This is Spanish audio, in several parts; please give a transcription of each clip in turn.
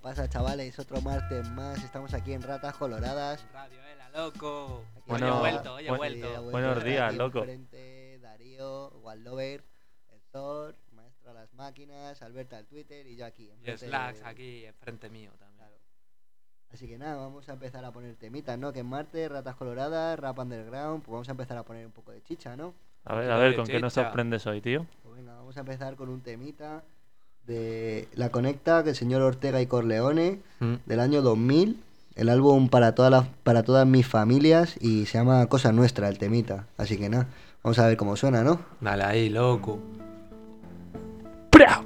pasa, chavales? Otro martes más, estamos aquí en Ratas Coloradas. Radio loco. Bueno, Hoy he vuelto. Buenos días, Aquí loco. enfrente, Darío, Waldover, el Thor, Maestro a las máquinas, Alberto al Twitter y yo aquí. Y Slacks aquí enfrente mío también. Claro. Así que nada, vamos a empezar a poner temitas, ¿no? Que es martes, Ratas Coloradas, Rap Underground, pues vamos a empezar a poner un poco de chicha, ¿no? A ver, ¿con qué nos sorprendes hoy, tío? Pues venga, vamos a empezar con un temita de La Conecta, que el señor Ortega y Corleone, del año 2000, el álbum para todas mis familias, y se llama Cosa Nuestra, el temita. Así que nada, vamos a ver cómo suena, ¿no? Dale ahí, loco. ¡Pra!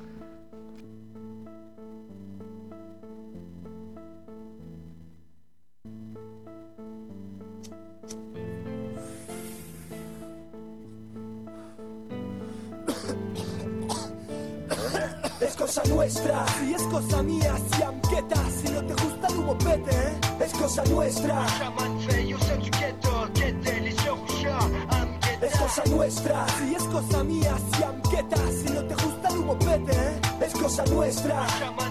Es cosa nuestra, si es cosa mía, si amqueta, si no te gusta el humo pete, ¿eh? Es cosa nuestra. Es cosa nuestra, si es cosa mía, si amqueta, si no te gusta el humo pete, ¿eh? Es cosa nuestra.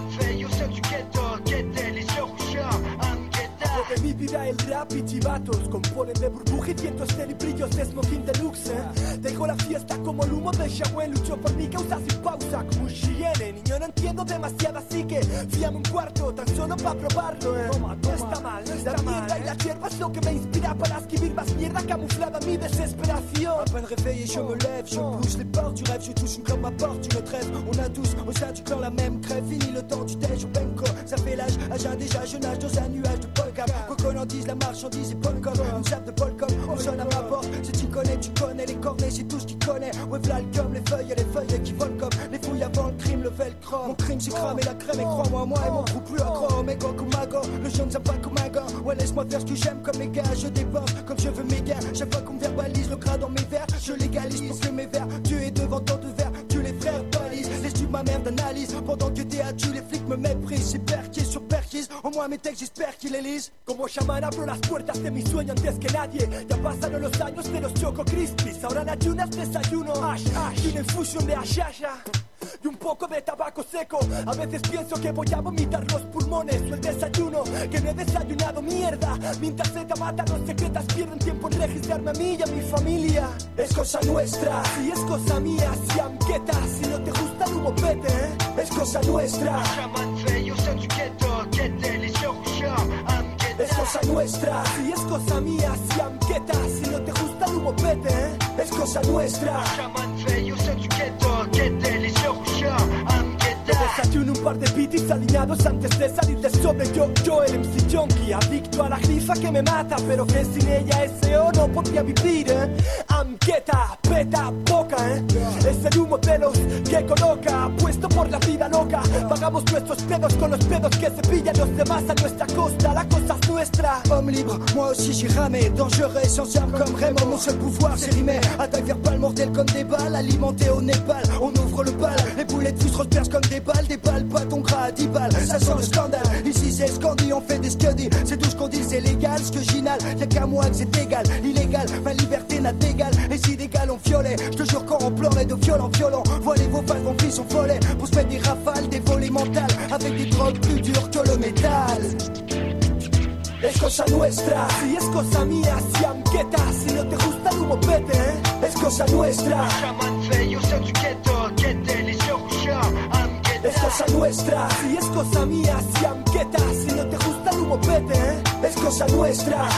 De mi vida el rap y chivatos componen de burbuja y vientos y brillos de smoking deluxe, ¿eh? Dejo la fiesta como el humo del Shawel. Lucho por mi causa sin pausa como un Shiene. Niño, no entiendo demasiado, así que fíame un cuarto tan solo para probarlo, ¿eh? No está mal, no está mal, mierda, ¿eh? Y la hierba es lo que me inspira para escribir más mierda camuflada mi desesperación. À peine réveillé, je me lève, je pousse les portes du rêve, je touche une clope, m'apporte une trêve. On a tous au sein du clan la même crève. Fini le temps du déj au Benko, ça fait l'âge, agent déjà, je nage dans un nuage de polka. Quoi qu'on en dise, la marchandise est bonne comme une chape de Polcom. On sonne à ma porte, si tu connais les cornets, c'est tout ce qu'ils connaissent. Ouais, v'là le comme les feuilles qui volent comme les fouilles avant le crime, le velcro. Mon crime c'est cramer la crème et crois-moi, moi et mon groupe plus accro. Mes gars comme mago, le jeune ça pas comme un gars. Ouais, laisse-moi faire ce que j'aime comme mes gars, je dépense comme je veux mes gars. Chaque fois qu'on me verbalise le gras dans mes verres, je légalise pour que mes verres, tu es devant tant de verres, tu les frères balises. Laisse-tu ma mère d'analyse, pendant que t'es à tu les flics me méprisent. C'est perquis sur perquise, au moins mes textes j'espère qu'ils les lisent. Como chamán abro las puertas de mi sueño antes que nadie. Ya pasaron los años de los Choco Crispies, ahora en ayunas desayuno hash, y una infusión de ashasha y un poco de tabaco seco. A veces pienso que voy a vomitar los pulmones o el desayuno, que no he desayunado mierda. Mientras se mata los secretas pierden tiempo en registrarme a mí y a mi familia. Es cosa nuestra, si es cosa mía, si amqueta, si no te gusta el humo pete, ¿eh? Es cosa nuestra. Es cosa nuestra, si es cosa mía, si amqueta, si no te gusta el humo pete, ¿eh? Es cosa nuestra. Me desayuno un par de pitis alineados antes de salir de sobre. Yo el MC Junkie, adicto a la grifa que me mata, pero que sin ella ese no podría vivir, ¿eh? Amqueta, peta, boca, ¿eh? Es el humo de los que coloca, puesto por la vida loca. Pagamos nuestros pedos con los pedos que se pillan los demás a nuestra costa. La cosa es nuestra. Homme libre, moi aussi j'y ramé. Dangereux, sans arme comme Raymond. Mon seul pouvoir c'est rimer. Attaque verbale mortelle comme des balles. Alimenté au Népal, on ouvre le bal. Les boulets de fus repercent comme des balles, pas ton gras à 10 balles. Ça sent le scandale. Ici c'est scandi, on fait des scuddies. C'est tout ce qu'on dit, c'est légal. Ce que j'inhale, y'a qu'à moi que c'est égal. Illégal, ma liberté n'a d'égal. Et si des gars on violet, je te jure qu'on pleurait de viol en violent. Voilez vos pales, vos filles sont follets. Pour se mettre des rafales, des volées mentales. Avec des drogues plus dures que le métal. Es cosa nuestra, si es cosa mía, si amqueta, si no te gusta el humo pete, ¿eh? Es cosa nuestra. Es cosa nuestra, si es cosa mía, si amqueta, si no te gusta el humo pete, ¿eh? Es cosa nuestra.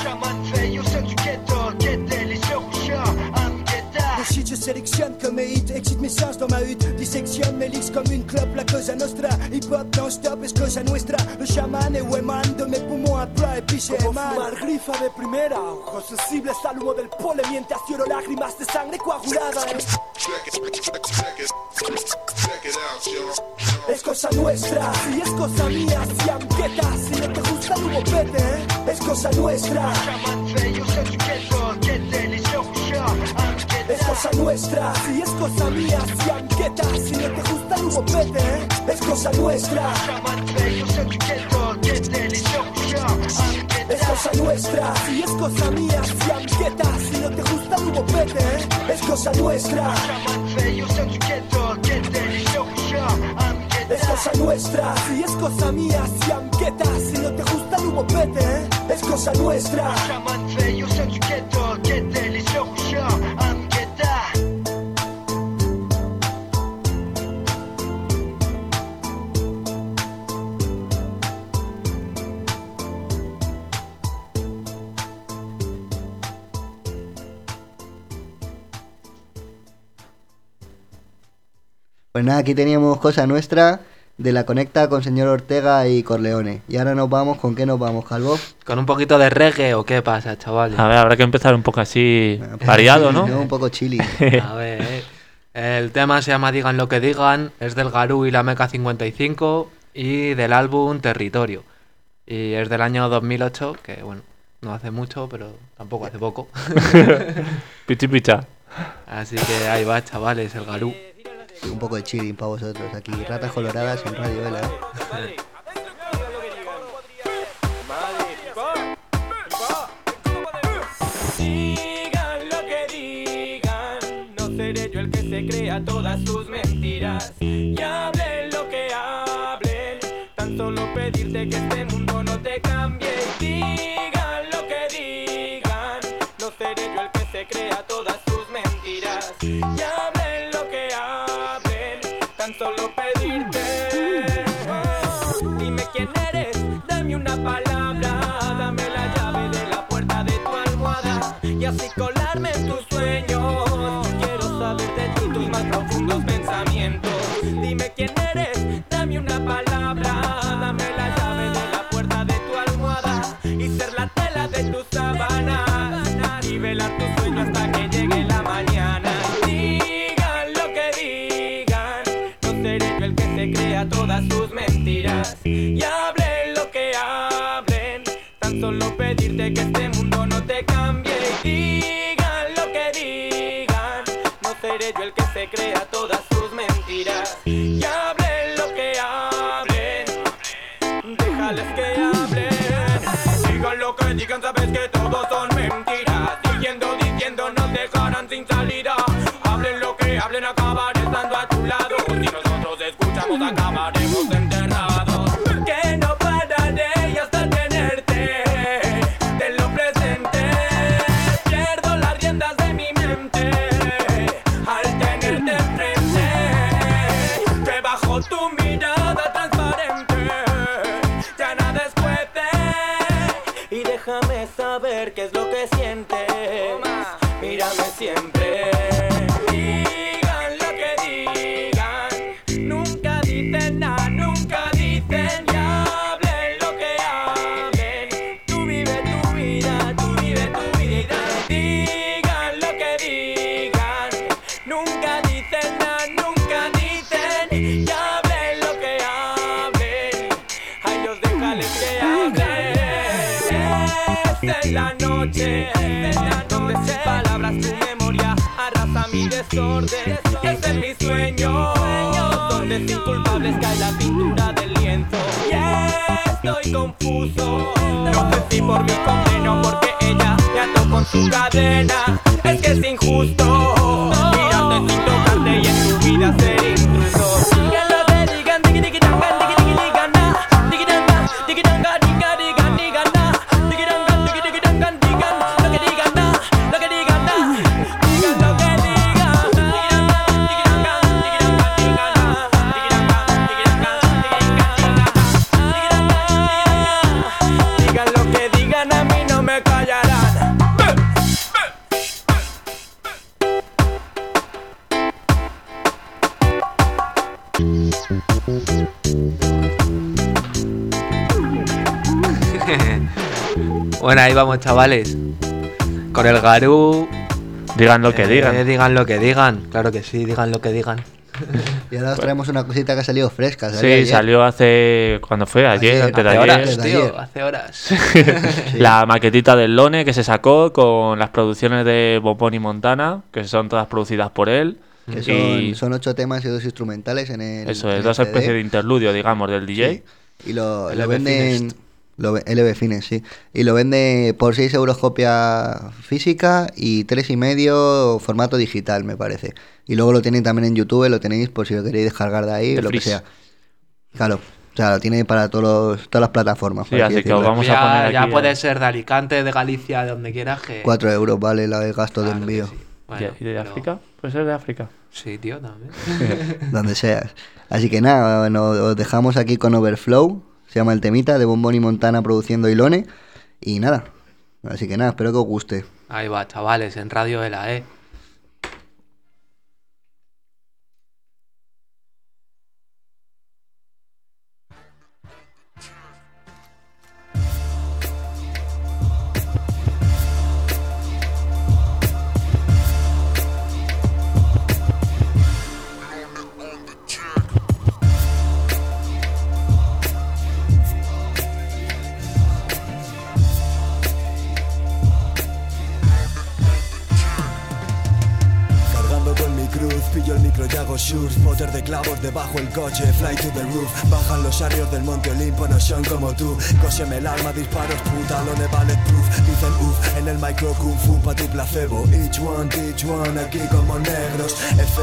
Le shit je sélectionne comme mes hits, excite mes sens dans ma hutte, dissectionne mes licks comme une clope, la cosa nostra, hip-hop non-stop, es cosa nuestra, le chaman et Weman, de mes poumons à plat et piché mal. Fumar grifa de primera, ojos sensibles al humo del pole, mientras lloro lágrimas de sangre coagulada, Es cosa nuestra, si es cosa mía, si amqueta, si no te gusta el humo pete, ¿eh? Es cosa nuestra. Es cosa nuestra, si es cosa mía, si amqueta, si no te gusta el humo pete, ¿eh? Es cosa nuestra. Es cosa nuestra, si es cosa mía, si amqueta, si no te gusta el humo pete, ¿eh? Es cosa nuestra. Es cosa cosa nuestra. Si es cosa mía, si amqueta. Si no te gusta el humo, vete, ¿eh? Es cosa nuestra. Pues nada, aquí teníamos Cosa Nuestra de La Conecta con señor Ortega y Corleone. Y ahora nos vamos, ¿con qué nos vamos, Calvo? ¿Con un poquito de reggae o qué pasa, chavales? A ver, habrá que empezar un poco así variado, ¿no? Un poco chili. A ver, el tema se llama Digan lo que digan, es del Garú y la Meca 55 y del álbum Territorio. Y es del año 2008, que bueno, no hace mucho, pero tampoco hace poco. Pichi picha. Así que ahí va, chavales, el Garú. Un poco de chilling para vosotros aquí. Ratas coloradas en Radio Vela. Digan lo que digan, no seré yo el que se crea todas sus mentiras. Y hablen lo que hablen, tan solo pedirte que este mundo no te cambie. Digan lo que digan, no seré yo el que se crea todas sus mentiras. Y hablen lo que hablen, tan solo pedirte. Dime quién eres, dame una palabra, dame la llave de la puerta de tu almohada y así colarme en tus sueños. Quiero saber de ti tus más profundos pensamientos. Dime quién eres, dame una palabra, dame la llave de la puerta de tu almohada y ser la tela de tus sábanas y velar tus sueños hasta que llegue la mañana. Digan lo que digan, no seré yo el que se crea todas sus mentiras. Y hablen lo que hablen, tan solo pedirte que este mundo no te cambie. Y digan lo que digan, no seré yo el que se crea todas sus mentiras. Y hablen lo que hablen, déjales que hablen. Digan lo que digan, sabes que todos son mentiras. Diciendo nos dejarán sin salida. Hablen lo que hablen, acabaré estando a tu lado. Si nosotros escuchamos, acabaremos enterrados. Que no pararé y hasta tenerte te lo presente. Pierdo las riendas de mi mente al tenerte enfrente. Que bajo tu mirada transparente ya nada es juguete. Y déjame saber qué es lo que sientes. Mírame siempre. Digan lo que digan, nunca dicen nada, nunca dicen. Y hablen lo que hablen, tú vive tu vida, tú vive tu vida. Digan lo que digan, nunca dicen nada, nunca dicen. Y hablen lo que hablen, a ellos déjales que hablen. Es en la noche, donde sin palabras tu memoria arrasa mi desorden. Es en mis sueños, donde sin culpables cae la pintura del lienzo. Y estoy confuso, no sé si por mi condeno, porque ella me ató con su cadena. Es que es injusto mirarte sin tocarte y en tu vida ser intruso. Digan lo que digan, digi digi dangan, digi digi digan na, digi danga, digi danga, diga digan, digan na, digi danga, digi digi dangan, digan lo que digan na, lo que digan na, digan lo que digan, digi danga, digi danga, digi danga, digan na, digi danga, digi danga, digi danga, digan lo que digan, a mí no me callarán. Bueno, ahí vamos, chavales. Con el Garú. Digan lo que digan. Digan lo que digan. Claro que sí, digan lo que digan. Y ahora os traemos una cosita que ha salido fresca. Sí, ayer. salió hace... ¿Cuándo fue? Ayer, antes de Hace ayer. horas, de tío, ayer. hace horas. Sí. La maquetita del Lone que se sacó con las producciones de Bopón y Montana, que son todas producidas por él. Que Y son 8 temas y 2 instrumentales en el. eso en es, el dos CD. especies de interludio, digamos, del DJ. Sí. Y lo LB venden. Finest. LB Finest, sí. Y lo vende por 6 euros copia física y 3,5 formato digital, me parece. Y luego lo tienen también en YouTube, lo tenéis por si lo queréis descargar de ahí De o lo que Freeze. sea. Claro, o sea, lo tiene para todas las plataformas. Sí, así que os vamos a poner aquí. Ya puede ser de Alicante, de Galicia, de donde quieras. Que... 4 euros vale el gasto de Claro que envío. sí. Bueno, ¿Y de pero- África? Puede ser de África. Sí, tío, también. Donde seas. Así que nada, bueno, os dejamos aquí con Overflow, se llama el temita, de Bombón y Montana produciendo Ilone. Y nada, así que nada, espero que os guste. Ahí va, chavales, en Radio Ela, Cargando con mi cruz, pillo el micro y hago surf. Potter de clavos debajo el coche, fly to the roof. Bajan los arrios del monte Olimpo, no son como tú. Cóseme el alma, disparos, putalone, bulletproof. Dicen uff, en el micro kung fu pa' tu placebo. Each one, aquí como negros.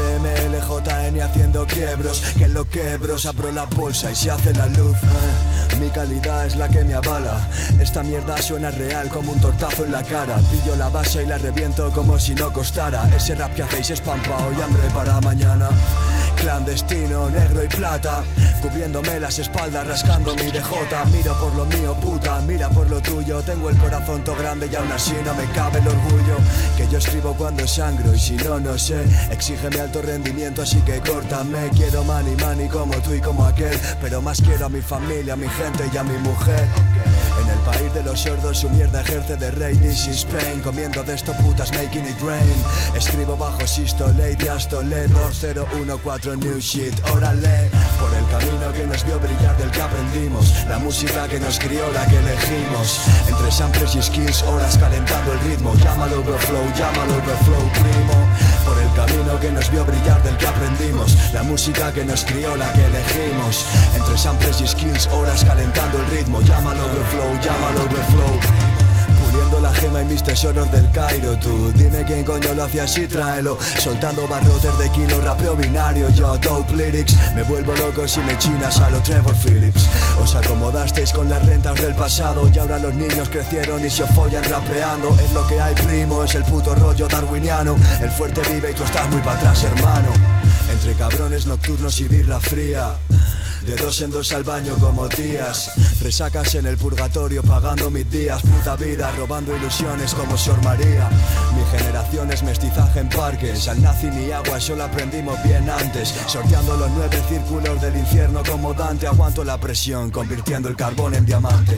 FMLJN haciendo quiebros. Que en lo quebros abro la bolsa y se hace la luz. Mi calidad es la que me avala. Esta mierda suena real como un tortazo en la cara. Pillo la base y la reviento como si no costara. Ese rap que hacéis es pan pao y hambre para mañana. Clandestino, negro y plata, cubriéndome las espaldas, rascando mi DJ. Miro por lo mío, puta, mira por lo tuyo. Tengo el corazón todo grande y aún así no me cabe el orgullo. Que yo escribo cuando sangro y si no, no sé. Exígeme alto rendimiento, así que córtame. Quiero money como tú y como aquel, pero más quiero a mi familia, a mi gente y a mi mujer. En el país de los sordos su mierda ejerce de rey. This is Spain, comiendo de esto putas, making it rain. Escribo bajo Sistole, Diastole, 2014 new shit, órale. Por el camino que nos vio brillar, del que aprendimos. La música que nos crió, la que elegimos. Entre samples y skills, horas calentando el ritmo. Llámalo overflow, primo. Por el camino que nos vio brillar, del que aprendimos. La música que nos crió, la que elegimos. Entre samples y skills, horas calentando el ritmo. Llámalo overflow. Puliendo la gema y mis tesoros del Cairo. Tú dime quién coño lo hacía así, tráelo. Soltando barrotes de kilo, rapeo binario. Yo, dope lyrics, me vuelvo loco si me chinas a lo Trevor Phillips. Os acomodasteis con las rentas del pasado y ahora los niños crecieron y se follan rapeando. Es lo que hay, primo, es el puto rollo darwiniano. El fuerte vive y tú estás muy para atrás, hermano. Entre cabrones nocturnos y birra fría, de 2 en 2 al baño como tías. Resacas en el purgatorio pagando mis días. Puta vida, robando ilusiones como Sor María. Mi generación es mestizaje en parques. Al nazi ni agua, eso lo aprendimos bien antes. Sorteando los 9 círculos del infierno como Dante. Aguanto la presión, convirtiendo el carbón en diamante.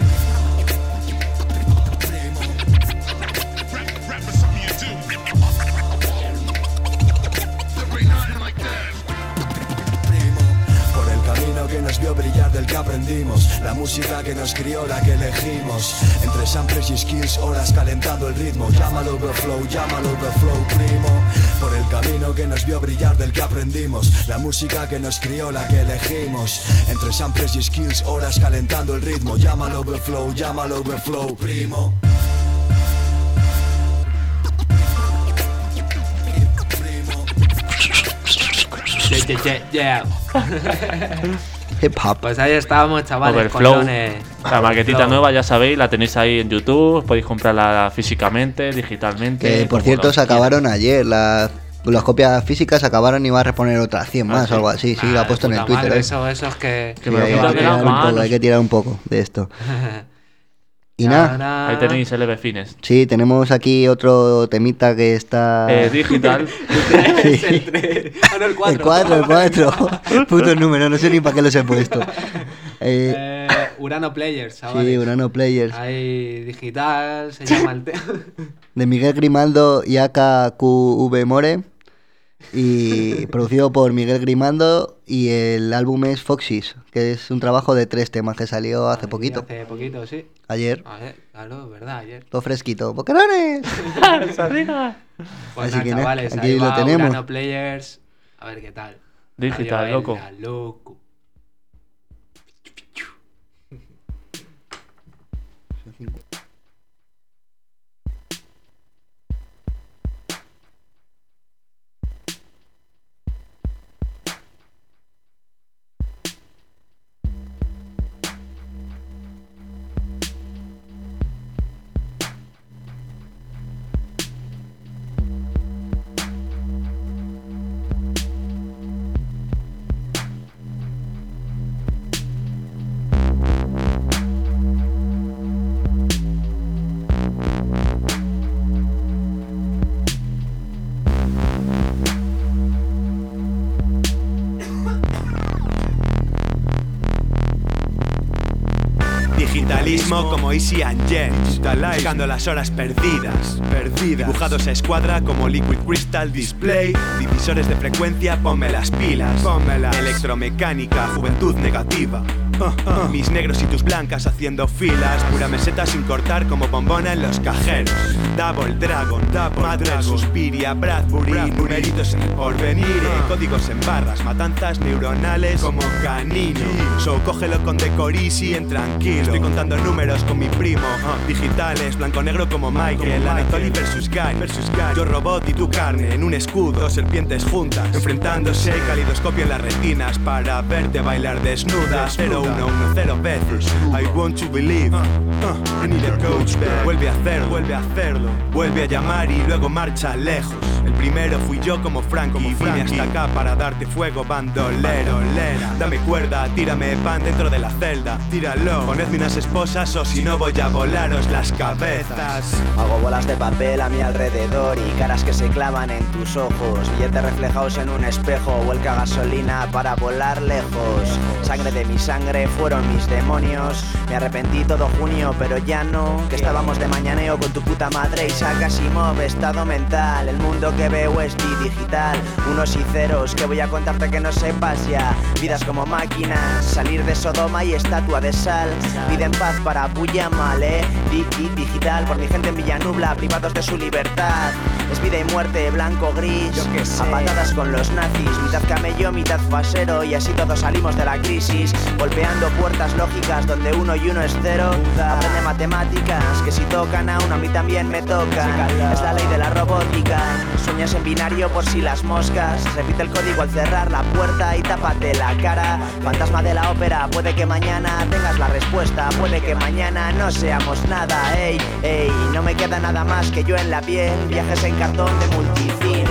Que nos vio brillar, del que aprendimos. La música que nos crió, la que elegimos. Entre samples y skills, horas calentando el ritmo. Llámalo overflow, primo. Por el camino que nos vio brillar, del que aprendimos. La música que nos crió, la que elegimos. Entre samples y skills, horas calentando el ritmo. Llámalo overflow, primo. Yeah. Hip hop. Pues ahí estábamos, chavales. Overflow. Coñones. La maquetita Overflow. nueva, ya sabéis, la tenéis ahí en YouTube. Podéis comprarla físicamente, digitalmente. Que por como cierto lo se acabaron ayer. Las copias físicas se acabaron y va a reponer otras 100 más ¿sí? o algo así. Sí, lo ha puesto en el Puta Twitter. madre, ¿eh? eso es que... Que me lo hay, quitan que de las tirar un poco, manos. hay que tirar un poco de esto. Y nada, Ahí tenéis LB Fines. sí, tenemos aquí otro temita que está... Digital. Es el 3. Ah, no, el 4. El 4. Puto número, no sé ni para qué los he puesto. Urano Players, chavales. Sí, Urano Players. Hay digital, se llama el tema. De Miguel Grimaldo y AKQV More. Y producido por Miguel Grimaldo. Y el álbum es Foxys, que es un trabajo de 3 temas que salió hace poquito. Hace poquito, sí. Ayer. Claro, verdad, ayer. Todo fresquito. ¡Boquerones! ¡Sardina! Pues Así nada, que nada, chavales, aquí ahí lo va tenemos. Urano Players. A ver qué tal. Digital, Radio loco. Ela, loco. Digitalismo como Easy and Jen, buscando las horas perdidas. Dibujados a escuadra como Liquid Crystal Display. Divisores de frecuencia, ponme las pilas. Electromecánica, juventud negativa. Mis negros y tus blancas haciendo filas. Pura meseta sin cortar como bombona en los cajeros. Double Dragon, Madrid, Suspiria, Bradbury. Numeritos en el porvenir, códigos en barras, matanzas neuronales como canino. So cógelo con decorisi en tranquilo. Estoy contando números con mi primo. Digitales, blanco-negro como Michael. Anatoly versus Guy. Yo robot y tu carne en un escudo. Serpientes juntas, enfrentándose. Calidoscopio en las retinas para verte bailar desnuda. 0-1-1-0 veces. I want to believe. I need a coach back. Vuelve a hacerlo. Vuelve a llamar y luego marcha lejos. El primero fui yo como Frankie. Vine hasta acá para darte fuego, bandolero. Dame cuerda, tírame pan dentro de la celda. Tíralo, ponedme unas esposas o si no voy a volaros las cabezas. Hago bolas de papel a mi alrededor y caras que se clavan en tus ojos. Billetes reflejados en un espejo, vuelca gasolina para volar lejos. Sangre de mi sangre fueron mis demonios. Me arrepentí todo junio, pero ya no. Que estábamos de mañaneo con tu puta madre y sacas Asimov, estado mental. El mundo que veo es digital, unos y ceros que voy a contarte que no sepas ya. Vidas como máquinas, salir de Sodoma y estatua de sal. Piden paz para Puyamal, digital por mi gente en Villanubla, privados de su libertad. Es vida y muerte, blanco, gris, yo que sé. A patadas con los nazis, mitad camello, mitad fasero. Y así todos salimos de la crisis, golpeando puertas lógicas donde 1 y 1 es 0. Aprende matemáticas, que si tocan a uno a mí también me tocan. Es la ley de la robótica. Sueñas en binario por si las moscas. Repite el código al cerrar la puerta y tápate la cara. Fantasma de la ópera, puede que mañana tengas la respuesta. Puede que mañana no seamos nada. Ey, no me queda nada más que yo en la piel. Viajes en cartón de multicine.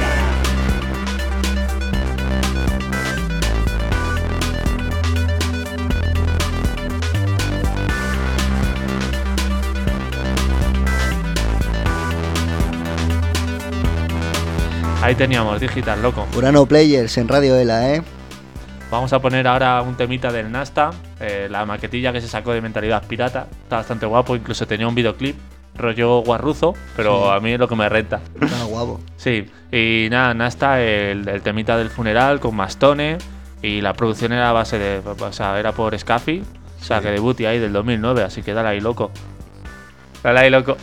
Ahí teníamos Digital, loco. Urano Players en Radio Ela, Vamos a poner ahora un temita del Nasta, la maquetilla que se sacó de Mentalidad Pirata. Está bastante guapo, incluso tenía un videoclip rollo guarruzo, pero sí, a mí es lo que me renta. Está guapo. Sí, y nada, Nasta, el temita del funeral con Mastone, y la producción era a base de, o sea, era por Scafi, o sea, que debuti ahí del 2009, así que dale ahí, loco. Dale ahí, loco.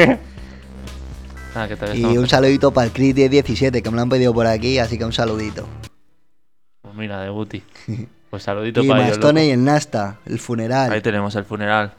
Ah, y un saludito para el Chris 1017, que me lo han pedido por aquí, así que un saludito. Pues mira, debuti. Pues saludito y para ellos. Y Mastone y el Nasta, el funeral. Ahí tenemos el funeral.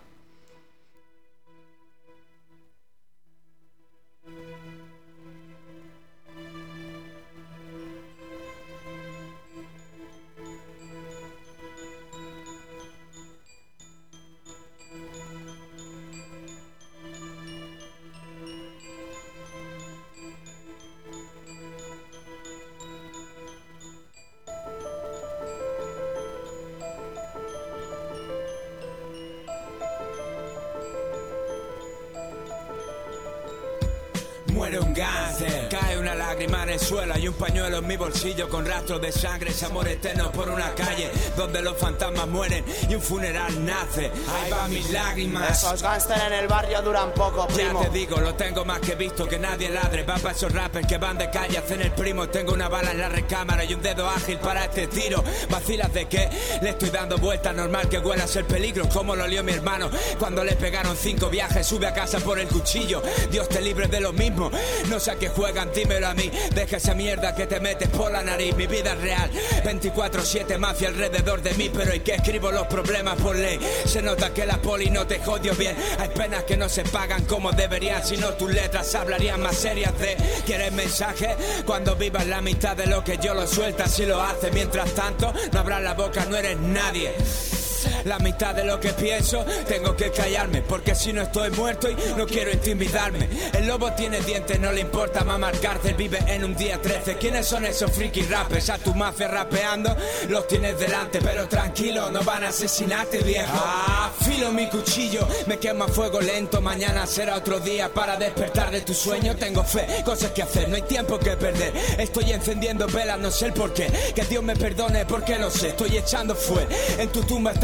Muere un cáncer, cae una lágrima en el suelo. Hay un pañuelo en mi bolsillo con rastros de sangre. Ese amor eterno por una calle donde los fantasmas mueren y un funeral nace. Ahí van mis lágrimas. Esos gángsters en el barrio duran poco, primo. Ya te digo, lo tengo más que visto, que nadie ladre. Va para esos rappers que van de calle, hacen el primo. Tengo una bala en la recámara y un dedo ágil para este tiro. ¿Vacilas de qué? Le estoy dando vueltas, normal que huelas el peligro. Como lo lió mi hermano cuando le pegaron 5 viajes. Sube a casa por el cuchillo, Dios te libre de lo mismo. No sé a qué juegan, dímelo a mí. Deja esa mierda que te metes por la nariz. Mi vida es real, 24/7 mafia alrededor de mí. Pero hay que escribo los problemas por ley. Se nota que la poli no te jodió bien. Hay penas que no se pagan como deberían. Si no tus letras hablarían más serias de ¿quieres mensaje? Cuando vivas la mitad de lo que yo lo suelta. Si lo haces mientras tanto, no abras la boca, no eres nadie. La mitad de lo que pienso, tengo que callarme, porque si no estoy muerto y no quiero intimidarme. El lobo tiene dientes, no le importa mamar cárcel. Vive en un día 13. ¿Quiénes son esos friki rappers? A tu mafia rapeando, los tienes delante. Pero tranquilo, no van a asesinarte, viejo. Filo mi cuchillo, me quema a fuego lento. Mañana será otro día para despertar de tu sueño. Tengo fe, cosas que hacer, no hay tiempo que perder. Estoy encendiendo velas, no sé el porqué. Que Dios me perdone porque lo sé, estoy echando fuego. En tu tumba están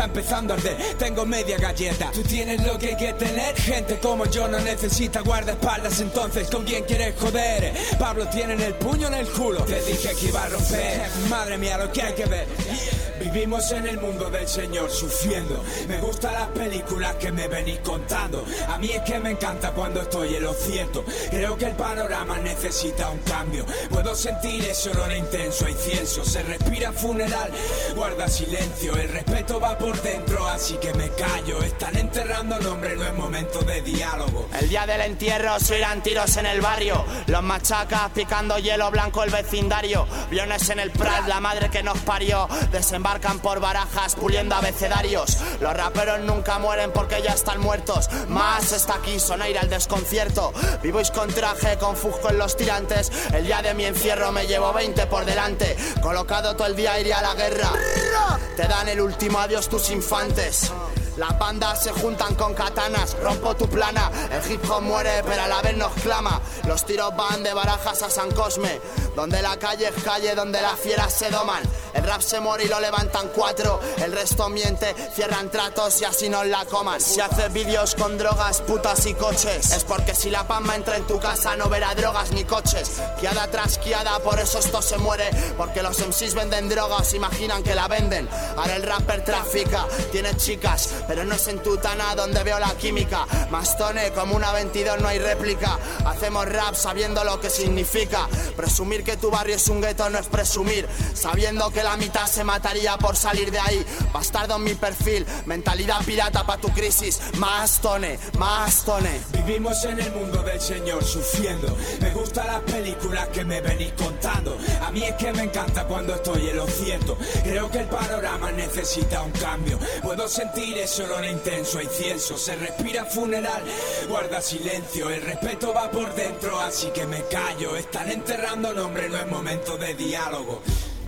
empezando a arder. Tengo media galleta, tú tienes lo que hay que tener. Gente como yo no necesita guardaespaldas, entonces ¿con quién quieres joder? Pablo tiene en el puño en el culo, te dije que iba a romper. Madre mía lo que hay que ver. Vivimos en el mundo del Señor sufriendo. Me gustan las películas que me venís contando. A mí es que me encanta cuando estoy en lo cierto. Creo que el panorama necesita un cambio. Puedo sentir ese olor intenso a incienso. Se respira funeral, guarda silencio. El respeto va por dentro, así que me callo. Están enterrando nombres, no es momento de diálogo. El día del entierro se oirán tiros en el barrio. Los machacas picando hielo blanco el vecindario. Aviones en el Prat, la madre que nos parió. Desembarcan por Barajas puliendo abecedarios. Los raperos nunca mueren porque ya están muertos. Más está aquí, Sonaire al desconcierto. Vivois con traje, con fusco en los tirantes. El día de mi encierro me llevo 20 por delante. Colocado todo el día iré a la guerra. Te dan el último adiós tus infantes. Las bandas se juntan con katanas, rompo tu plana. El hip hop muere pero a la vez nos clama. Los tiros van de Barajas a San Cosme. Donde la calle es calle, donde las fieras se doman. El rap se muere y lo levantan 4. El resto miente, cierran tratos y así nos la coman. Si haces vídeos con drogas, putas y coches, es porque si la palma entra en tu casa no verá drogas ni coches. Quiada tras quiada, por eso esto se muere. Porque los MCs venden drogas, imaginan que la venden. Ahora el rapper trafica, tiene chicas, pero no es en Tutana donde veo la química. Mastone, como una 22 no hay réplica. Hacemos rap sabiendo lo que significa. Presumir que tu barrio es un gueto no es presumir. Sabiendo que la mitad se mataría por salir de ahí. Bastardo en mi perfil, mentalidad pirata pa' tu crisis. Mastone, Mastone. Vivimos en el mundo del Señor sufriendo. Me gustan las películas que me venís contando. A mí es que me encanta cuando estoy en lo cierto. Creo que el panorama necesita un cambio. Puedo sentir ese olor intenso a incienso. Se respira funeral, guarda silencio. El respeto va por dentro, así que me callo. Están enterrando nombres, no es momento de diálogo.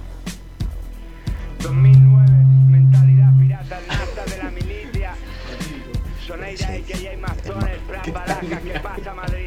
2009, mentalidad pirata, nata de la milicia. Sonaire y que hay Mastones, Fran Barajas, ¿qué pasa Madrid?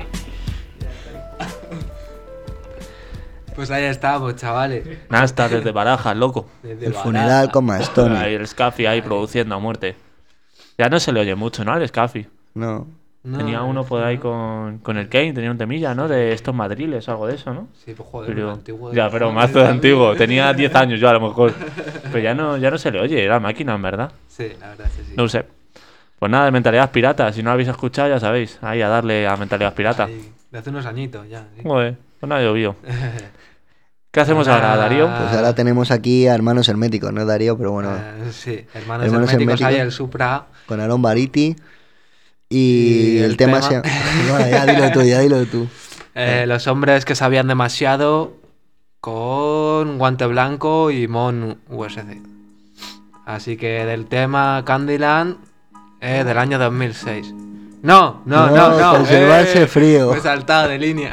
Pues ahí estamos, chavales. Nasta desde Barajas, loco. Desde El Barajas. funeral con Mastone. Ahí el Scafi ahí produciendo a muerte. Ya no se le oye mucho, ¿no? Al Scafi. No. No, Tenía uno por ahí con el Kane, tenía un temilla, ¿no? De estos madriles o algo de eso, ¿no? Sí, pues joder, Pero, antiguo. ya, pero mazo de antiguo. Tenía 10 años yo a lo mejor. Pero ya no se le oye, era máquina, en verdad. Sí, la verdad es que sí. No sé. Pues nada, de Mentalidad Pirata. Si no lo habéis escuchado, ya sabéis. Ahí a darle a Mentalidad Pirata. Ahí, de hace unos añitos ya. Sí. Joder, pues no ha llovido. ¿Qué hacemos ahora, Darío? Pues ahora tenemos aquí a Hermanos Herméticos, ¿no, Darío? Pero bueno, Sí, hermanos Hermanos herméticos, ahí Herméticos. el Supra. con Aaron Bariti. Y el tema se... Bueno, ya dilo tú. Los hombres que sabían demasiado con Guante Blanco y Mon USC. Así que del tema Candyland del año 2006. No. Conservarse frío. Me he saltado de línea.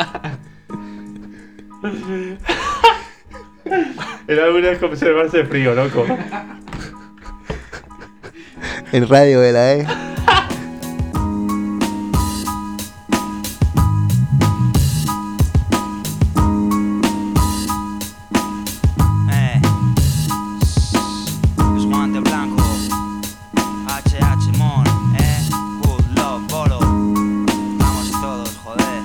El álbum es conservarse frío, loco. En radio era, Es Guante Blanco, HH Mon, Good Love, Bolo. Estamos todos, joder.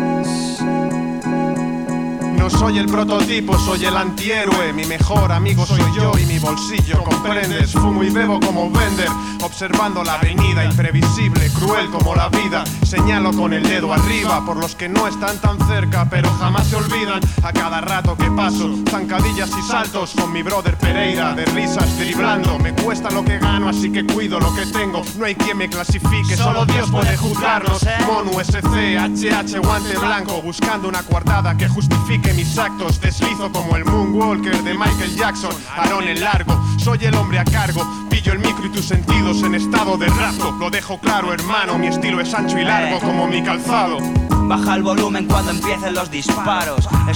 No soy el prototipo, soy el antihéroe. Mi mejor amigo soy yo y mi bolsillo, comprendes. Fumo y bebo como Bender, observando la avenida, imprevisible, cruel como la vida. Señalo con el dedo arriba por los que no están tan cerca, pero jamás se olvidan. A cada rato que paso, zancadillas y saltos con mi brother Pereira, de risas driblando. Me cuesta lo que gano, así que cuido lo que tengo. No hay quien me clasifique, solo Dios puede juzgarnos. Monu, SC, HH, Guante Blanco, buscando una coartada que justifique mis actos. Deslizo como el Moonwalker de Michael Jackson. Aarón el largo, soy el hombre a cargo. Pillo el micro y tus sentidos en estado de rapto. Lo dejo claro, hermano, mi estilo es ancho y largo como mi calzado. Baja el volumen cuando empiecen los disparos.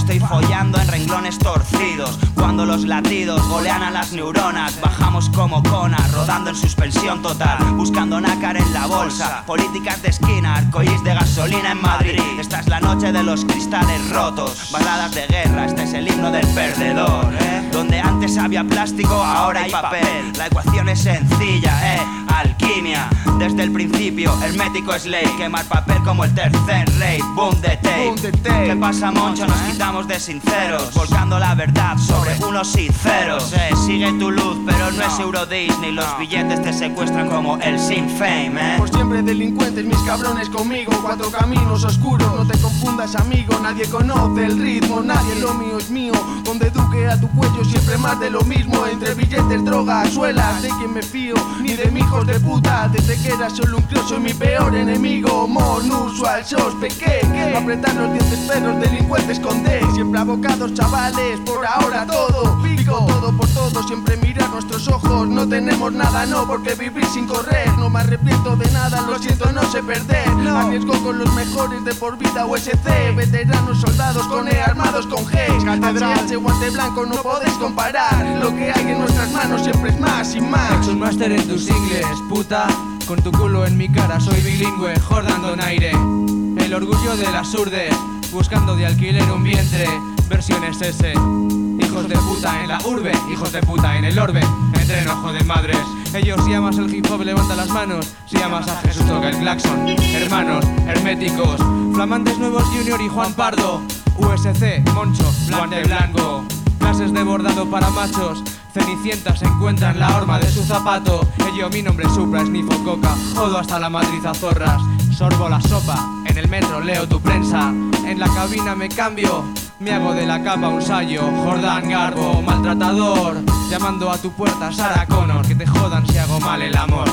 estoy follando en renglones torcidos. Cuando los latidos golean a las neuronas, bajamos como conas, rodando en suspensión total, buscando nácar en la bolsa. Políticas de esquina, arcoíris de gasolina en Madrid. Esta es la noche de los cristales rotos. Baladas de guerra, este es el himno del perdedor, Donde antes había plástico, ahora hay papel. La ecuación es sencilla, alquimia. Desde el principio, hermético es ley. Quemar papel como el tercer rey. Boom de tape. ¿Qué pasa, Moncho? Nos quitamos de sinceros, volcando la verdad sobre unos y ceros. Sigue tu luz, pero no es Euro Disney. Los billetes te secuestran como el Sinn Féin, Por siempre delincuentes, mis cabrones conmigo. 4 caminos oscuros, no te confundas, amigo. Nadie conoce el ritmo, nadie, lo mío es mío. Donde duque a tu cuello, siempre más de lo mismo. Entre billetes, drogas, suelas, de quien me fío, ni de mi hijos de puta. Desde que era solo un crío, soy mi peor enemigo. Monusual, sospequé, apretar los dientes perros, delincuentes con D. Siempre abocados, chavales, por ahora todo. Pico, todo por todo, siempre mirar nuestros ojos. No tenemos nada, no, porque vivir sin correr. No me arrepiento de nada, lo siento, no sé perder. Arriesgo con los mejores de por vida USC. Veteranos, soldados con E, armados con G. HH, guante blanco, no podéis comparar. Lo que hay en nuestras manos siempre es más y más. Soy máster en tus ingles, puta. Con tu culo en mi cara, soy bilingüe, Jordan Donaire. El orgullo de las urdes, buscando de alquiler un vientre. Versiones S. Hijos de puta en la urbe, hijos de puta en el orbe. Entre enojo de madres. Ellos, si amas el hip hop, levanta las manos. Si amas a Jesús, toca el claxon. Hermanos, herméticos, flamantes nuevos Junior y Juan Pardo. USC, Moncho, guante blanco. Clases de bordado para machos. Cenicienta se encuentra en la horma de su zapato. Ello, mi nombre es Supra, snifo coca. Jodo hasta la matriz a zorras. Sorbo la sopa, en el metro leo tu prensa. En la cabina me cambio, me hago de la capa un sayo. Jordán Garbo, maltratador. Llamando a tu puerta, Sarah Connor. Que te jodan si hago mal el amor.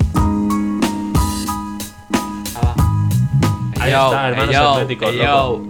Ahí está, hermanos atléticos, loco.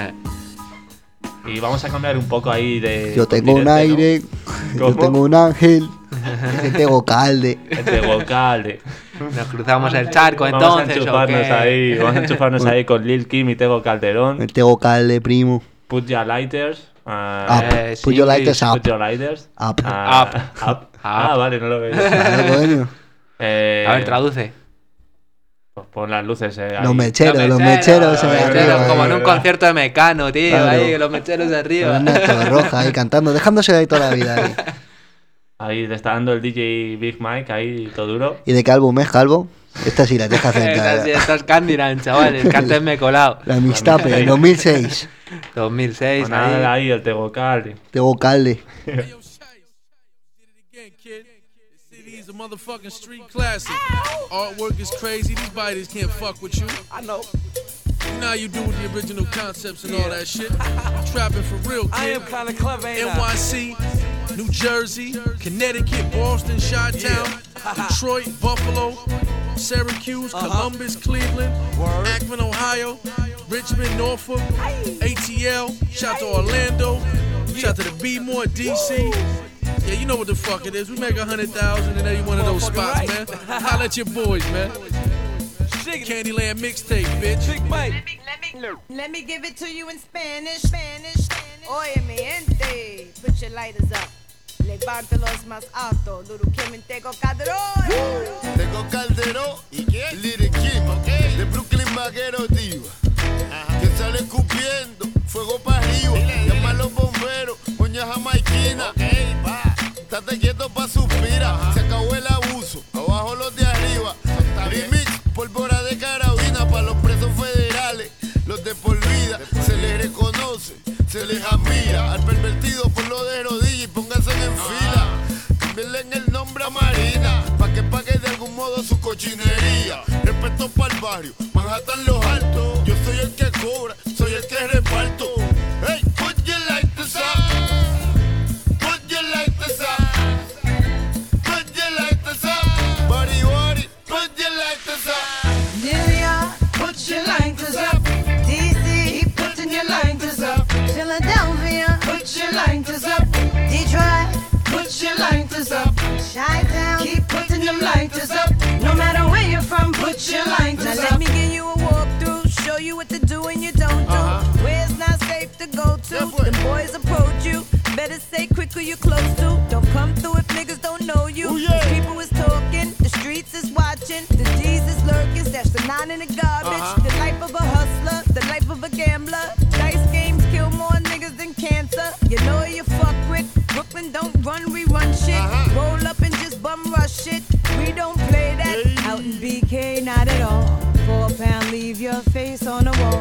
Y vamos a cambiar un poco ahí de... Yo tengo un aire, yo tengo un ángel, el Tego Calde. El Tego Calde. Nos cruzamos el charco entonces. Vamos a enchufarnos ahí con Lil Kim y Tego Calderón. El Tego Calde, primo. Put your lighters. Put your lighters up. Put your lighters. Up. Up. Ah, vale, no lo veo. A ver, traduce. Pues pon las luces ahí. Los mecheros como en un concierto de Mecano, tío. Claro. Ahí, los mecheros de arriba. Una roja ahí cantando, dejándose de ahí toda la vida. Ahí le está dando el DJ Big Mike ahí todo duro. ¿Y de qué álbum es, Calvo? Esta sí la deja sentada. Esta es Candyland, chavales. Cántenme colado. La Mistape, 2006. 2006. Pues nada, ahí el Tego Calde. Tego Calde. A motherfucking street classic. Artwork is crazy. These biters can't fuck with you. I know. You know how you do with the original concepts and all that shit. I'm trapping for real, kid. I am kind of clever, ain't NYC, New Jersey, Connecticut, Boston, Chi-Town, Detroit, Buffalo, Syracuse, Columbus, Cleveland, Akron, Ohio, Richmond, Norfolk, ATL. Shout to Orlando. Shout to the B-More, DC. Yeah, you know what the fuck it is. We make 100,000 in every one of those spots, man. Holla at your boys, man. Candyland mixtape, bitch. Let me give it to you in Spanish. Oye, mi gente, put your lighters up. Levante los más alto. Little Kim and Tego Calderón. Tego Calderón y Little Kim, de Brooklyn Vaquero Diva. Que sale escupiendo, fuego para arriba. Llama a los bomberos, moña jamaiquina. Estate quieto pa' suspirar, se acabó el abuso, abajo los de arriba. Remix, pólvora de carabina pa' los presos federales. Los de por vida, se les reconoce, se les admira. Al pervertido por lo de rodillas y pónganse en fila. Cámbienle el nombre a Marina, pa' que pague de algún modo su cochinería. Respeto pa'l barrio, Manhattan los altos. Yo soy el que cobra, soy el que reparto. Hey, put your lighters up. Put your lighters up. Put your lighters up. Body, body, put your lighters up. New York, put your lighters up. DC, keep putting your lighters up. Philadelphia, put your lighters up. Detroit, put your lighters up. Chi-Town, keep putting them lighters up. No matter where you're from, put your lighters up. Now let me give you a walkthrough, show you what to do and you don't do. Where's not safe? you're close to. Don't come through if niggas don't know you. Cause people is talking, the streets is watching, the G's is lurking, stash the 9 in the garbage. The life of a hustler, the life of a gambler. Dice games kill more niggas than cancer. You know you fuck with Brooklyn, don't run, we run shit. Roll up and just bum rush shit. We don't play that out in BK, not at all. £4, leave your face on the wall.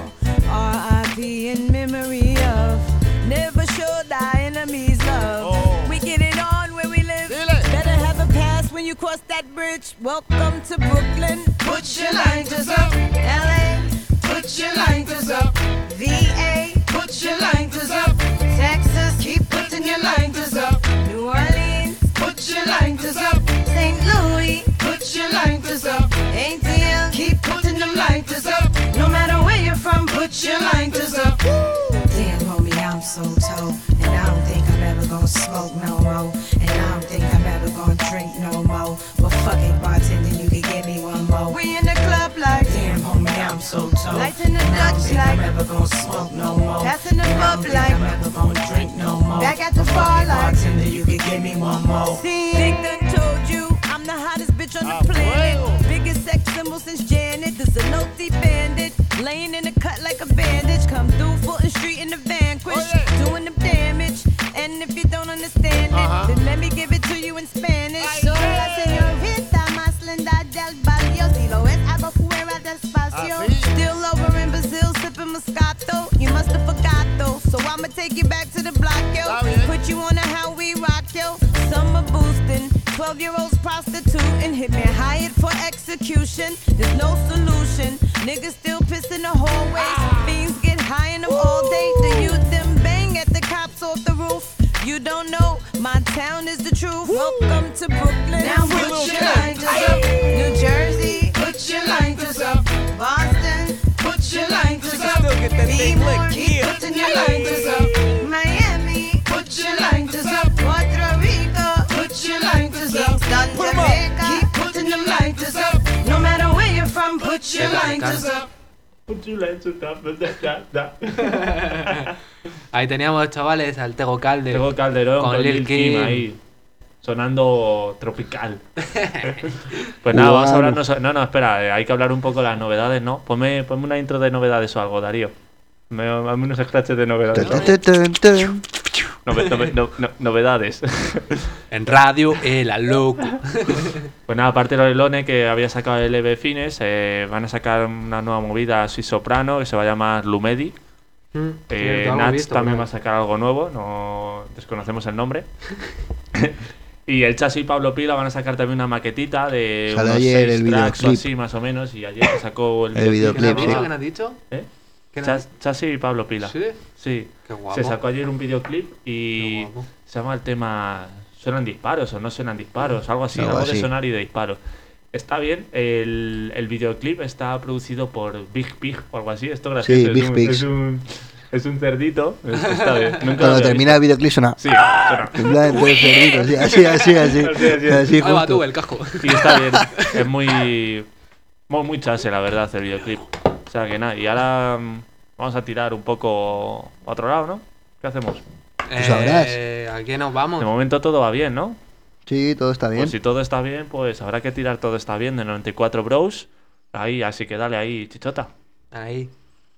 R.I.P. in memory of. Never show thy enemies love. We get it on where we live. Better have a pass when you cross that bridge. Welcome to Brooklyn. Put your lighters up. L.A. Put your lighters up. V.A. Put your lighters up. Texas, keep putting your lighters up. New Orleans, put your lighters up. St. Louis, put your lighters up. ATL, keep putting them lighters up. No matter where you're from, put your lighters up. Damn, homie, I'm so toe. And I don't think I'm ever gonna smoke no more. And I don't think I'm ever gonna drink no more. Well, fuck it, bartender, you can give me one more. We in the club like, damn, homie, I'm so toe. Lights in the Dutch like, I'm ever gonna smoke no more. Passing the bub like, I'm ever gonna drink no more. Back at the bar like, bartender, you can give me one more. See, Big done told you, I'm the hottest bitch on the planet. Biggest sex symbol since Janet. This a no-thief bandit, laying in the cut like a bandage. Come through Fulton Street in the Vanquish, doing the damage. And if you don't understand it, then let me give it to you in Spanish. Sola señorita más linda del barrio, si lo es hago fuera despacio. Still over in Brazil sipping Moscato. You must have forgot though, so I'ma take you back to the block, yo. Put you on a how we rock, yo. Summer boosting, 12-year-olds prostituting. Hit me hired for execution. There's no solution. Niggas still piss in the hallways. Fiends get high in them all day. The youth them bang at the cops off the roof. You don't know, my town is the truth. Welcome to Brooklyn. Now put your lighters up. New Jersey, put your lighters up. Boston, put your lighters up. B-More, Keep putting your lighters up. Miami, put your lighters up. Puerto Rico, put your lighters up. Kingston, Jamaica, keep putting them lighters up. No matter where you're from, put your lighters up. Ahí teníamos, chavales, al Tego Calderón. Tego Calderón con Lil Kim ahí, sonando tropical. Pues nada, vamos a hablar. No, espera, hay que hablar un poco de las novedades, ¿no? Ponme una intro de novedades o algo, Darío. Hazme unos scratches de novedades. Novedades. En radio, la loco. Pues nada, aparte de Lorelone, que había sacado el EB Fines, van a sacar una nueva movida así soprano que se va a llamar Lumedi. Nats también va a sacar algo nuevo, no desconocemos el nombre. Y el Chas y Pablo Pila van a sacar también una maquetita de sale unos ayer 6 el tracks o videoclip. así más o menos. Y ayer se sacó el videoclip. ¿Quién ha dicho? Chas y Pablo Pila. ¿Sí? Sí. Qué guapo. Se sacó ayer un videoclip y se llama el tema ¿Suenan disparos o no suenan disparos? Algo así, algo de sonar y de disparos. Está bien, el videoclip está producido por Big Pig o algo así. Esto gracioso. Sí, Big Pigs. Es un cerdito. Está bien. Cuando termina el videoclip suena. Sí, suena. En plan de cerdito, sí, así Ahí va justo. tú, el casco. Y está bien. Es muy chase, la verdad, el videoclip. O sea que nada, y ahora vamos a tirar un poco a otro lado, ¿no? ¿Qué hacemos? Tú sabrás. ¿A quién nos vamos? De momento todo va bien, ¿no? Sí, todo está bien. Pues si todo está bien, pues habrá que tirar Todo Está Bien de 94 Bros. Ahí, así que dale ahí, chichota. Ahí.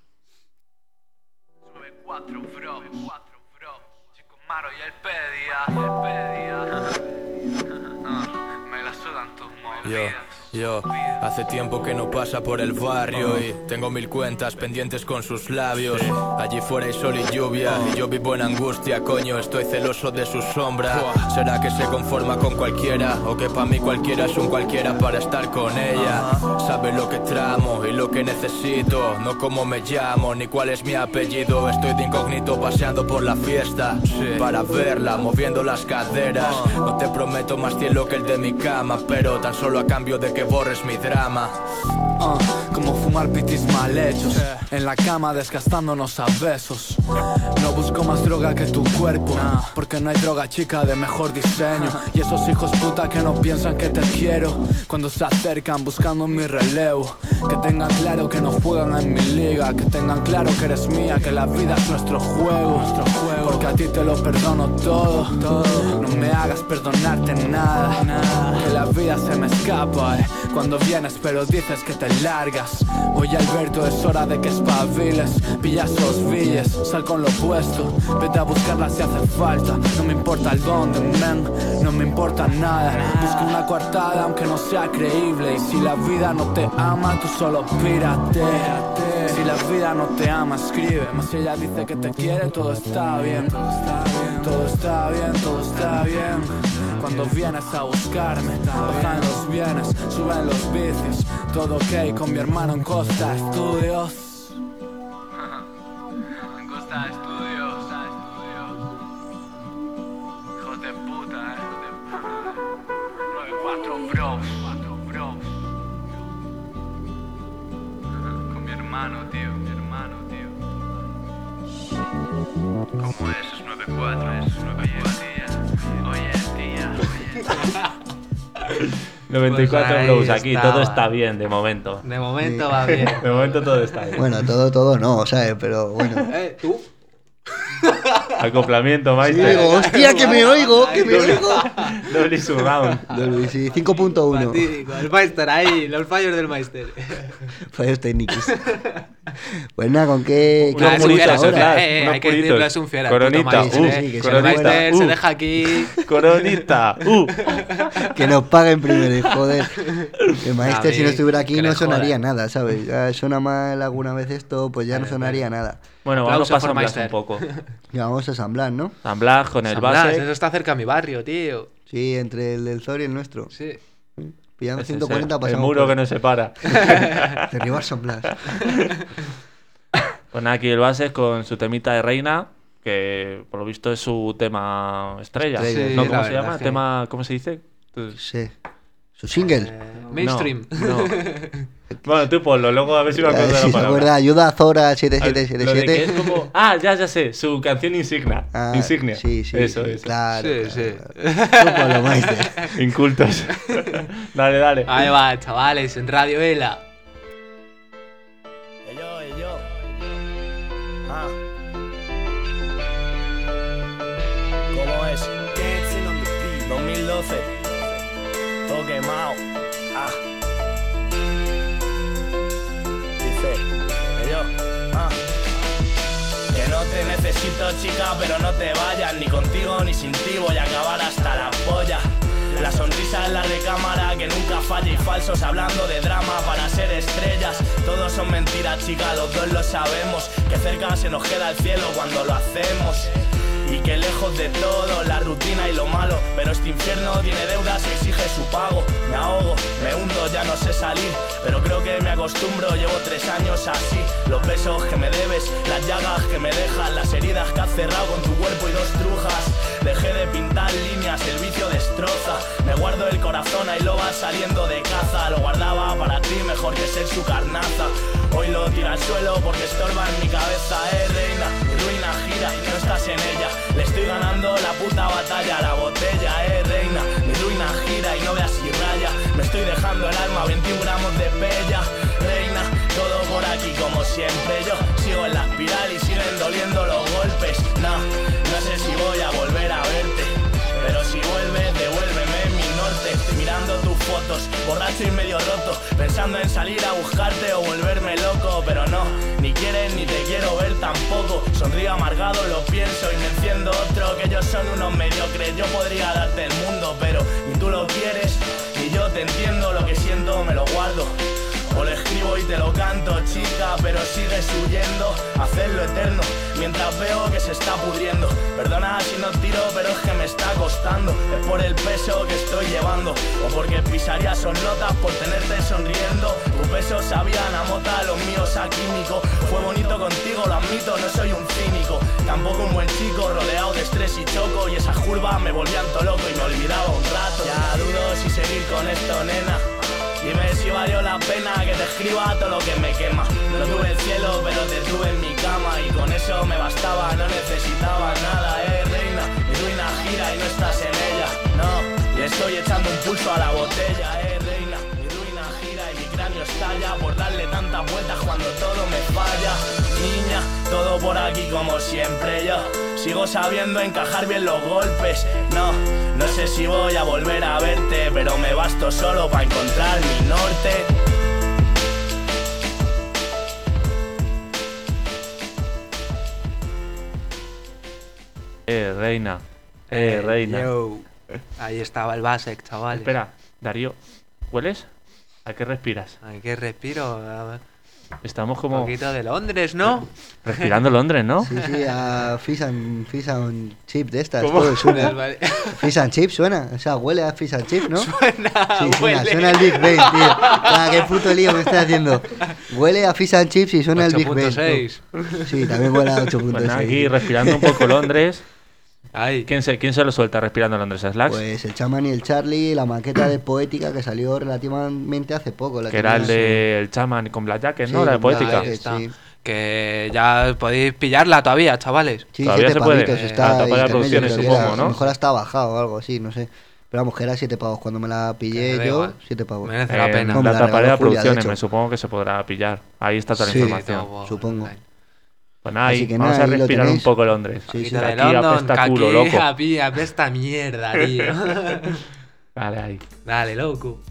94 Bros. Chico Maro y el Pedia. Me la sudan tus movidas. Yo, hace tiempo que no pasa por el barrio y tengo 1000 cuentas pendientes con sus labios. Allí fuera hay sol y lluvia y yo vivo en angustia, coño, estoy celoso de su sombra. ¿Será que se conforma con cualquiera o que pa' mí cualquiera es un cualquiera para estar con ella? Sabe lo que tramo y lo que necesito, no cómo me llamo ni cuál es mi apellido. Estoy de incógnito paseando por la fiesta para verla moviendo las caderas. No te prometo más cielo que el de mi cama, pero tan solo a cambio de que que borres mi drama. Como fumar pitis mal hechos, en la cama desgastándonos a besos. No busco más droga que tu cuerpo, porque no hay droga chica de mejor diseño. Y esos hijos puta que no piensan que te quiero, cuando se acercan buscando mi relevo. Que tengan claro que no juegan en mi liga, que tengan claro que eres mía, que la vida es nuestro juego. Porque a ti te lo perdono todo. No me hagas perdonarte nada, que la vida se me escapa, cuando vienes pero dices que te largas. Oye Alberto, es hora de que espabiles. Pilla esos billes, sal con lo puesto. Vete a buscarla si hace falta. No me importa el dónde, man, no me importa nada. Busca una coartada aunque no sea creíble. Y si la vida no te ama, tú solo pírate. Si la vida no te ama, escribe. Mas si ella dice que te quiere, todo está bien. Todo está bien, todo está bien. Cuando vienes a buscarme, bajan los bienes, suben los vicios. Todo ok con mi hermano en Costa Estudios. En Costa Estudios. Hijos de puta, 94 bros. Con mi hermano, tío. ¿Cómo es? Es 94, es 94. Oye, tía. 94 Pues Bros, aquí estaba. todo está bien de momento. De momento va bien. De momento todo está bien. Bueno, todo no, ¿sabes? Pero bueno. ¿Tú? Acoplamiento, Sí, Meister. digo, hostia, que me oigo. Dolby surround. Dolby, sí, 5.1. Fatídico, el Meister ahí, los fallos del Meister. Fallos técnicos. Pues nada, ¿con qué Nah, es un vamos fiera, es un ahora? fiera. Hay que decirlo, es un fiera. Coronita, el puto Meister, sí, que el se Meister muera. se deja aquí. Coronita. Que nos paguen primero, y joder. Que Maestre, si no David, estuviera aquí, que no le sonaría jodan. nada, ¿sabes? Ya suena mal alguna vez esto, pues ya no sonaría nada. Bueno, vamos Aplauso a por San Blas Meister. un poco. Ya vamos a San Blas, ¿no? San Blas con el San Blas, base. eso está cerca de mi barrio, tío. Sí, entre el del Zor y el nuestro. Sí. Pillamos Ese es 140, el pasamos muro por- que nos separa. Derribar San Blas. Pues nada, aquí el base con su temita de Reina, que por lo visto es su tema estrella. Estrella, ¿No? sí, ¿Cómo la se verdad llama? es que- Tema, ¿cómo se dice? Sí. Su single. Mainstream. No. Bueno, tú ponlo, luego a ver si me acuerdo de Sí, la ¿se palabra. acuerda? Ayuda a Zora Lo de que es 7777. como... Ah, ya sé, su canción insignia. Ah, Insignia. Sí, sí. Eso, sí, eso. Claro. Sí, claro. Tú ponlo, Maestre. Incultos. Dale. Ahí va, chavales, en Radio Vela. Yo. Ah. ¿Cómo es? 2012. Todo quemado. Ah. Dice, yo. Ah. Que no te necesito, chica, pero no te vayas. Ni contigo ni sin ti voy a acabar hasta la polla. La sonrisa en la recámara que nunca falla y falsos hablando de drama para ser estrellas. Todos son mentiras, chica, los dos lo sabemos. Que cerca se nos queda el cielo cuando lo hacemos. Y que lejos de todo, la rutina y lo malo. Pero este infierno tiene deudas y exige su pago. Me ahogo, me hundo, ya no sé salir. Pero creo que me acostumbro, llevo 3 años así. Los besos que me debes, las llagas que me dejas, las heridas que has cerrado con tu cuerpo y 2 trujas. Dejé de pintar líneas, el vicio destroza. Me guardo el corazón, ahí lo vas saliendo de caza. Lo guardaba para ti, mejor que ser su carnaza. Hoy lo tira al suelo porque estorba en mi cabeza, reina. Mi ruina gira y no estás en ella. Le estoy ganando la puta batalla, la botella, reina. Mi ruina gira y no veas si raya. Me estoy dejando el alma, 21 gramos de bella. Reina, todo por aquí como siempre. Yo sigo en la espiral y siguen doliendo los golpes. No sé si voy a volver a verte, pero si vuelves, devuélveme mi norte. Mirando tus fotos, borracho y medio roto, pensando en salir a buscarte o volverme loco. Pero no, ni quieres ni te quiero ver tampoco. Sonrío amargado, lo pienso y me enciendo otro. Que ellos son unos mediocres, yo podría darte el mundo, pero ni tú lo quieres, ni yo te entiendo. Lo que siento me lo guardo, o lo escribo y te lo canto, chica, pero sigues huyendo, hacerlo eterno, mientras veo que se está pudriendo. Perdona si no tiro, pero es que me está costando. Es por el peso que estoy llevando, o porque pisaría son notas por tenerte sonriendo. Tu peso sabían a mota, los míos a químico. Fue bonito contigo, lo admito, no soy un cínico. Tampoco un buen chico, rodeado de estrés y choco. Y esas curvas me volvían todo loco y me olvidaba un rato. Ya dudo si seguir con esto, nena. Dime valió la pena que te escriba todo lo que me quema. No tuve el cielo, pero te tuve en mi cama y con eso me bastaba, no necesitaba nada, reina. Mi ruina gira y no estás en ella, no. Y estoy echando un pulso a la botella, reina. Mi ruina gira y mi cráneo estalla por darle tantas vueltas cuando todo me falla. Niña, todo por aquí como siempre yo. Sigo sabiendo encajar bien los golpes. No sé si voy a volver a verte, pero me basto solo para encontrar mi norte. Reina. Reina. Yo. Ahí estaba el Basek, chaval. Espera, Darío, ¿hueles? ¿A qué respiras? ¿A qué respiro? A ver. Estamos como... Un poquito de Londres, ¿no? Respirando Londres, ¿no? Sí, a Fish and Chip de estas. ¿Cómo? Todo suena. Fish and Chip suena. O sea, huele a Fish and Chip, ¿no? Suena el Big Ben, tío. Qué puto lío me estoy haciendo. Huele a Fish and Chips y suena el Big Ben. 8.6. Sí, también huele a 8.6. Pues aquí respirando un poco Londres. Ay. ¿Quién se lo suelta respirando Londres? ¿Slacks? Pues el Chaman y el Charlie, la maqueta de Poética que salió relativamente hace poco. Que era el de el Chaman con Black Jacket, ¿no? Sí, La de Poética. sí. Que ya podéis pillarla todavía, chavales. Sí, todavía se puede. Está en producciones, supongo, ¿no? A lo mejor hasta bajado o algo así, no sé. Pero vamos, que era 7 pavos. Cuando me la pillé yo, igual. 7 pavos. Merece la pena. En No, la tapadera de Julia, producciones, de me hecho. supongo que se podrá pillar. Ahí está toda la Sí, información. supongo. Pues nada, Así ahí, que vamos nada, a ahí lo respirar un tenéis. poco Londres. Sí, sí. De Aquí London, apesta que culo, aquí loco. apesta mierda, tío. Dale, ahí. Dale, loco.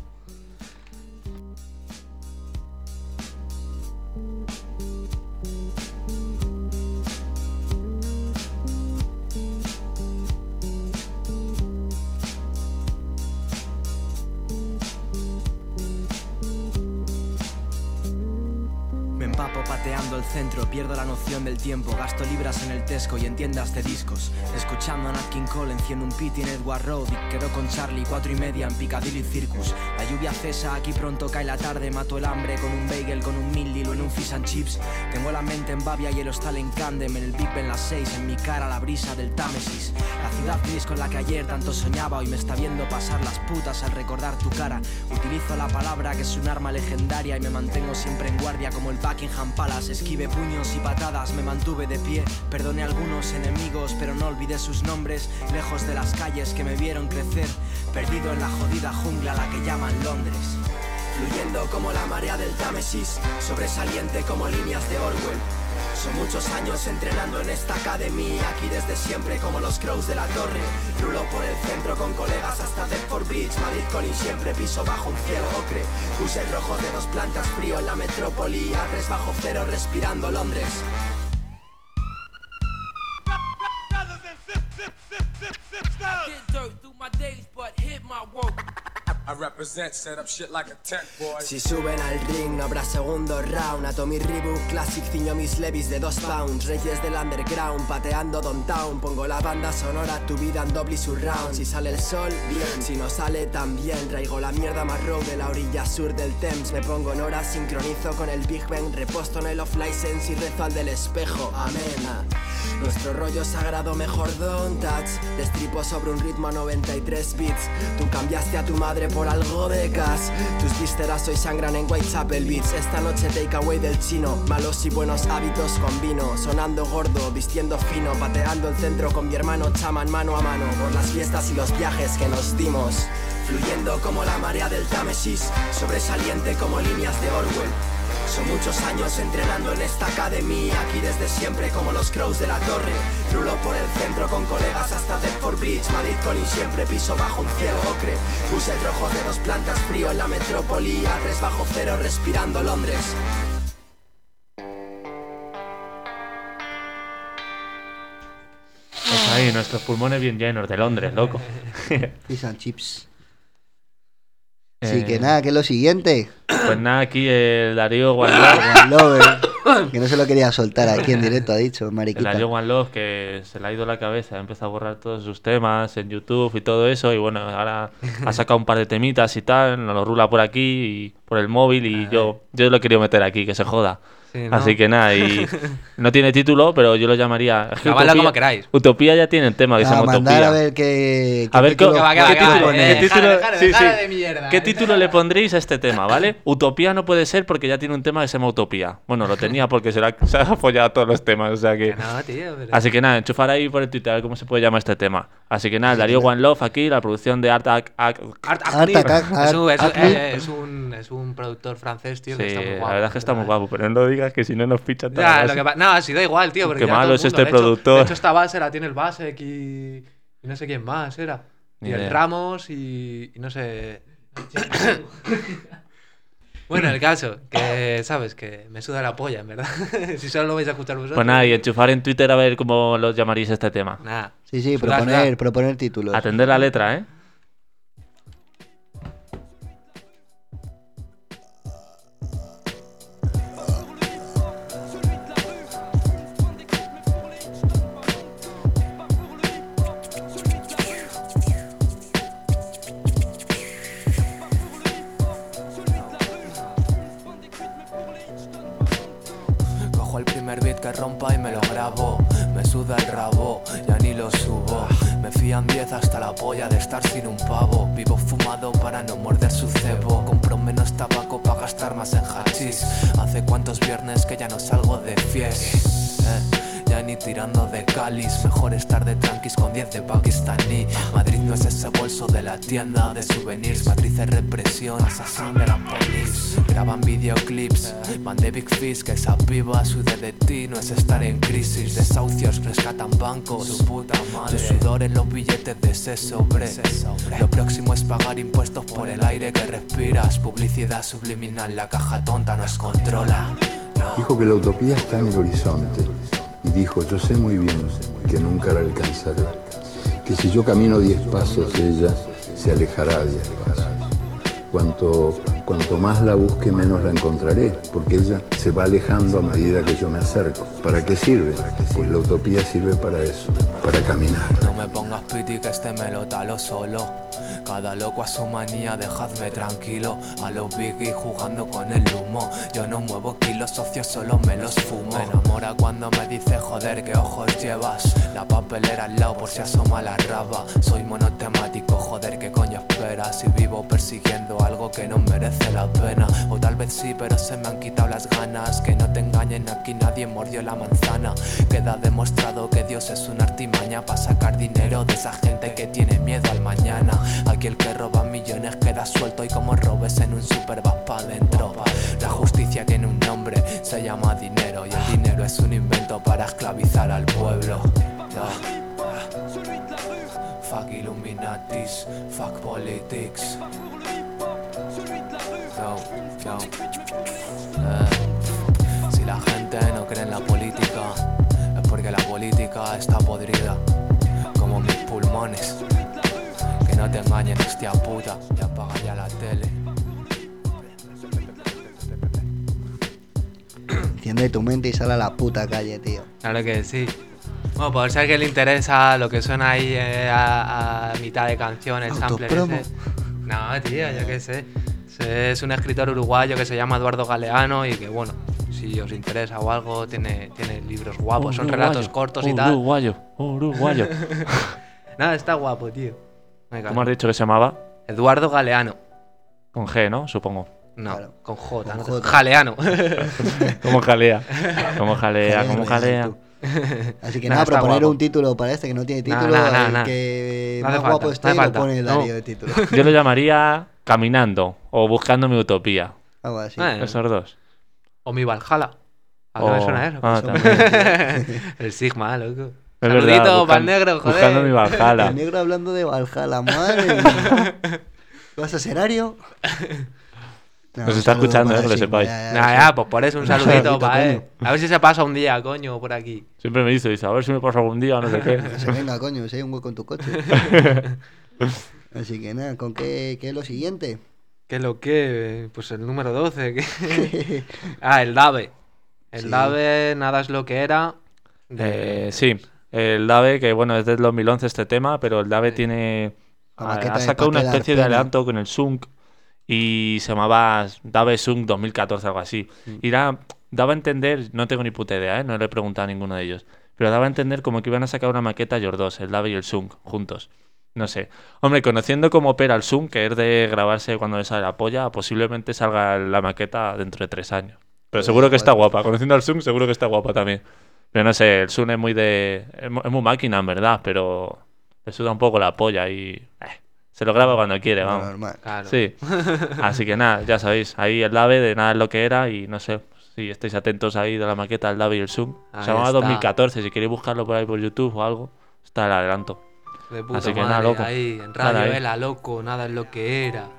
Me empapo pateando el centro, pierdo la noción del tiempo. Gasto libras en el Tesco y en tiendas de discos. Escuchando a Nat King Cole, enciendo un piti en Edward Road y quedo con Charlie 4:30 en Piccadilly Circus. La lluvia cesa, aquí pronto cae la tarde. Mato el hambre con un bagel, con un Mildil o en un fish and chips. Tengo la mente en Bavia y el hostal en Camden. En el Big Ben las 6, en mi cara la brisa del Támesis. La ciudad gris con la que ayer tanto soñaba, hoy me está viendo pasar las putas al recordar tu cara. Utilizo la palabra que es un arma legendaria y me mantengo siempre en guardia como el Buckingham Palace. Esquive puños y patadas, me mantuve de pie. Perdoné a algunos enemigos, pero no olvidé sus nombres. Lejos de las calles que me vieron crecer, perdido en la jodida jungla a la que llaman Londres. Fluyendo como la marea del Támesis, sobresaliente como líneas de Orwell. Son muchos años entrenando en esta academia, aquí desde siempre como los Crows de la Torre. Rulo por el centro con colegas hasta Deptford Bridge, Madrid Collins siempre piso bajo un cielo ocre. Puse el rojo de 2 plantas frío en la metrópoli, a 3 bajo cero respirando Londres. Si suben al ring no habrá segundo round. A Tommy Reebok Classic ciño mis levis de 2 pounds. Reyes del underground pateando downtown. Pongo la banda sonora, tu vida en doble surround. Si sale el sol, bien, si no sale también. Traigo la mierda marrón de la orilla sur del Thames. Me pongo en hora, sincronizo con el Big Ben. Reposto en el off license y rezo al del espejo, amén. Nuestro rollo sagrado mejor don't touch. Destripo sobre un ritmo a 93 bits. Tú cambiaste a tu madre por algo de gas. Tus vísceras hoy sangran en Whitechapel Beach. Esta noche takeaway del chino. Malos y buenos hábitos con vino. Sonando gordo, vistiendo fino. Pateando el centro con mi hermano Chaman mano a mano. Por las fiestas y los viajes que nos dimos. Fluyendo como la marea del Támesis. Sobresaliente como líneas de Orwell. Son muchos años entrenando en esta academia, aquí desde siempre como los Crows de la Torre. Rulo por el centro con colegas hasta Deptford Bridge, Madrid Collins siempre piso bajo un cielo ocre. Puse el rojo de 2 plantas frío en la metrópoli, a 3 bajo cero respirando Londres. Pues ahí, nuestros pulmones bien llenos de Londres, loco. Fish and chips. Sí, que nada, que es lo siguiente. Pues nada, aquí el Darío One One Love, que no se lo quería soltar aquí en directo, ha dicho, El mariquita. Darío One Love, que se le ha ido la cabeza, ha empezado a borrar todos sus temas en YouTube y todo eso, y bueno, ahora ha sacado un par de temitas y tal, nos lo rula por aquí y por el móvil, y yo lo he querido meter aquí, que se joda. Sí, ¿no? Así que nada, y no tiene título, pero yo lo llamaría... Es que Llamadlo como queráis. Utopía ya tiene el tema que se llama mandar Utopía. a ver qué A ver título qué ponéis. de mierda. ¿Qué título le pondréis a este tema, vale? Utopía no puede ser porque ya tiene un tema que se llama Utopía. Bueno, lo tenía porque se ha follado todos los temas, o sea que... No, tío, pero... Así que nada, enchufar ahí por el Twitter a ver cómo se puede llamar este tema. Así que nada, Darío One Love aquí, la producción de Es un productor francés, tío, que Sí, está muy guapo. la verdad es que está muy guapo, pero no lo digas que si no nos fichan todas Ya, las- lo que no, si da igual, tío. Porque Qué ya malo todo el es mundo, este de hecho- productor. De hecho, esta base la tiene el Basek y no sé quién más era. Ni Y el idea. Ramos y no sé. Bueno, el caso, que sabes, que me suda la polla, en verdad. Si solo lo vais a escuchar vosotros. Pues nada, y enchufar en Twitter a ver cómo lo llamaréis este tema. Nada. Sí, proponer títulos. Atender la letra, ¿eh? Cojo el primer beat que rompa y me lo grabo. Me suda el rabo, ya ni lo subo. Me fían 10 hasta la polla de estar sin un pavo. Vivo fumado para no morder su cebo. Compro menos tabaco para gastar más en hachís. Hace cuantos viernes que ya no salgo de fiesta. Ya ni tirando de cáliz. Mejor estar de tranquis con 10 de pakistaní. Madrid no es ese bolso de la tienda de souvenirs. Madrid es represión, asesino de la police. Graban videoclips, mandé Big Fish que esa piba sude de ti. No es estar en crisis, desahucios rescatan bancos. Su puta madre, tu sudor en los billetes de ese sobre. Lo próximo es pagar impuestos por el aire que respiras. Publicidad subliminal, la caja tonta nos controla. Dijo que la utopía está en el horizonte y dijo, yo sé muy bien que nunca la alcanzaré, que si yo camino 10 pasos ella se alejará 10 pasos. Cuanto más la busque menos la encontraré, porque ella se va alejando a medida que yo me acerco. ¿Para qué sirve? Pues la utopía sirve para eso, para caminar. No me pongas piti que este me lo talo solo. Cada loco a su manía, dejadme tranquilo. A los Biggie jugando con el humo. Yo no muevo kilos, socios, solo me los fumo. Me enamora cuando me dice joder qué ojos llevas. La papelera al lado por si asoma la raba. Soy monotemático, joder qué coño esperas. Si vivo persiguiendo algo que no merece la pena. O tal vez sí, pero se me han quitado las ganas. Que no te engañen, aquí nadie mordió la manzana. Queda demostrado que Dios es una artimaña para sacar dinero de esa gente que tiene miedo al mañana. Aquí el que roba millones queda suelto y como robes en un super vas pa' dentro. La justicia tiene un nombre, se llama dinero. Y el dinero es un invento para esclavizar al pueblo. Fuck Illuminatis, fuck politics. Si la gente no cree en la política, es porque la política está podrida, como mis pulmones. Que no te engañen, hostia puta, y apaga ya la tele. Enciende tu mente y sal a la puta calle, tío. Claro que sí. Bueno, por si a alguien le interesa lo que suena ahí a mitad de canción, el sampler Autopromo. ese. No, tío, yo qué sé. Es un escritor uruguayo que se llama Eduardo Galeano y que, bueno, si os interesa o algo, tiene libros guapos, son relatos cortos y tal. Uruguayo. Nada, está guapo, tío. Venga. ¿Cómo has dicho que se llamaba? Eduardo Galeano. Con G, ¿no? Supongo. No, con J. Con ¿no? J. Jaleano. ¿Cómo jalea? ¿Cómo jalea? ¿Cómo jalea? Así que Nah, nada, está proponer guapo. un título para este que no tiene Nah, título, nah. el que No hace más falta, guapo no esté hace lo falta. pone el No. Darío de título. Yo lo llamaría Caminando o Buscando mi Utopía. Algo así. Esos dos. O mi Valhalla. ¿A qué me suena eso? Ah, Pues, también. El Sigma, loco. Es Saludito verdad, para el negro, joder. Buscando mi Valhalla. El negro hablando de Valhalla, madre mía. ¿Vas a Serario? No, Nos un está saludo escuchando, para que lo Sigma, sepáis. Ya, pues por eso un saludito saludito, para él. coño. A ver si se pasa un día, coño, por aquí. Siempre me dice, a ver si me pasa algún día o no sé qué. Que se venga, coño, si hay un hueco en tu coche. Así que nada, ¿con qué es lo siguiente? ¿Qué es lo que? Pues el número 12. El Dave. El Sí. Dave, nada es lo que era. Sí, el Dave, que bueno, es del 2011 este tema, pero el Dave tiene... La maqueta Ha de sacado una Paquete especie de Arpena. adelanto con el Sunk y se llamaba Dave Sunk 2014, algo así. Y era daba a entender, no tengo ni puta idea, no le he preguntado a ninguno de ellos, pero daba a entender como que iban a sacar una maqueta ellos dos, el Dave y el Sung, juntos. No sé. Hombre, conociendo cómo opera el Sung, que es de grabarse cuando le sale la polla, posiblemente salga la maqueta dentro de 3 años. Pero seguro que está guapa. Conociendo al Sung, seguro que está guapa también. Pero no sé, el Sung es muy es muy máquina, en verdad, pero le suda un poco la polla y se lo graba cuando quiere, vamos. Normal. Claro. Sí. Así que nada, ya sabéis, ahí el Dave de nada es lo que era y no sé, si estáis atentos ahí de la maqueta del Dave y el Sung. Ahí Se llamaba está. 2014, si queréis buscarlo por ahí por YouTube o algo, está el adelanto. De puta Así que madre, nada, loco. ahí, en Dale Radio ahí. Ela, loco, nada es lo que era.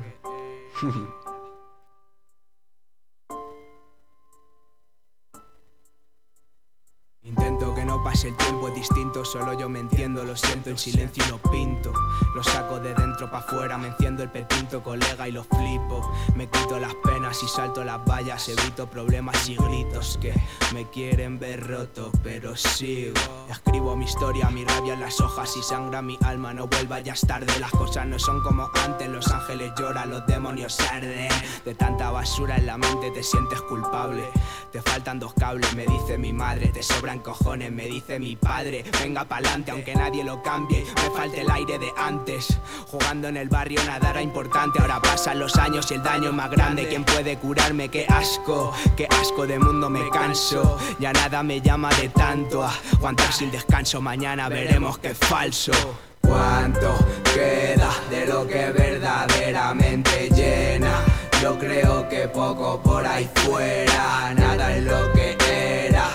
Intento que no pase el tiempo, es distinto, solo yo me entiendo, lo siento, en silencio y lo pinto. Lo saco de dentro pa' afuera, me enciendo el petinto, colega, y lo flipo. Me quito las penas y salto las vallas, evito problemas y gritos que me quieren ver roto, pero sigo. Escribo mi historia, mi rabia en las hojas y sangra mi alma, no vuelva, ya es tarde. Las cosas no son como antes, los ángeles lloran, los demonios arden. De tanta basura en la mente te sientes culpable. Te faltan 2 cables, me dice mi madre, te sobran cojones, me dice mi padre. Venga pa'lante, aunque nadie lo cambie, me falte el aire de antes. Jugando en el barrio nada era importante, ahora pasan los años y el daño es más grande. ¿Quién puede curarme? Qué asco de mundo me canso. Ya nada me llama de tanto aguantar sin descanso, mañana veremos que es falso. ¿Cuánto queda de lo que verdaderamente llena? Yo creo que poco por ahí fuera, nada es lo que era,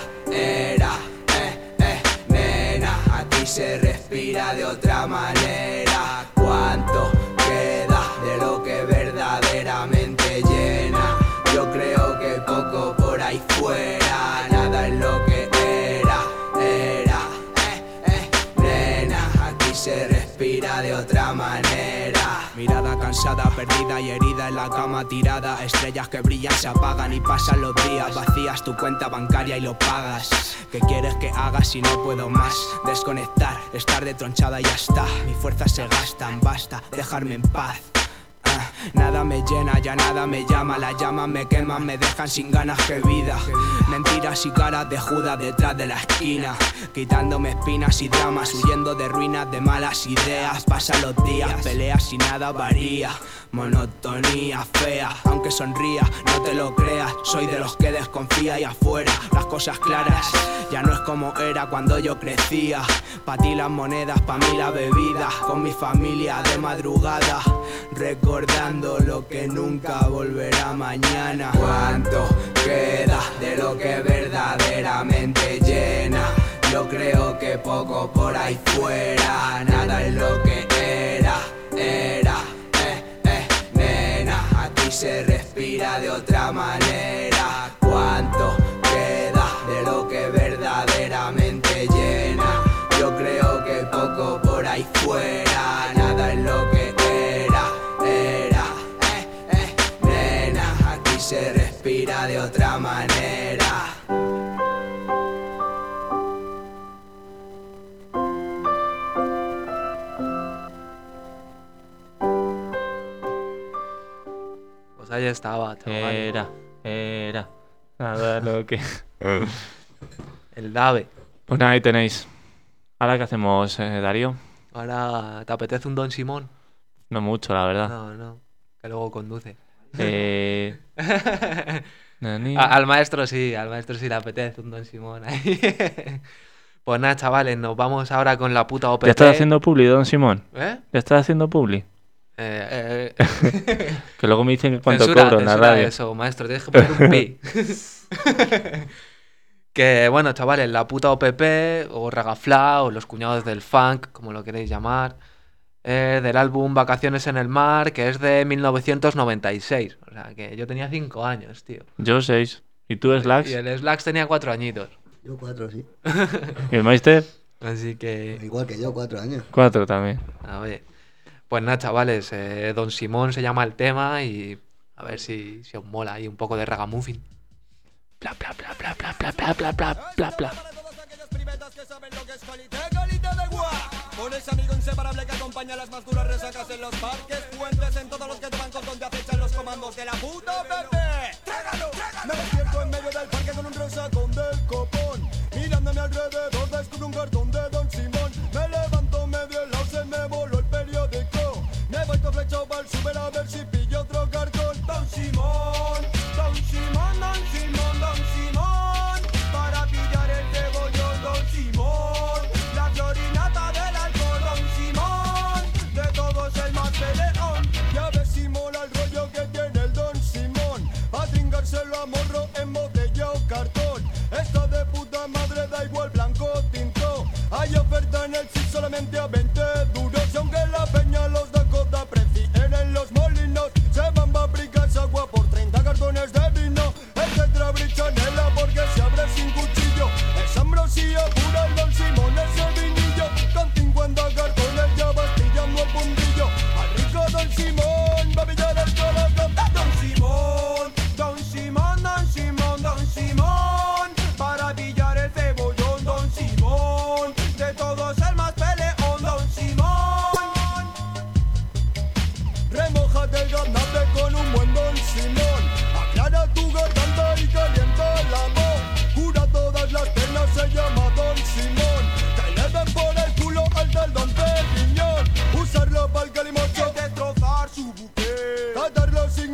nena, aquí se respira de otra manera. ¿Cuánto queda de lo que verdaderamente llena? Yo creo que poco por ahí fuera, nada es lo que era, nena, aquí se respira de otra manera. Mirada cansada, perdida y herida en la cama tirada. Estrellas que brillan se apagan y pasan los días. Vacías tu cuenta bancaria y lo pagas. ¿Qué quieres que haga si no puedo más? Desconectar, estar de tronchada y ya está. Mis fuerzas se gastan, basta, dejarme en paz. Nada me llena, ya nada me llama. Las llamas me queman, me dejan sin ganas que vida. Mentiras y caras de Judas detrás de la esquina, quitándome espinas y dramas, huyendo de ruinas de malas ideas. Pasan los días, peleas y nada varía. Monotonía fea, aunque sonría, no te lo creas. Soy de los que desconfía y afuera las cosas claras. Ya no es como era cuando yo crecía. Pa' ti las monedas, pa' mí la bebida. Con mi familia de madrugada, recordando lo que nunca volverá mañana. ¿Cuánto queda de lo que verdaderamente llena? Yo creo que poco por ahí fuera, nada es lo que era, nena, aquí se respira de otra manera. ¿Cuánto queda de lo que verdaderamente llena? Yo creo que poco por ahí fuera, nada es lo que era, nena, aquí se respira de otra manera. Pues ahí estaba, chaval. Era. Nada lo que. El Dave. Pues nada, ahí tenéis. Ahora, ¿qué hacemos, Darío? Ahora, ¿te apetece un Don Simón? No mucho, la verdad. No, que luego conduce. Nani. Al maestro sí le apetece un Don Simón ahí. Pues nada, chavales, nos vamos ahora con la puta OPP. ¿Ya estás haciendo publi, Don Simón? ¿Eh? ¿Ya estás haciendo publi? Que luego me dicen que cuánto Censura, cobro en la censura radio. eso, maestro, tienes que poner un pi. Que bueno, chavales, la puta OPP o Ragafla o los cuñados del funk, como lo queréis llamar, del álbum Vacaciones en el Mar, que es de 1996. O sea, que yo tenía 5 años, tío. Yo 6. ¿Y tú, Slacks? Y el Slacks tenía 4 añitos. Yo 4, sí. ¿Y el Meister? Así que... Igual que yo, 4 años. 4 también. A ver. Pues nada, chavales, Don Simón se llama el tema y a ver si os mola ahí un poco de ragamuffin. Bla, bla, bla, bla, bla, bla, bla, bla, bla, bla, bla. Con ese amigo inseparable que acompaña las más duras resacas en los parques, puentes en todos los que te van con donde acechan los comandos de la puta OPP. ¡Trágalo! Me despierto en medio del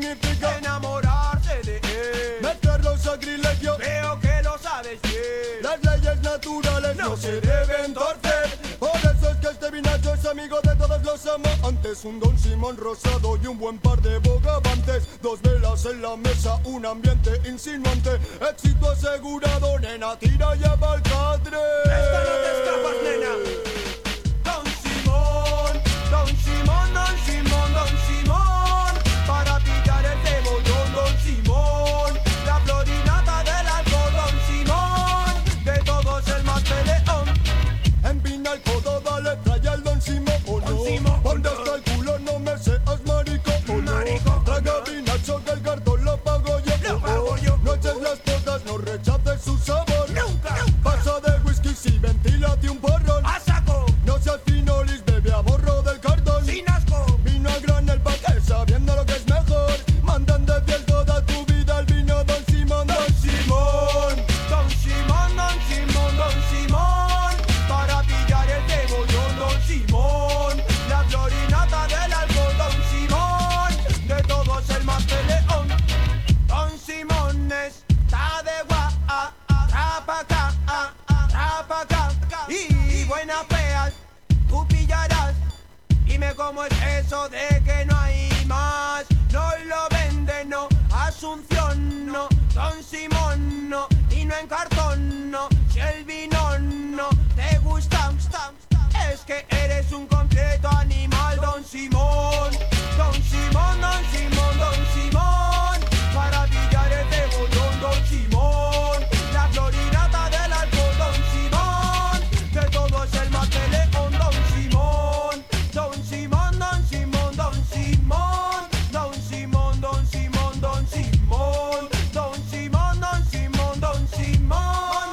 significa enamorarse de él. Meterlo sacrilegio, creo que lo sabes bien. Las leyes naturales no se deben torcer. Por eso es que este vinacho es amigo de todos los amantes. Un Don Simón rosado y un buen par de bogavantes. 2 velas en la mesa, un ambiente insinuante. Éxito asegurado, nena, tira ya pa'l catre. Esta no te escapas, nena. Don Simón, Don Simón, Don Simón, Don Simón. Para pillar el cebollón, Don Simón. La florinata del alcohol, Don Simón. De todos el más peleón. Empina el codo, dale, trae el Don Simón. ¿Dónde está el culo? No me seas marico. Traga vinacho que el cartón lo pago yo. No eches las todas, no rechaces su sabor. Pasa de whisky, si ventílate un porrón. No seas finolis, bebe a borro del cartón. Vino a granel pa' que sabiendo lo que es mejor. Mandan de fiel toda tu vida el vino Don Simón. Don Simón, Don Simón, Don Simón, Don Simón. Para pillar el cebollón, Don Simón. La florinata del alcohol, Don Simón. De todos el más peleón. Don Simón está de guapa, trapa acá. Y buenas feas, tú pillarás. Dime cómo es eso de que no hay más. No lo venden, no. Asunción, no. Don Simón, no. Y no en cartón, no. Si el vino no te gusta, es que eres un completo animal. Don Simón, Don Simón, Don Simón, Don Simón. Para pillar el cebollón, Don Simón. La florinata del alcohol, Don Simón. De todos el más peleón, Don Simón. Don Simón, Don Simón, Don Simón. Don Simón, Don Simón, Don Simón. Don Simón, Don Simón, Don Simón.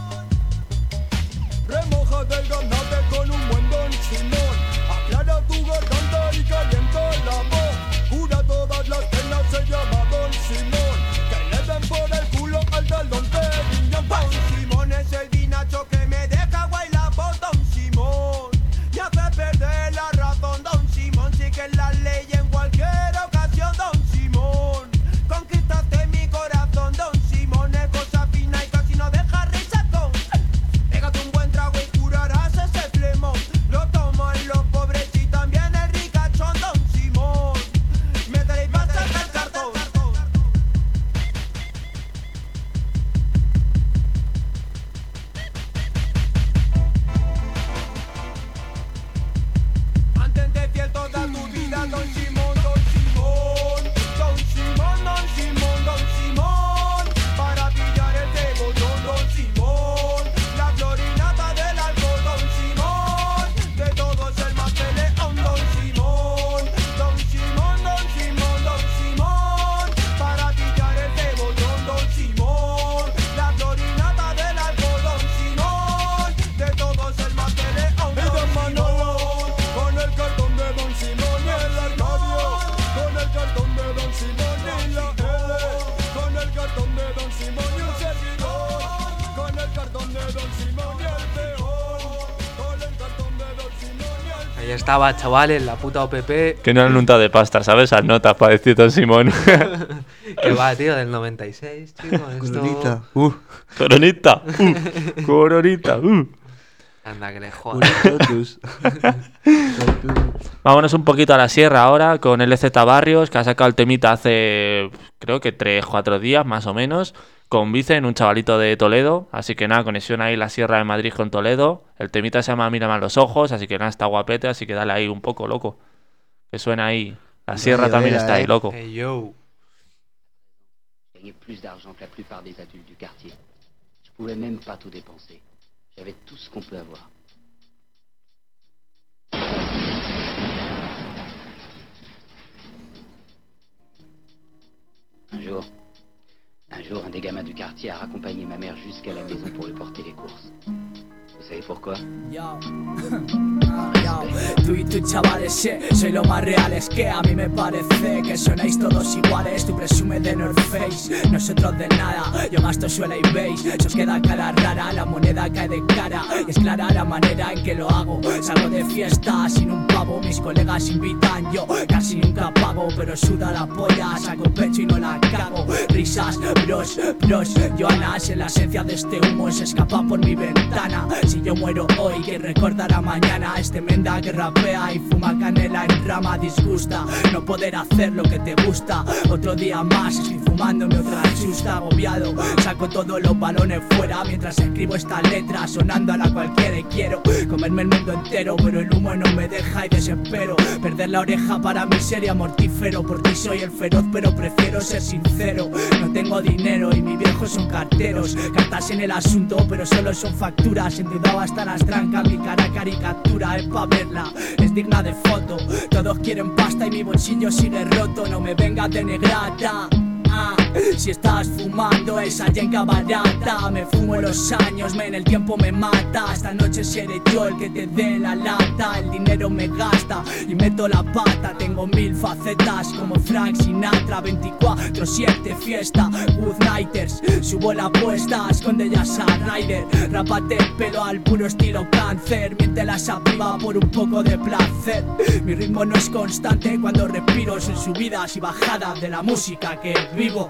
Remójate el ganate con un buen Don Simón. Aclara tu garganta y calienta la voz. Cura todas las penas, se llama Don Simón. Que le den por el culo al talón de Viñón. Don Simón es el vinacho que me deja guay la voz. Don Simón me hace perder la razón. Don Simón sigue la ley en cualquier ocasión. Don Simón, conquistaste mi corazón. Don Simón es cosa fina y casi no deja risacón. Pégate un buen trago y curarás ese flemón. Lo toman los pobres y también el ricachón. Don Simón, métele y pásate el cartón. Mantente fiel toda tu vida, Don Simón, Don Simón. Don Simón, Don Simón, Don Simón. Para pillar el cebollón, Don Simón. La florinata del alcohol, Don Simón. De todos el más peleón, Don Simón. Don Simón, Don Simón, Don Simón. Para pillar el cebollón, Don Simón. La florinata del alcohol, Don Simón. De todos el más peleón, Don Simón. Con el cartón de Don Simón y el Arcadio. Con el cartón de Don Simón y la L. Con el cartón de Don Simón y un servidor. Con el cartón de Don Simón y el peor. Con el cartón de Don Simón y el Ahí estaba, chavales, la puta OPP. Que no han untado de pasta, ¿sabes? Esas notas para decir Don Simón. Que va, tío, del 96, chico. Esto... Coronita. Coronita. Coronita. Anda, que le jodas. Vámonos un poquito a la sierra ahora con LZ Barrios, que ha sacado el temita hace, creo que 3-4 días más o menos, con Vicen, un chavalito de Toledo. Así que nada, conexión ahí la sierra de Madrid con Toledo. El temita se llama Mírame a los ojos, así que nada, está guapete, así que dale ahí un poco, loco. Que suena ahí. La sierra también está ahí, loco. Hey, yo. Gagnais plus d'argent que la plupart des adultes du quartier. Je pouvais même pas tout dépenser. J'avais tout ce qu'on peut avoir. Un jour, un des gamins du quartier a raccompagné ma mère jusqu'à la maison pour lui porter les courses. Au savez pourquoi? Yo. Tú y tu chavales, soy lo más reales que a mí me parece que sonáis todos iguales. Tú presumes de North Face, nosotros de nada. Yo gasto suela y veis, se os queda cara rara, la moneda cae de cara y es clara la manera en que lo hago. Salgo de fiesta sin un pavo, mis colegas invitan, yo casi nunca pago, pero suda la polla, saco pecho y no la cago. Risas, bros, Joanas, en la esencia de este humo se escapa por mi ventana. Si yo muero hoy, ¿quién recordará mañana? Este menda que rapea y fuma canela en rama disgusta no poder hacer lo que te gusta. Otro día más, estoy fumándome otra chusta. Agobiado, saco todos los balones fuera mientras escribo esta letra, sonando a la cualquiera y quiero comerme el mundo entero, pero el humo no me deja y desespero. Perder la oreja para mí sería mortífero. Por ti soy el feroz, pero prefiero ser sincero. No tengo dinero y mis viejos son carteros. Cartas en el asunto, pero solo son facturas. Endeudado hasta las trancas, mi cara caricatura es pa' verla, es digna de foto. Todos quieren pasta y mi bolsillo sigue roto. No me vengas de negrata. Si estás fumando esa yenca barata, me fumo en los años, en el tiempo me mata. Esta noche seré yo el que te dé la lata. El dinero me gasta y meto la pata. Tengo 1000 facetas como Frank Sinatra. 24/7 fiesta, Good Nighters. Subo la apuesta, esconde ya a Ryder. Rápate el pelo al puro estilo cáncer. Miéntelas arriba por un poco de placer. Mi ritmo no es constante cuando respiro. Son subidas y bajadas de la música que vivo.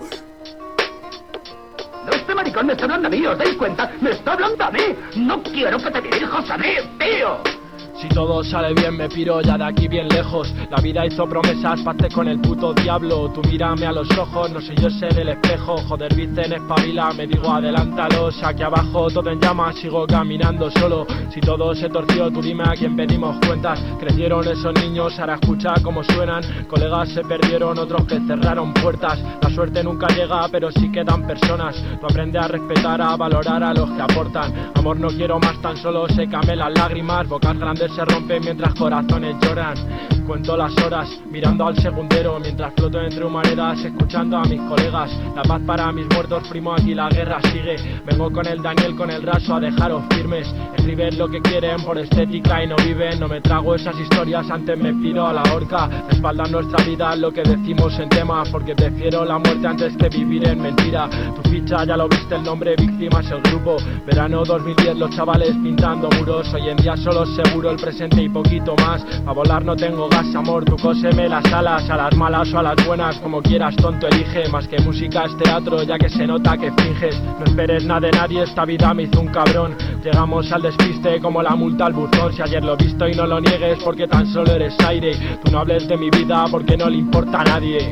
Este maricón me está hablando a mí, ¿os dais cuenta? ¡Me está hablando a mí! ¡No quiero que te dirijas a mí, tío! Si todo sale bien me piro ya de aquí bien lejos. La vida hizo promesas, pacté con el puto diablo. Tú mírame a los ojos, no sé yo ser el espejo. Joder, Vicen, espabila, me digo adelántalos. Aquí abajo todo en llamas, sigo caminando solo. Si todo se torció, tú dime a quién pedimos cuentas. Crecieron esos niños, ahora escucha cómo suenan. Colegas se perdieron, otros que cerraron puertas. La suerte nunca llega, pero sí quedan personas. Tú aprende a respetar, a valorar a los que aportan. Amor no quiero más, tan solo sécame las lágrimas. Bocas grandes se rompen mientras corazones lloran. Cuento las horas mirando al segundero mientras floto entre humaredas escuchando a mis colegas. La paz para mis muertos, primo, aquí la guerra sigue. Vengo con el Daniel, con el raso a dejaros firmes. Escriben lo que quieren por estética y no viven. No me trago esas historias, antes me piro a la horca. Respaldan nuestra vida lo que decimos en temas, porque prefiero la muerte antes que vivir en mentira. Tu ficha ya lo viste, el nombre víctima es el grupo. Verano 2010 los chavales pintando muros. Hoy en día solo seguro el presente y poquito más. A volar no tengo gas, amor, tú cóseme las alas. A las malas o a las buenas, como quieras, tonto, elige. Más que música es teatro, ya que se nota que finges. No esperes nada de nadie, esta vida me hizo un cabrón. Llegamos al despiste como la multa al buzón. Si ayer lo visto y no lo niegues, porque tan solo eres aire. Tú no hables de mi vida porque no le importa a nadie.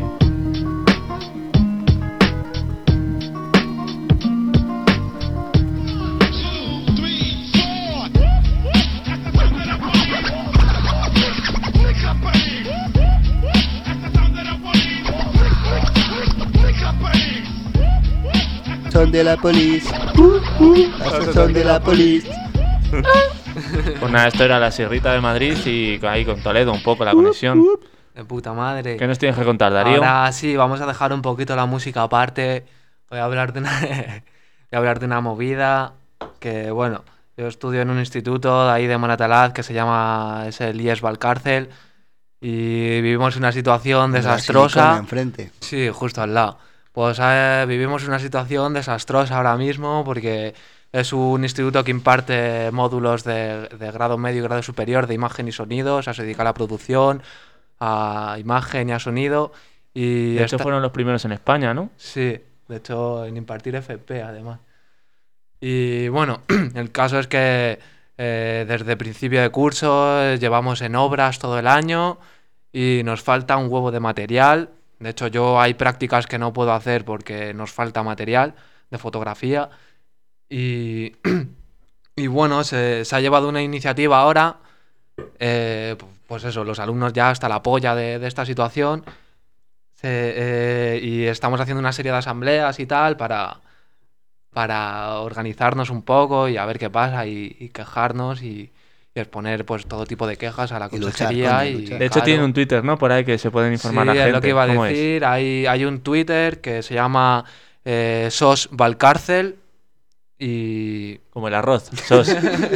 Son de la polis. Son de la polis. Pues nada, esto era la Sierrita de Madrid y ahí con Toledo un poco la conexión. De puta madre. ¿Qué nos tienes que contar, Darío? Ahora sí, vamos a dejar un poquito la música aparte. Voy a hablar de una movida que, bueno, yo estudio en un instituto de ahí de Moratalaz que se llama, es el IES Valcárcel, y vivimos una situación desastrosa. Enfrente. Sí, justo al lado. Pues vivimos una situación desastrosa ahora mismo porque es un instituto que imparte módulos de grado medio y grado superior de imagen y sonido, o sea, se dedica a la producción, a imagen y a sonido. Y de hecho fueron los primeros en España, ¿no? Sí, de hecho en impartir FP además. Y bueno, el caso es que desde principio de curso llevamos en obras todo el año y nos falta un huevo de material. De hecho, yo hay prácticas que no puedo hacer porque nos falta material de fotografía. Y bueno, se ha llevado una iniciativa ahora. Pues eso, los alumnos ya hasta la polla de esta situación. Y estamos haciendo una serie de asambleas y tal para organizarnos un poco y a ver qué pasa y quejarnos y exponer pues todo tipo de quejas a la consejería. De hecho, tiene un Twitter, ¿no? Por ahí que se pueden informar a la gente. Sí, es lo que iba a decir. Hay un Twitter que se llama SOS Valcárcel Y... Como el arroz, sos.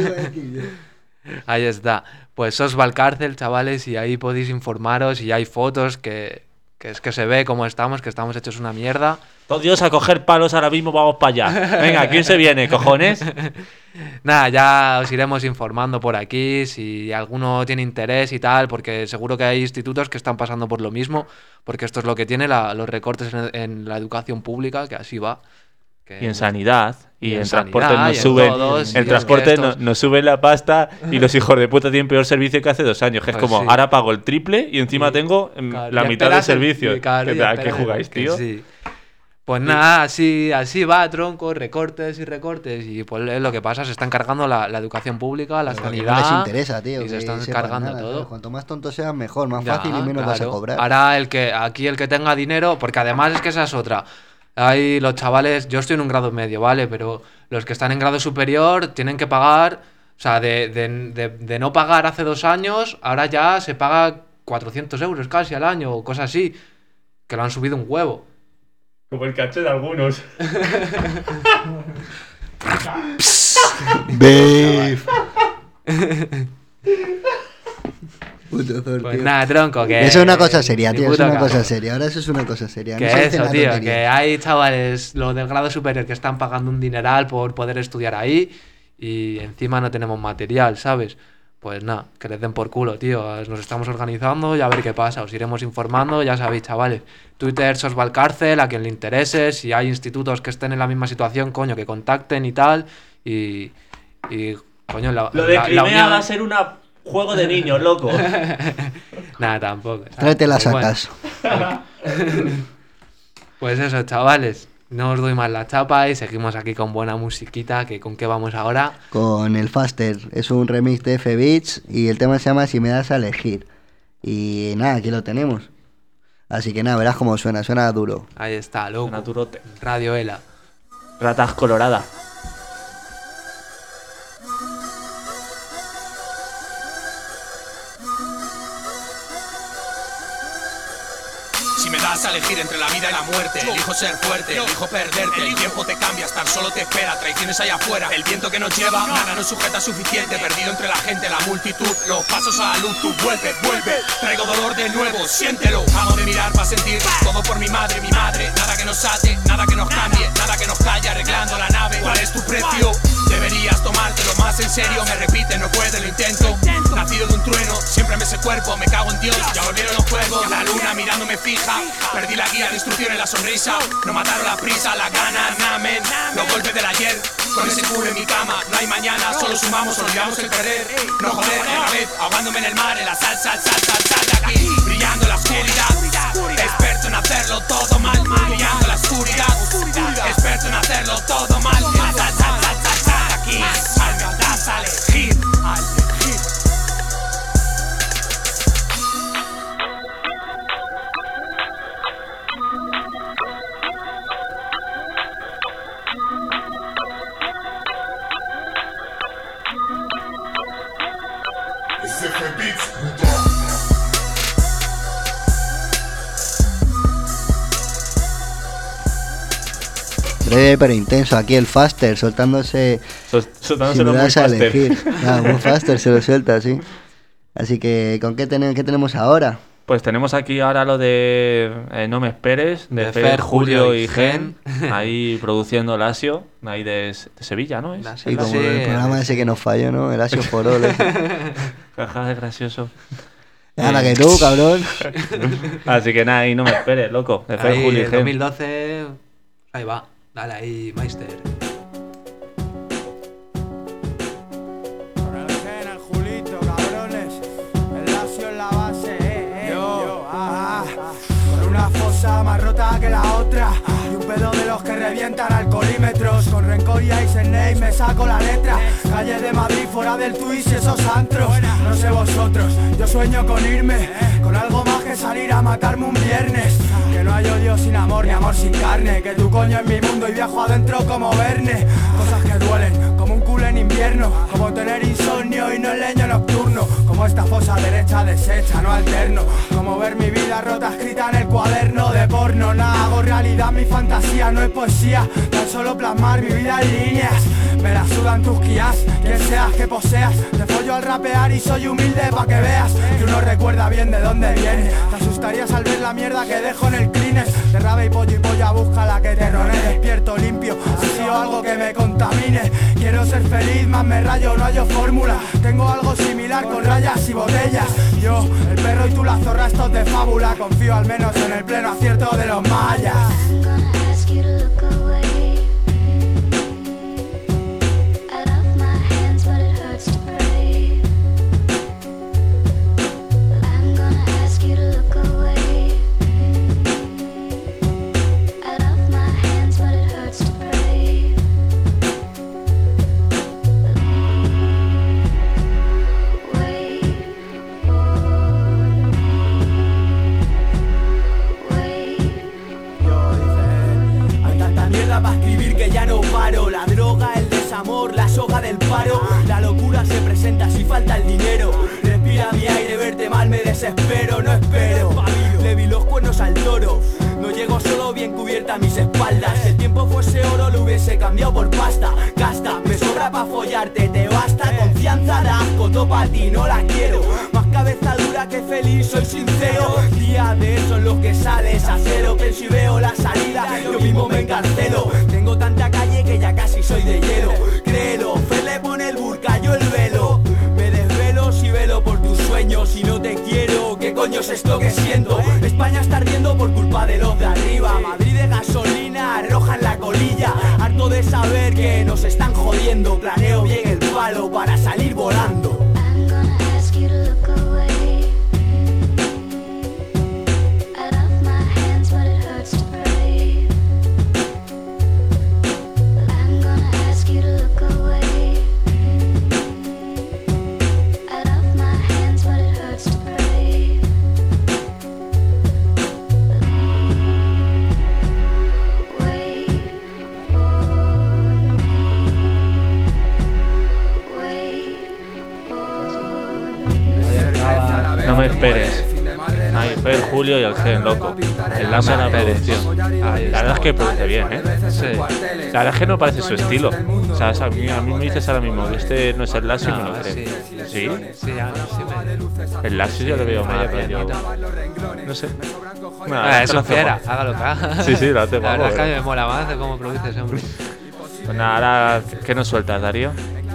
Ahí está. Pues sos Valcárcel, chavales, y ahí podéis informaros y hay fotos que es que se ve cómo estamos, que estamos hechos una mierda. Todos Dios a coger palos ahora mismo, vamos para allá. Venga, ¿quién se viene, cojones? Nada, ya os iremos informando por aquí si alguno tiene interés y tal, porque seguro que hay institutos que están pasando por lo mismo, porque esto es lo que tiene los recortes en la educación pública, que así va. Y en sanidad, y en transporte sanidad, nos y en suben, todos, el y transporte es que estos- nos suben la pasta y los hijos de puta tienen peor servicio que hace 2 años, que es Pues como, sí. ahora pago el triple y encima tengo Claro, la y mitad de esperas el- servicio. y claro, y ¿Qué esperas jugáis, que tío? sí. Pues nada, así va, tronco, recortes y recortes. Y pues es lo que pasa, se están cargando la educación pública, la Pero que sanidad. no les interesa, tío. Y se que están sepan cargando nada, todo. ¿sabes? Cuanto más tonto seas, mejor, más Ya, fácil y menos vas a claro. cobrar. Ahora el que tenga dinero, porque además es que esa es otra. Hay los chavales, yo estoy en un grado medio, ¿vale? Pero los que están en grado superior tienen que pagar, o sea, de no pagar hace 2 años, ahora ya se paga 400 euros casi al año o cosas así, que lo han subido un huevo. Como el caché de algunos. Beef. Puto Thor, Pues tío. nada, tronco, que... Eso es una cosa seria, ni tío. Es puto una caso. cosa seria. Ahora eso es una cosa seria. Que no se dice eso, nada tío, tontería. que hay chavales, los del grado superior, que están pagando un dineral por poder estudiar ahí y encima no tenemos material, ¿sabes? Pues nada, que les den por culo, tío. Nos estamos organizando y a ver qué pasa. Os iremos informando, ya sabéis, chavales. Twitter, sos Valcárcel, a quien le interese. Si hay institutos que estén en la misma situación, coño, que contacten y tal. Y coño, Lo de la Crimea unión- va a ser un juego de niños, loco. Nada, tampoco. Tráete las Pues bueno. sacas. Pues eso, chavales. No os doy más la chapa y seguimos aquí con buena musiquita. Que ¿con qué vamos ahora? Con el Faster. Es un remix de F-Beats y el tema se llama Si me das a elegir. Y nada, aquí lo tenemos. Así que nada, verás cómo suena. Suena duro. Ahí está, loco. Naturote. Radio Ela. Ratas coloradas. Si me das a elegir entre la vida y la muerte, elijo ser fuerte, elijo perderte. El tiempo te cambia, estar solo te espera, traiciones allá afuera. El viento que nos lleva, nada nos sujeta suficiente. Perdido entre la gente, la multitud, los pasos a la luz. Tú vuelve, vuelve, traigo dolor de nuevo, siéntelo. Amo de mirar para sentir, todo por mi madre, nada que nos ate, nada que nos cambie, nada que nos calle, arreglando la nave. ¿Cuál es tu precio? Deberías tomártelo más en serio. Me repite, no puedo, lo intento. Nacido de un trueno, siempre me sé cuerpo, me cago en Dios, ya volvieron los juegos. La luna mirándome fija, perdí la guía de instrucciones, la sonrisa. No mataron la prisa, la ganas, namen. Los golpes del ayer, con ese culo en mi cama. No hay mañana, solo sumamos, olvidamos el perder. No joder, otra vez, ahogándome en el mar, en la sal de aquí. Brillando en la oscuridad, experto en hacerlo todo mal. Brillando en la oscuridad, experto en hacerlo todo mal. En la sal de aquí, me das a elegir, Breve pero intenso. Aquí el Faster soltándose. Soltándose si me muy das a Faster. elegir. Nada, muy Faster se lo suelta así. Así que, ¿con qué tenemos ahora? Pues tenemos aquí ahora lo de No me esperes, de Fer, Julio y Gen, ahí produciendo el Asio, ahí de Sevilla, ¿no? Sí, como el programa ese que nos falló, ¿no? El Asio Forol. Jaja, es gracioso. Nada que tú, cabrón. Así que nada, ahí No me esperes, loco, de Fer, Ahí, Julio y en Gen. 2012, ahí va. Dale ahí, Meister. Con una fosa más rota que la otra y un pedo de los que revientan alcoholímetros. Con rencor y Ice Name me saco la letra. Calle de Madrid, fuera del Twitch y esos antros. No sé vosotros, yo sueño con irme, con algo más que salir a matarme un viernes. Que no hay odio sin amor ni amor sin carne. Que tu coño es mi mundo y viajo adentro como Verne. Cosas que duelen, como un culo en invierno. Como tener insomnio y no el leño nocturno. Como esta fosa derecha deshecha, no alterno. Como ver mi vida rota escrita en el cuaderno de porno. Nada, hago realidad verdad mi fantasía no es poesía, tan solo plasmar mi vida en líneas. Me la sudan tus guías, quien seas que poseas. Te follo al rapear y soy humilde pa' que veas que uno recuerda bien de dónde viene. Te asustarías al ver la mierda que dejo en el Kleenex. De rave y polla busca la que te rone. Despierto limpio, ha sido algo que me contamine. Quiero ser feliz, más me rayo, no hallo fórmula. Tengo algo similar con rayas y botellas. Yo, el perro y tú la zorra, estos de fábula. Confío al menos en el pleno acierto de los mayas. La droga, el desamor, la soga del paro. La locura se presenta si falta el dinero. Respira mi aire, verte mal me desespero. No espero, le vi los cuernos al toro. No llego solo, bien cubierta mis espaldas. Si el tiempo fuese oro lo hubiese cambiado por pasta. Gasta, me sobra pa' follarte, te basta. Confianza da asco, topa a ti, no la quiero. Más cabeza dura que feliz, soy sincero. Día de esos en los que sales a cero. Pienso y veo la salida, yo mismo me encarcelo. Tengo tanta calle que ya casi soy de hielo. Créelo, Fer le pone el burka, yo el velo. Me desvelo si velo por tus sueños. Si no te quiero, ¿qué coño es esto que siento? España está ardiendo por culpa de los de arriba. Madrid de gasolina, roja en la colilla. Harto de saber que nos están jodiendo. Planeo bien el palo para salir volando. No me esperes. Ahí, Fer, Julio y el Gen, loco. El láser a la producción. La verdad es que produce bien, ¿eh? Sí. La verdad es que no parece su estilo. O sea, a mí me dices ahora mismo que este no es el láser, me lo creo. ¿Sí? Sí, ya, sí. El láser yo lo veo más rollo. No sé. Es un fiera, hágalo acá. Sí, la tengo. La verdad es que a mí me mola más de cómo produces, hombre. Pues nada, ahora, ¿qué nos sueltas, Darío?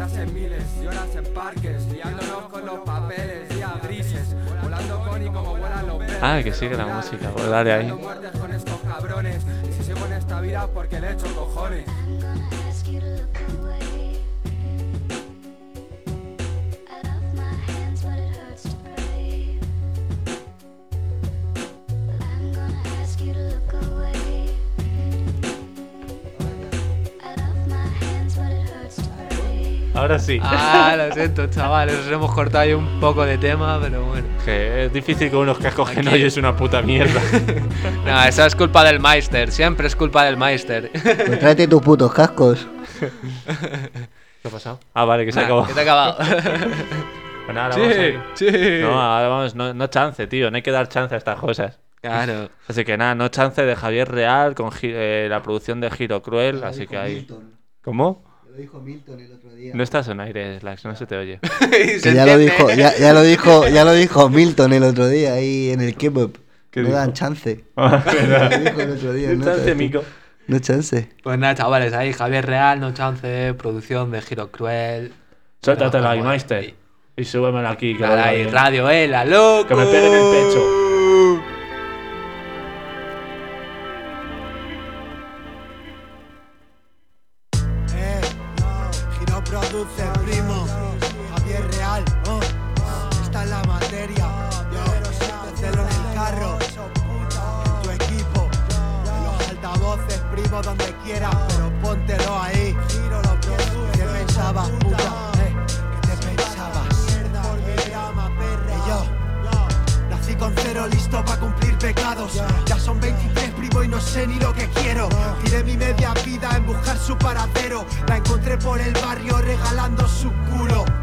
Ah, que sigue la música, pues dale ahí. Si sigo en esta vida porque le echo cojones. Ahora sí. Lo siento, chavales, nos hemos cortado ahí un poco de tema, pero bueno. Que es difícil con unos cascos que no oyes una puta mierda. No, esa es culpa del Meister, siempre es culpa del Meister. Pues tráete tus putos cascos. ¿Qué ha pasado? Ah, vale, que se ha acabado. Que te ha acabado. Bueno, ahora vamos ahí. No, ahora vamos, no chance, tío, no hay que dar chance a estas cosas. Claro. Así que nada, no chance de Javier Real con la producción de Giro Cruel, así que ahí. ¿Cómo? Lo dijo Milton el otro día. No estás en aire, Slax, no se te oye. Ya lo dijo Milton el otro día ahí en el kebab. No dan chance. Lo dijo el otro día. No chance, mico. No chance. Pues nada, chavales, ahí Javier Real, no chance, producción de Giro Cruel. Suéltatela ahí, Meister. Y súbemela aquí. Que ahí, Radio Ela, loco. Que me peguen el pecho. Produce primo, Javier Real, está en la materia, celo en el carro, en tu equipo, en los altavoces, primo, donde quieras, pero póntelo ahí. ¿Qué pensabas, puta? ¿Qué te pensabas? Y yo nací con cero, listo pa' cumplir pecados. Ya son 23, primo, y no sé ni lo que quiero. Tiré mi media vida en buscar su paradero. La encontré por el barrio regalando su culo.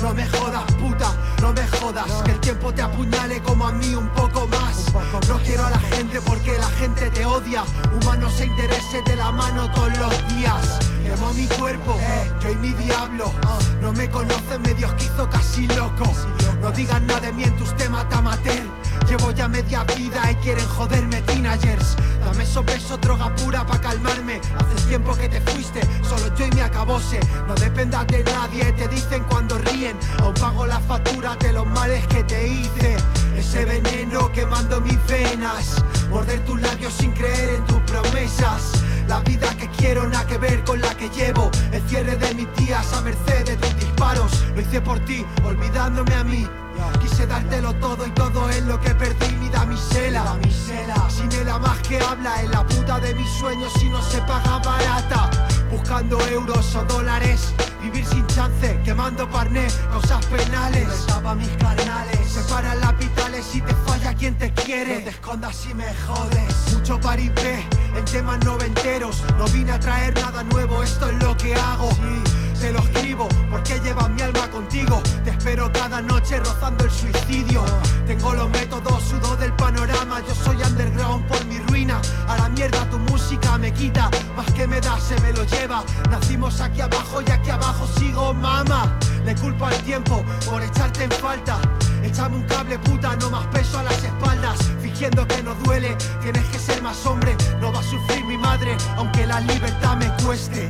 No me jodas, puta, no me jodas. Que el tiempo te apuñale como a mí un poco más. No quiero a la gente porque la gente te odia. Humanos e intereses de la mano todos los días. Quemo mi cuerpo, yo y mi diablo. No me conocen, medio esquizo, casi loco. No digan nada de mí en tus temas de amateur. Llevo ya media vida y quieren joderme teenagers. Dame esos besos, droga pura pa' calmarme. Hace tiempo que te fuiste, solo yo y mi acabose. No dependas de nadie, te dicen cuando ríen. Aún pago la factura de los males que te hice. Ese veneno quemando mis venas. Morder tus labios sin creer en tus promesas. La vida que quiero nada que ver con la que llevo. El cierre de mis días a merced de tus disparos. Lo hice por ti, olvidándome a mí. Quise dártelo todo y todo es lo que perdí. Mi damisela, sin el más que habla. En la puta de mis sueños y no se paga barata. Buscando euros o dólares. Vivir sin chance, quemando parné, cosas penales. Tapa mis carnales, separan lapitales y te falla quien te quiere. No te escondas y me jodes. Mucho paripé en temas noventeros. No vine a traer nada nuevo, esto es lo que hago. Te lo escribo porque llevas mi alma contigo. Te espero cada noche rozando el suicidio. Tengo los métodos, sudo del panorama. Yo soy underground por mi ruina. A la mierda tu música me quita. Más que me da se me lo lleva. Nacimos aquí abajo y aquí abajo sigo, mama. Le culpo al tiempo por echarte en falta. Échame un cable, puta, no más peso a las espaldas. Fingiendo que no duele, tienes que ser más hombre. No va a sufrir mi madre, aunque la libertad me cueste.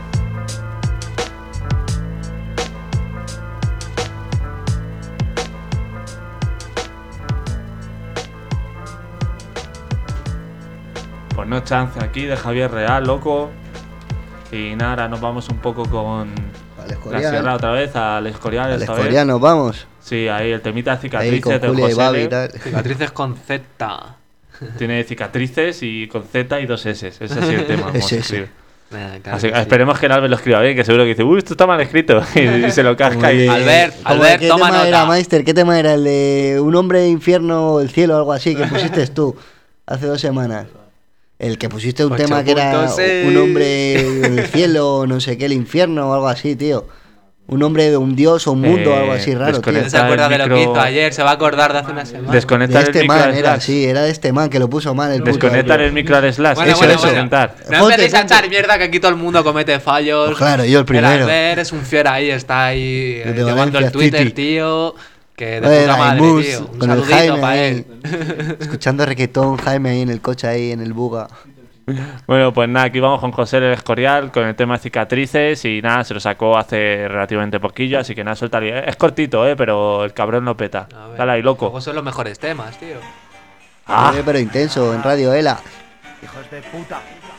Pues no chance aquí de Javier Real, loco. Y nada, ahora nos vamos un poco con la sierra otra vez, al Escorial. Al Escorial nos vamos. Sí, ahí el temita cicatrices de José. Cicatrices con Z. Tiene cicatrices y con Z y 2 S. Ese es el tema. Ese. Claro así, esperemos que el Albert lo escriba bien, que seguro que dice, esto está mal escrito. Y se lo casca. Y Albert, ¿qué toma tema nota. era, Meister? ¿Qué tema era? El de un hombre infierno, el cielo, algo así, que pusiste tú hace 2 semanas. El que pusiste un tema que era un hombre en el cielo, no sé qué, el infierno o algo así, tío. Un hombre de un dios o un mundo, algo así raro, tío. No se acuerda de lo que hizo ayer, se va a acordar de hace una semana. Desconectar de este el micro man al era, Slash. sí, era de este man que lo puso mal. El Desconectar el micro al Slash. Bueno, no empecéis a echar mierda, que aquí todo el mundo comete fallos. Pues claro, yo el primero. El Albert es un fiera ahí, está ahí llevando Valencia el Twitter, City. tío. Que de puta madre, tío. Un con el saludito Jaime para ahí, él. escuchando reggaetón, Jaime ahí en el coche, ahí en el buga. Bueno, pues nada, aquí vamos con José el Escorial con el tema cicatrices y nada, se lo sacó hace relativamente poquillo, así que nada, suéltalo. Es cortito, pero el cabrón lo peta. Dale ahí, loco. Luego son los mejores temas, tío. Pero intenso, en Radio Ela. Hijos de puta,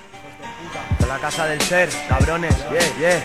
de la casa del ser, cabrones, yeah.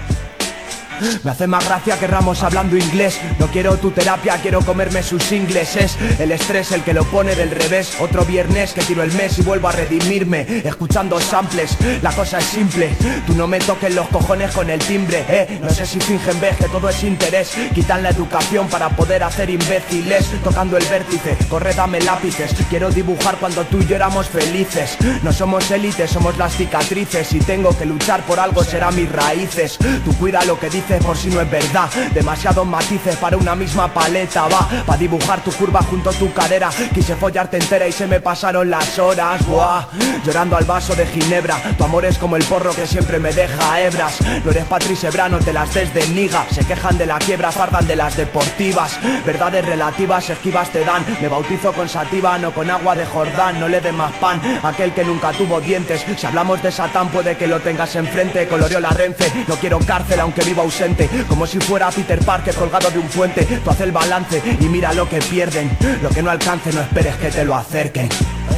Me hace más gracia que Ramos hablando inglés. No quiero tu terapia, quiero comerme sus ingleses. El estrés el que lo pone del revés. Otro viernes que tiro el mes y vuelvo a redimirme escuchando samples, la cosa es simple. Tú no me toques los cojones con el timbre, No sé si fingen ves que todo es interés. Quitan la educación para poder hacer imbéciles. Tocando el vértice, corre dame lápices. Quiero dibujar cuando tú y yo éramos felices. No somos élites, somos las cicatrices. Si tengo que luchar por algo será mis raíces. Tú cuida lo que dices por si no es verdad. Demasiados matices para una misma paleta. Va, pa' dibujar tu curva junto a tu cadera. Quise follarte entera y se me pasaron las horas. Buah, llorando al vaso de ginebra. Tu amor es como el porro que siempre me deja hebras. No eres Patrice Ebra, no te las des de niga. Se quejan de la quiebra, fardan de las deportivas. Verdades relativas, esquivas te dan. Me bautizo con sativa, no con agua de Jordán. No le dé más pan a aquel que nunca tuvo dientes. Si hablamos de Satán puede que lo tengas enfrente. Coloreó la Renfe, no quiero cárcel aunque viva ausente. Como si fuera Peter Parker colgado de un puente. Tú haces el balance y mira lo que pierden. Lo que no alcance no esperes que te lo acerquen.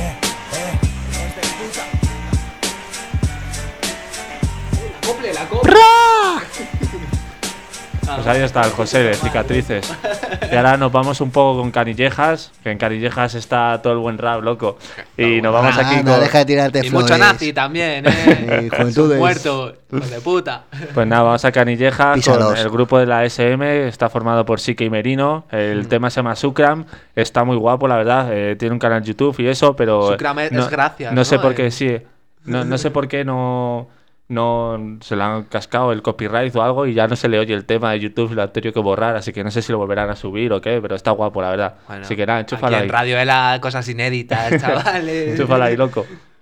Pues ahí está el José de cicatrices. Y ahora nos vamos un poco con Canillejas, que en Canillejas está todo el buen rap, loco. Y nos vamos aquí con... deja de tirarte y flores. mucho nazi también, juventudes. Muerto, hijos de puta. Pues nada, vamos a Canillejas Písalos. con el grupo de la SM. Está formado por Sique y Merino. El tema se llama Sukram. Está muy guapo, la verdad. Tiene un canal YouTube y eso, pero... Sukram es gracias, no sé ¿no? por qué, sí. No sé por qué no no se le han cascado el copyright o algo y ya no se le oye el tema de YouTube, lo han tenido que borrar, así que no sé si lo volverán a subir o qué, pero está guapo, la verdad. Bueno, así que nada, enchúfala aquí ahí. en Radio Ela, cosas inéditas, chavales. Enchúfala ahí, loco.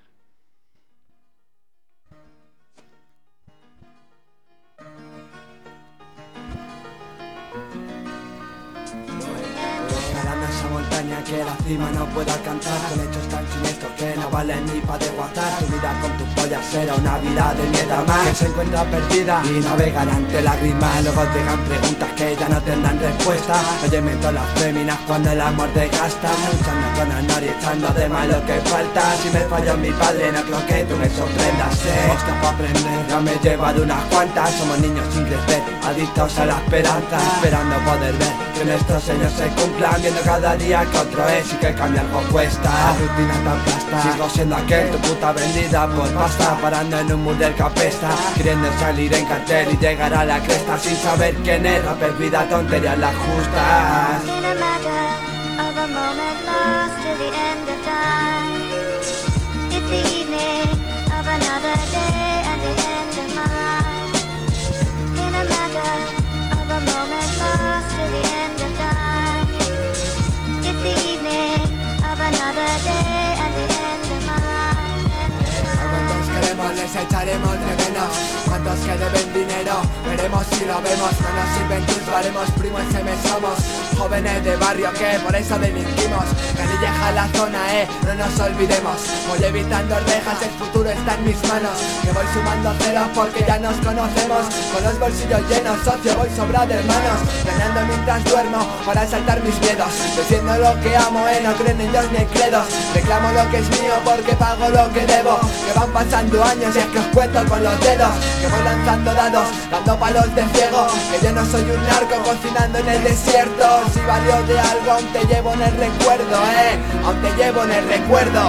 Que la cima no puedo alcanzar, con hechos tan siniestros que no valen ni para desguazar. Tu vida con tus pollas será una vida de mierda más, que se encuentra perdida y navegan ante lágrimas. Luego dejan preguntas que ya no tendrán respuesta. Óyeme todas las féminas cuando el amor desgasta, luchando con honor y echando de mal lo que falta. Si me falló mi padre no creo que tú me sorprendas, hostia pa' aprender, ya me he llevado unas cuantas. Somos niños sin crecer, adictos a la esperanza, esperando poder ver que nuestros sueños se cumplan, viendo cada día que otro es y que cambia algo cuesta. La rutina te aplasta, sigo siendo aquel, tu puta vendida por pasta, parando en un murder que apesta, queriendo salir en cartel y llegar a la cresta sin saber quién es, la vida tonterías las justas. In a matter of a moment lost to the end of time, it's the evening of another day and the end of mine. In a matter of a moment lost to the end of time, it's the evening of another day and the end of mine. A cuantos queremos les echaremos de menos, cuantos que deben dinero veremos si lo vemos. No nos sirven tus baremos, primo SM somos jóvenes de barrio que por eso delinquimos. Canilleja la zona, no nos olvidemos. Voy evitando rejas, el futuro está en mis manos, que voy sumando ceros porque ya nos conocemos. Con los bolsillos llenos, socio, voy sobrado de hermanos, ganando mientras duermo para saltar mis miedos, diciendo lo que amo, no creen en Dios ni en credos. Reclamo lo que es mío porque pago lo que debo, que van pasando años y es que os cuento con los dedos, que voy lanzando dados, dando palos de ciego, que yo no soy un narco cocinando en el desierto. Si valió de algo aún te llevo en el recuerdo, aún te llevo en el recuerdo.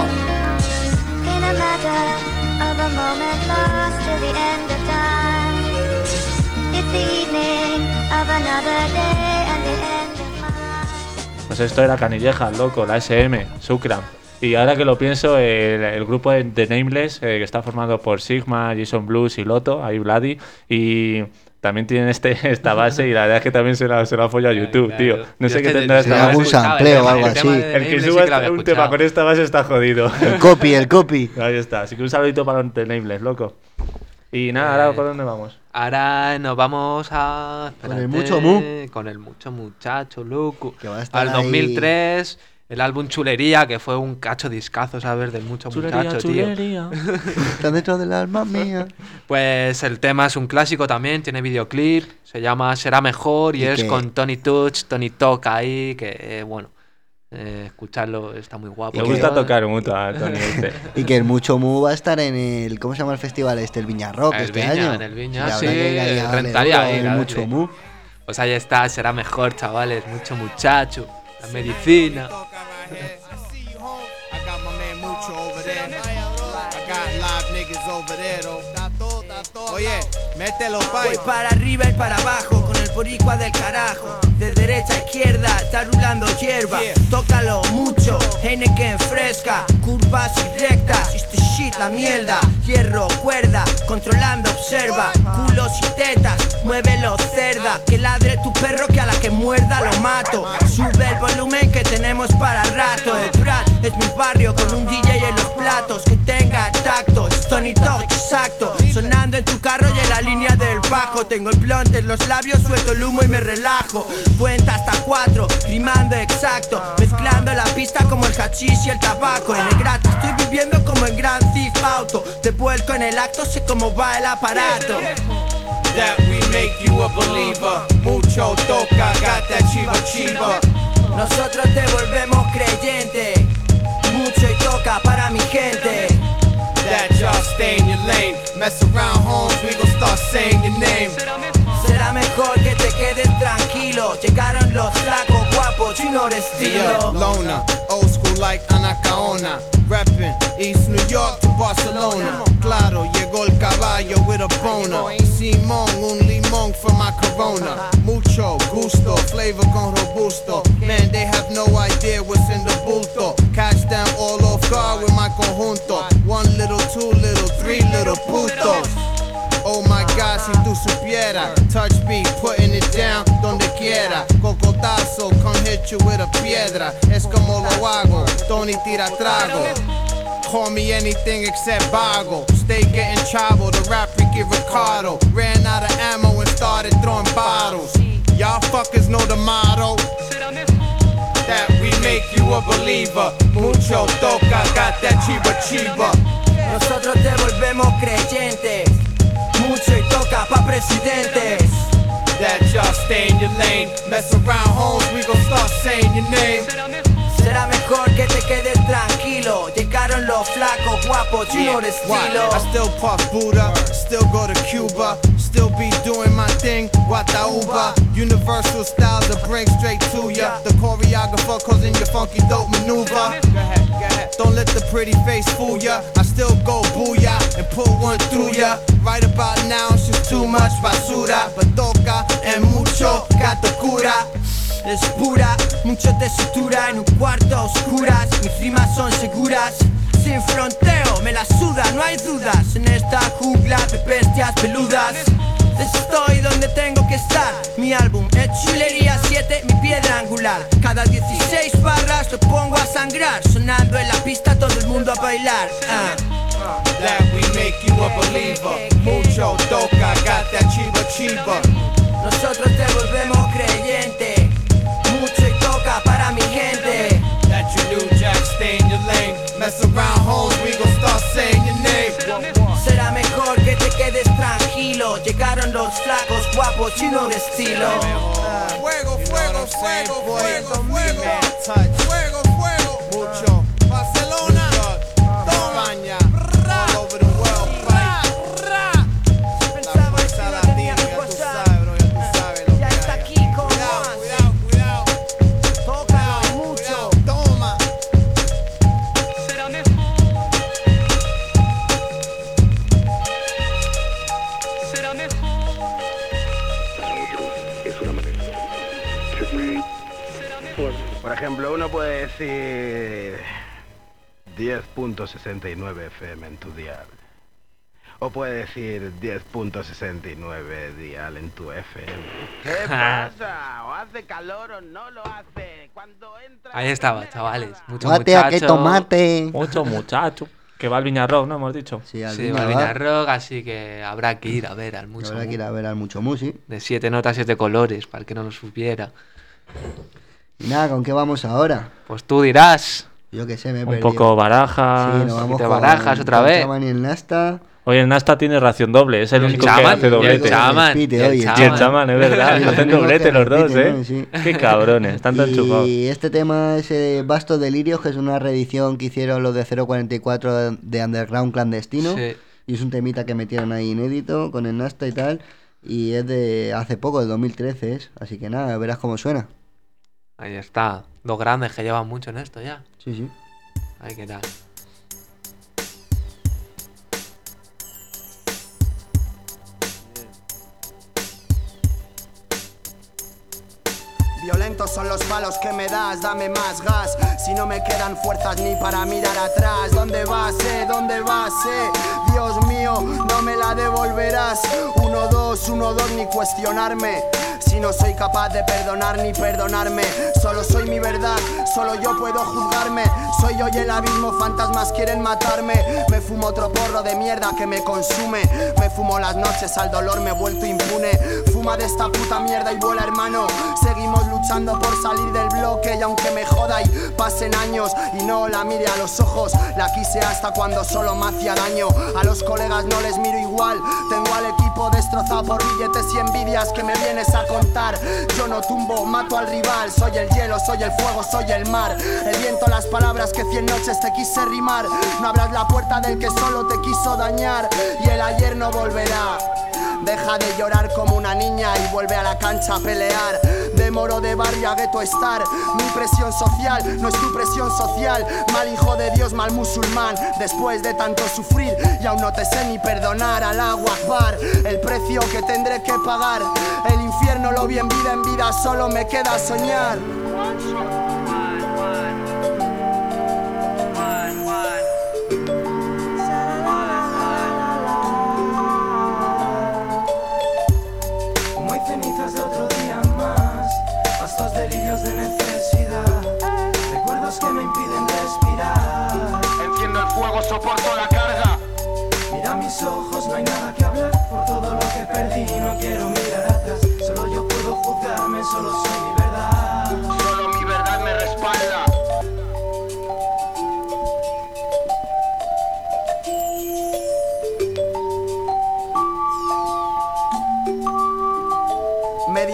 In a matter of a moment lost to the end of time, it's the evening of another day and the end of mine. Pues esto era Canilleja, loco, la SM, Sucram. Y ahora que lo pienso, el grupo de Nameless, que está formado por Sigma, Jason Blues y Loto, ahí Vladi, y también tienen esta base y la verdad es que también se la ha follado YouTube, claro. tío. No sé Yo qué es que tendrá esta será base. algún sampleo o algo así. El que suba un tema con esta base está jodido. El copy. Ahí está, así que un saludito para los de Nameless, loco. Y nada, ahora ¿por dónde vamos? Ahora nos vamos a... Con el mucho mu. Con el mucho muchacho, loco. Que va a estar Al 2003, el álbum Chulería, que fue un cacho discazo, ¿sabes? Del mucho muchacho, chulería. tío. Está dentro del alma mía. Pues el tema es un clásico también, tiene videoclip, se llama Será Mejor y es que- con Tony Touch, Tony Toca ahí, que bueno, escucharlo está muy guapo. Me gusta tocar mucho a Tony este. Y que el Mucho Mu va a estar en el... ¿Cómo se llama el festival este? El Viña Rock El este Viña, año. en el Viña, Y habrá sí, que ir ahí a darle rentaría duro ahí, al la Mucho verdad. Mu. Pues ahí está, será mejor, chavales, mucho muchacho, la medicina. I got my man Mucho over there. I got live niggas over there though. Oye, mételo, pai. Voy para arriba y para abajo con el boricua del carajo. De derecha a izquierda está rulando hierba. Tócalo mucho, Heineken fresca, curvas y rectas. Este shit la mierda, hierro, cuerda, controlando observa. Culos y tetas, muévelo cerda. Que ladre tu perro que a la que muerda lo mato. Sube el volumen que tenemos para rato. El Prat es mi barrio con un DJ en los platos que tenga tacto. Tony Talk, exacto. Sonando en tu carro y en la línea del bajo. Tengo el blunt en los labios, suelto el humo y me relajo. Cuenta hasta 4, rimando exacto. Mezclando la pista como el hachís y el tabaco. En el gratis estoy viviendo como en Grand Theft Auto. Te vuelco en el acto, sé cómo va el aparato. That we make you a believer. Mucho toca, got that chiva chiva. Nosotros te volvemos creyente. Mucho y toca para mi gente. That y'all stay in your lane. Mess around, homes, we gon' start saying your name. Será mejor que te quedes tranquilo. Llegaron los flacos guapos, chino de estilo. Lona, old school like Anacaona. Reppin' East New York to Barcelona. Claro, llegó el caballo with a boner. Simón, un limón for my corona. Mucho gusto, flavor con robusto. Man, they have no idea what's in the bulto. Catch them all off guard with my conjunto. 1 little, 2 little, 3 little putos. si tú supieras. Touch beat, putting it down donde quiera. Cocotazo, come hit you with a piedra. Es como lo hago, Tony tira trago. Call me anything except Bago. Stay getting chavo, the rap Ricky Ricardo. Ran out of ammo and started throwing bottles. Y'all fuckers know the motto. That we make you a believer. Mucho toca, got that chiva chiva. Nosotros te volvemos creyentes. Mucho y toca pa' presidentes. That y'all stay in your lane. Mess around, homes, we gon' start saying your name. Será mejor que te quedes tranquilo. Llegaron los flacos guapos, chino de estilo. I still puff Buddha, still go to Cuba, still be doing my thing, Guatauba. Universal styles that bring straight to ya. The choreographer causing your funky dope maneuver. Go ahead. Don't let the pretty face fool ya. I still go booyah and put one through ya. Right about now it's just too much basura. But toca and mucho gato cura. Es pura, mucho te sutura en un cuarto a oscuras. Mis rimas son seguras, sin fronteo, me la suda, no hay dudas. En esta jungla de bestias peludas estoy donde tengo que estar. Mi álbum es Chulería 7, mi piedra angular. Cada 16 barras lo pongo a sangrar. Sonando en la pista todo el mundo a bailar. That we make you a believer. Mucho toca, got that chiva chiva. Nosotros te volvemos creyente. Mucho y toca para mi gente. That you new jack, stay in your lane. Mess around, homes, we gon' start saying your name. Será mejor que te quedes tranquilo. Llegaron los flacos guapos, chino de estilo. Fuego, fuego, fuego, fuego, fuego. Fuego, fuego. Mucho. Barcelona. España. All over the world, Pensaba que no tenía que pasar. Ya está aquí con más. Cuidado. Tócalo mucho. Toma. Por ejemplo, uno puede decir 10.69 FM en tu dial. O puede decir 10.69 dial en tu FM. ¿Qué pasa? ¿O hace calor o no lo hace? Cuando entra... Ahí estaba, chavales. Mucho Tomate, ¿a qué muchacho. tomate? Mucho muchacho. Que va al Viña Rock, ¿no? Hemos dicho. Sí, al Sí, Viña va al va. Viña Rock, así que habrá que ir a ver al mucho. Habrá que ir a ver al Mucho Musi. De 7 notas, 7 colores, para el que no lo supiera. Y nada, ¿con qué vamos ahora? Pues tú dirás. Yo qué sé, me he Un perdido. poco barajas. Sí, nos vamos te con barajas otra vez. Chaman y el Nasta. Hoy el Nasta tiene ración doble, es el único que Chaman, hace doblete. el Chaman, Y el el Y el Chaman, es verdad. Sí, Hacen el único doblete que los dos, repite, ¿eh? ¿no? Sí. Qué cabrones, están tan chupados. Y este tema es Vastos Delirios, que es una reedición que hicieron los de 044 de Underground Clandestino. Sí. Y es un temita que metieron ahí inédito con el Nasta y tal. Y es de hace poco, de 2013 es. Así que nada, verás cómo suena. Ahí está. Dos grandes que llevan mucho en esto ya. Sí, sí. Ahí qué tal. Violentos son los palos que me das, dame más gas. Si no me quedan fuerzas ni para mirar atrás. ¿Dónde vas, ¿Dónde vas, Dios mío, no me la devolverás. 1, 2, ni cuestionarme. Si no soy capaz de perdonar ni perdonarme. Solo soy mi verdad, solo yo puedo juzgarme. Soy hoy el abismo, fantasmas quieren matarme. Me fumo otro porro de mierda que me consume. Me fumo las noches, al dolor me he vuelto impune. Fuma de esta puta mierda y vuela, hermano. Seguimos luchando por salir del bloque. Y aunque me joda y pasen años y no la mire a los ojos, la quise hasta cuando solo me hacía daño. A los colegas no les miro igual. Tengo al equipo destrozado por billetes y envidias que me vienes a contar. Yo no tumbo, mato al rival. Soy el hielo, soy el fuego, soy el mar. El viento, las palabras que 100 noches te quise rimar. No abras la puerta del que solo te quiso dañar. Y el ayer no volverá. Deja de llorar como una niña y vuelve a la cancha a pelear. De moro de barrio a gueto estar. Mi presión social no es tu presión social. Mal hijo de Dios, mal musulmán. Después de tanto sufrir y aún no te sé ni perdonar. Allahu Akbar, el precio que tendré que pagar. El infierno lo vi en vida solo me queda soñar.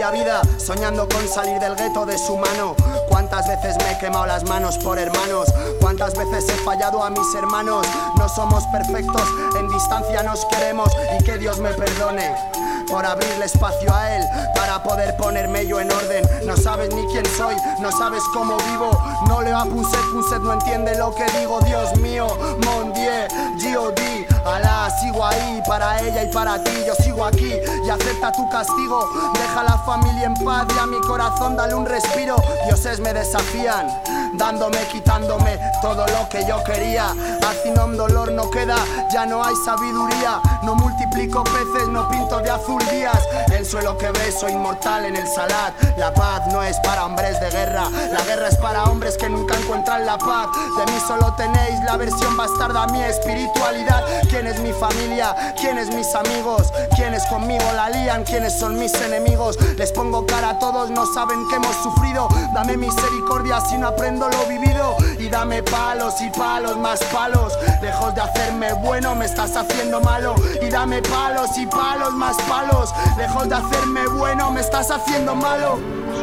media vida soñando con salir del gueto de su mano. Cuántas veces me he quemado las manos por hermanos, cuántas veces he fallado a mis hermanos. No somos perfectos, en distancia nos queremos, y que Dios me perdone por abrirle espacio a él para poder ponerme yo en orden. No sabes ni quién soy, no sabes cómo vivo. No leo a Punset no entiende lo que digo. Dios mío, Mon Dieu, G.O.D. Alá, sigo ahí para ella y para ti. Yo sigo aquí y acepta tu castigo. Deja a la familia en paz y a mi corazón dale un respiro. Dioses me desafían, dándome, quitándome todo lo que yo quería. Haciendo dolor no queda, ya no hay sabiduría. No multiplico peces, no pinto de azul días. El suelo que beso inmortal en el salat. La paz no es para hombres de guerra, la guerra es para hombres que nunca encuentran la paz. De mí solo tenéis la versión bastarda, mi espiritualidad. ¿Quién es mi familia? ¿Quién es mis amigos? ¿Quiénes conmigo la lían? ¿Quiénes son mis enemigos? Les pongo cara a todos, no saben que hemos sufrido. Dame misericordia si no aprendo lo vivido. Y dame palos y palos, más palos. Lejos de hacerme bueno me estás haciendo malo. Y dame palos y palos, más palos. Lejos de hacerme bueno me estás haciendo malo.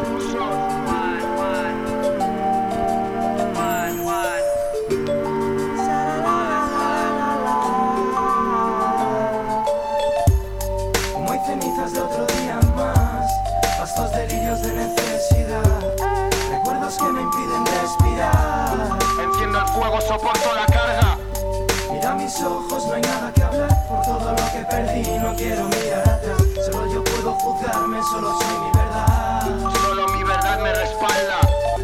Como hay cenizas de otro día más, vastos delirios de necesidad, recuerdos que me impiden respirar. Enciendo el fuego, soporto la carga. Mira mis ojos, no hay nada que hablar. Por todo lo que perdí no quiero mirar atrás. Solo yo puedo juzgarme, solo soy mi verdad. Solo mi verdad me respalda.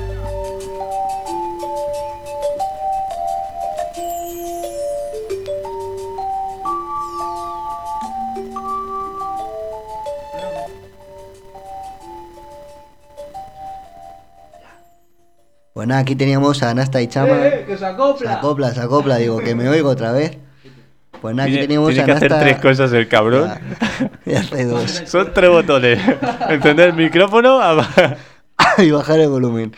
Pues nada, aquí teníamos a Nasta y Chama. Que se acopla. Se acopla, digo, que me oigo otra vez. Pues nada, aquí teníamos tiene a que Nasta. hacer 3 cosas el cabrón. Ya hace 2. Son 3 botones. Encender el micrófono y bajar el volumen.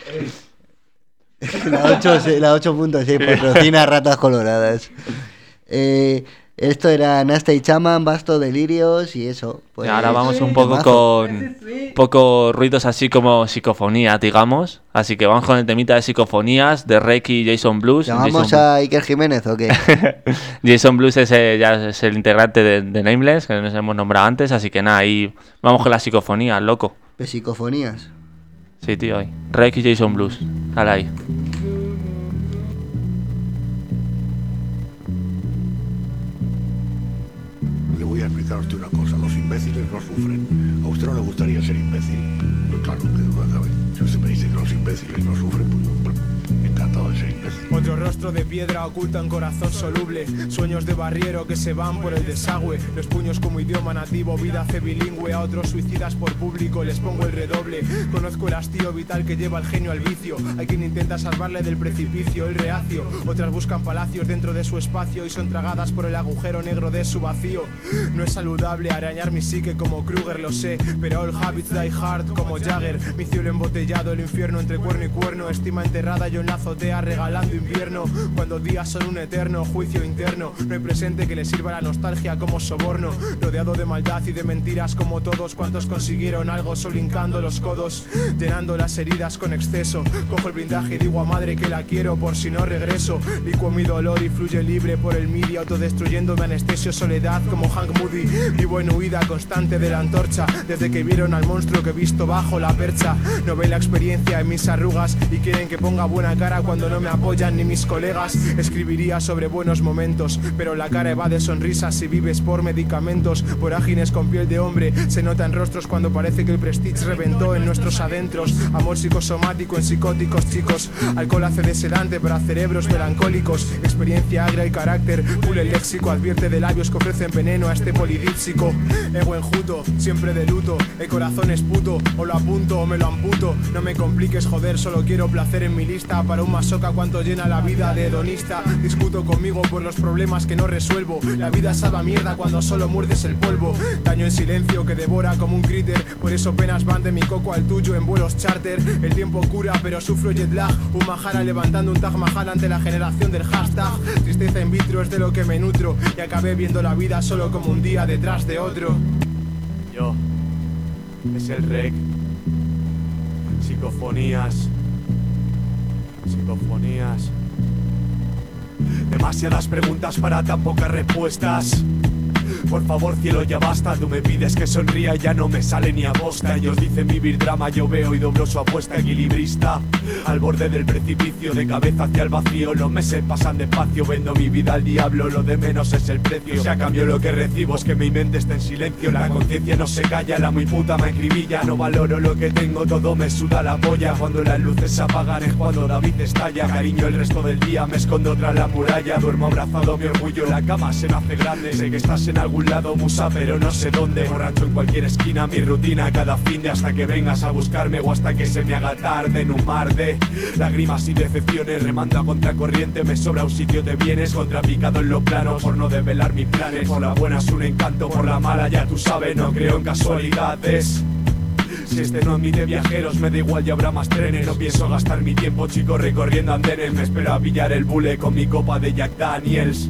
La 8.6 patrocina Ratas Coloradas. Esto era Nasta y Chama, Basto, Delirios y eso. Pues, ahora vamos un poco con poco ruidos así como psicofonías, digamos. Así que vamos con el temita de psicofonías de Reiki y Jason Blues. ¿Llamamos a Iker Jiménez o qué? Jason Blues ya es el integrante de Nameless, que nos hemos nombrado antes. Así que nada, ahí vamos con las psicofonías, loco. ¿De psicofonías? Sí, tío, ahí. Reiki y Jason Blues. Dale ahí. Le voy a explicar a usted una cosa, los imbéciles no sufren. ¿A usted no le gustaría ser imbécil? Pues claro, que duda cabe. Si usted me dice que los imbéciles no sufren, pues encantado de ser imbécil. Otro rostro de piedra oculta un corazón soluble. Sueños de barriero que se van por el desagüe. Los puños como idioma nativo, vida hace bilingüe. A otros suicidas por público les pongo el redoble. Conozco el hastío vital que lleva el genio al vicio. Hay quien intenta salvarle del precipicio, el reacio. Otras buscan palacios dentro de su espacio y son tragadas por el agujero negro de su vacío. No es saludable arañar mi psique como Kruger, lo sé, pero all habits die hard como Jagger. Mi cielo embotellado, el infierno entre cuerno y cuerno. Estima enterrada yo en la azotea regalando invierno. Cuando días son un eterno juicio interno. No hay presente que le sirva la nostalgia como soborno. Rodeado de maldad y de mentiras como todos. Cuantos consiguieron algo solo hincando los codos, llenando las heridas con exceso. Cojo el blindaje y digo a madre que la quiero por si no regreso. Licuo mi dolor y fluye libre por el midi, autodestruyéndome anestesio soledad como Hank Moody. Vivo en huida constante de la antorcha desde que vieron al monstruo que he visto bajo la percha. No ven la experiencia en mis arrugas y quieren que ponga buena cara cuando no me apoyan ni mis colegas. Escribiría sobre buenos momentos, pero la cara evade sonrisas si vives por medicamentos. Vorágines con piel de hombre se nota en rostros cuando parece que el prestige reventó en nuestros adentros. Amor psicosomático en psicóticos chicos. Alcohol hace de sedante para cerebros melancólicos. Experiencia agra y carácter, pule el léxico. Advierte de labios que ofrecen veneno a este polidípsico. Ego enjuto, siempre de luto. El corazón es puto, o lo apunto o me lo amputo. No me compliques joder, solo quiero placer en mi lista. Para un masoca cuánto llena la vida de hedonista. Discuto conmigo por los problemas que no resuelvo. La vida sabe a mierda cuando solo muerdes el polvo. Daño en silencio que devora como un críter. Por eso penas van de mi coco al tuyo en vuelos charter. El tiempo cura pero sufro jet lag. Un Mahara levantando un Taj Mahal ante la generación del hashtag. Tristeza in vitro es de lo que me nutro. Y acabé viendo la vida solo como un día detrás de otro. Yo Es el rec. Psicofonías. Psicofonías. Demasiadas preguntas para tan pocas respuestas. Por favor, cielo, ya basta. Tú me pides que sonría y ya no me sale ni a bosta. Ellos dicen vivir drama, yo veo y doblo su apuesta equilibrista. Al borde del precipicio, de cabeza hacia el vacío. Los meses pasan despacio, vendo mi vida al diablo. Lo de menos es el precio. Si a cambio lo que recibo es que mi mente está en silencio. La conciencia no se calla, la muy puta me acribilla. No valoro lo que tengo, todo me suda la polla. Cuando las luces se apagan es cuando David estalla. Cariño, el resto del día me escondo tras la muralla. Duermo abrazado a mi orgullo, la cama se me hace grande. Sé que estás en algún lado, musa, pero no sé dónde. Borracho en cualquier esquina, mi rutina cada fin de hasta que vengas a buscarme o hasta que se me haga tarde. En un mar de lágrimas y decepciones, remando a contracorriente, me sobra un sitio, te vienes contrapicado en los planos por no desvelar mis planes. Por la buena es un encanto, por la mala ya tú sabes, no creo en casualidades. Si este no admite viajeros, me da igual, ya habrá más trenes. No pienso gastar mi tiempo, chico, recorriendo andenes. Me espero a pillar el bule con mi copa de Jack Daniels.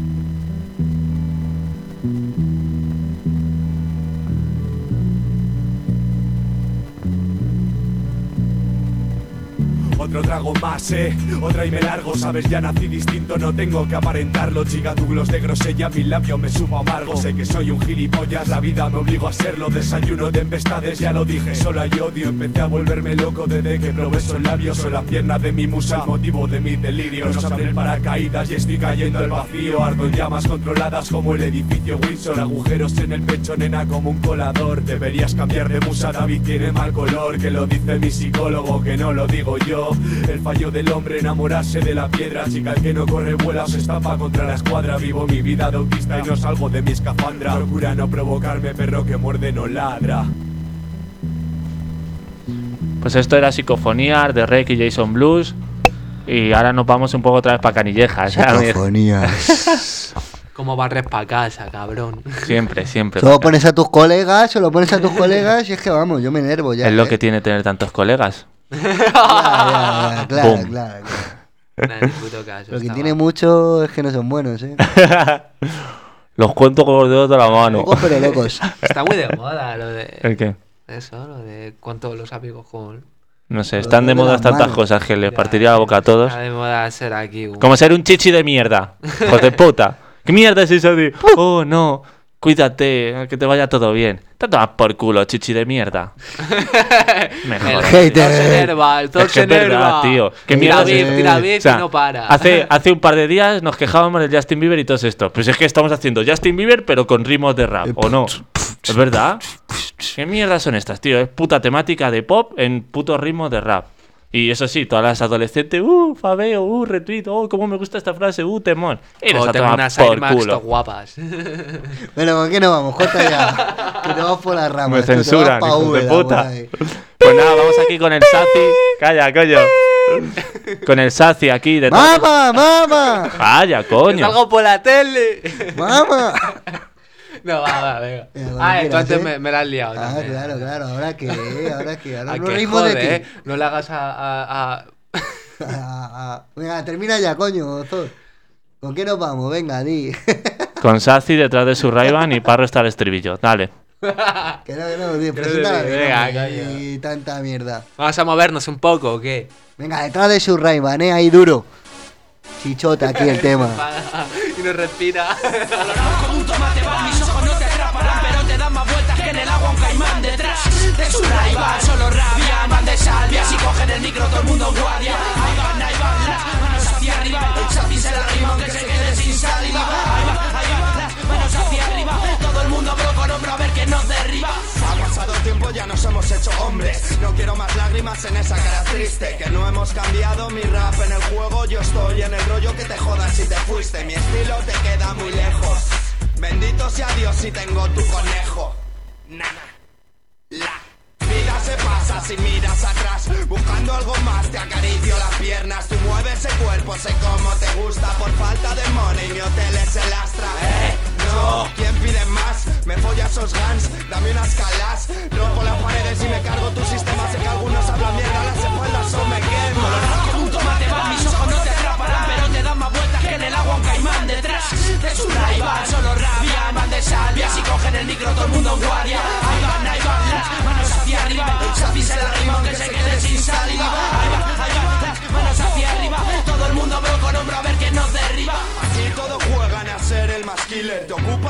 Otro trago más, otra y me largo. Sabes, ya nací distinto, no tengo que aparentarlo. Chigatuglos de grosella, mis labios me supo amargo. Sé que soy un gilipollas, la vida me obligó a serlo. Desayuno tempestades, ya lo dije, solo hay odio. Empecé a volverme loco desde que probé esos labios. Son las piernas de mi musa, el motivo de mis delirios. Nos abren paracaídas y estoy cayendo al vacío. Ardo en llamas controladas como el edificio Windsor. Agujeros en el pecho, nena, como un colador. Deberías cambiar de musa, David tiene mal color. Que lo dice mi psicólogo, que no lo digo yo. El fallo del hombre, enamorarse de la piedra. Chica, el que no corre vuela o se estampa contra la escuadra. Vivo mi vida de autista y no salgo de mi escafandra. Procura no provocarme, perro que muerde no ladra. Pues esto era Psicofonías de Rec y Jason Blues. Y ahora nos vamos un poco otra vez para Canillejas. Psicofonías. ¿Cómo barres para casa, cabrón? Siempre, siempre. Solo pones a tus colegas, se lo pones a tus colegas y es que vamos, yo me enervo ya. Es lo que tiene tener tantos colegas. Claro. Nah, ni puto caso, Lo que está tiene mal. mucho es que no son buenos, Los cuento con los dedos de la mano. Pocos pero locos. Está muy de moda lo de... ¿El qué? Eso, lo de cuánto los amigos con... No sé, están de moda tantas cosas que les partiría la boca a todos. Está de moda ser aquí Como ser un chichi de mierda. Hijos de puta. ¿Qué mierda es eso de... Oh, no, cuídate, que te vaya todo bien? Te tomas por culo, chichi de mierda. Mejor. El todo se enerva, el todo Es que se es verdad, enerva. tío. ¿Qué mierda Tira beef O sea, y no para. Hace un par de días nos quejábamos del Justin Bieber y todo esto. Pues es que estamos haciendo Justin Bieber pero con ritmos de rap, ¿o no? ¿Es verdad? ¿Qué mierdas son estas, tío? Es puta temática de pop en puto ritmo de rap. Y eso sí, todas las adolescentes, fabeo, retweet, cómo me gusta esta frase, temón. Eres a tengo tomar unas por Air Max culo. to guapas. Bueno, ¿con qué nos vamos? Corta ya. Que te vas por las ramas. Me censuran, pa' hijos de Úbeda, puta. por ahí. Pues nada, vamos aquí con el Saci. Calla, coño. Con el Saci aquí de ¡Mama! Calla, coño. Salgo por la tele. ¡Mama! No, va, venga. Venga, Tú antes ¿eh? me la has liado. Ah, también. claro. ¿Ahora qué? Ahora ¿A no qué ritmo de jode, ti. No le hagas a... Venga, termina ya, coño, Zor. ¿Con qué nos vamos? Venga, di. Con Saci detrás de su Ray-Ban y Parro está el estribillo. Dale. Que no, tío, preséntala bien, Venga, hombre, y tanta mierda. ¿Vamos a movernos un poco o qué? Venga, detrás de su Ray-Ban, ahí duro. Chichota aquí el tema. Y no respira. Como un tomate va, mis ojos no te atraparán, pero te dan más vueltas que en el agua un caimán detrás de su Ray-Ban. Solo rabian, van de salvia, si cogen el micro todo el mundo en guardia. Ahí van, las manos hacia arriba, el Saci se la rima aunque se quede sin saliva. Ahí van, las manos hacia arriba, todo el mundo bro con hombro a ver que nos derriba. Ha pasado tiempo, ya nos hemos hecho hombres. No quiero más lágrimas en esa cara triste. Que no hemos cambiado mi rap en el juego. Yo estoy en el rollo que te jodas si te fuiste. Mi estilo te queda muy lejos. Bendito sea Dios si tengo tu conejo. Nada. La vida se pasa si miras atrás. Buscando algo más te acaricio las piernas. Tú mueves el cuerpo, sé cómo te gusta. Por falta de money mi hotel es el Astra. No, ¿quién pide más? Me folla esos guns, dame unas calas. Rompo las paredes y me cargo tu sistema. Sé que algunos hablan mierda, las espaldas o me quemo. Como un tomate va, mis ojos no te atraparán, pero te dan más vueltas que en el agua un caimán detrás de su Ray-Ban. Solo rabian, van de salvia, si cogen el micro todo el mundo en guardia. Ahí van, las manos hacia arriba.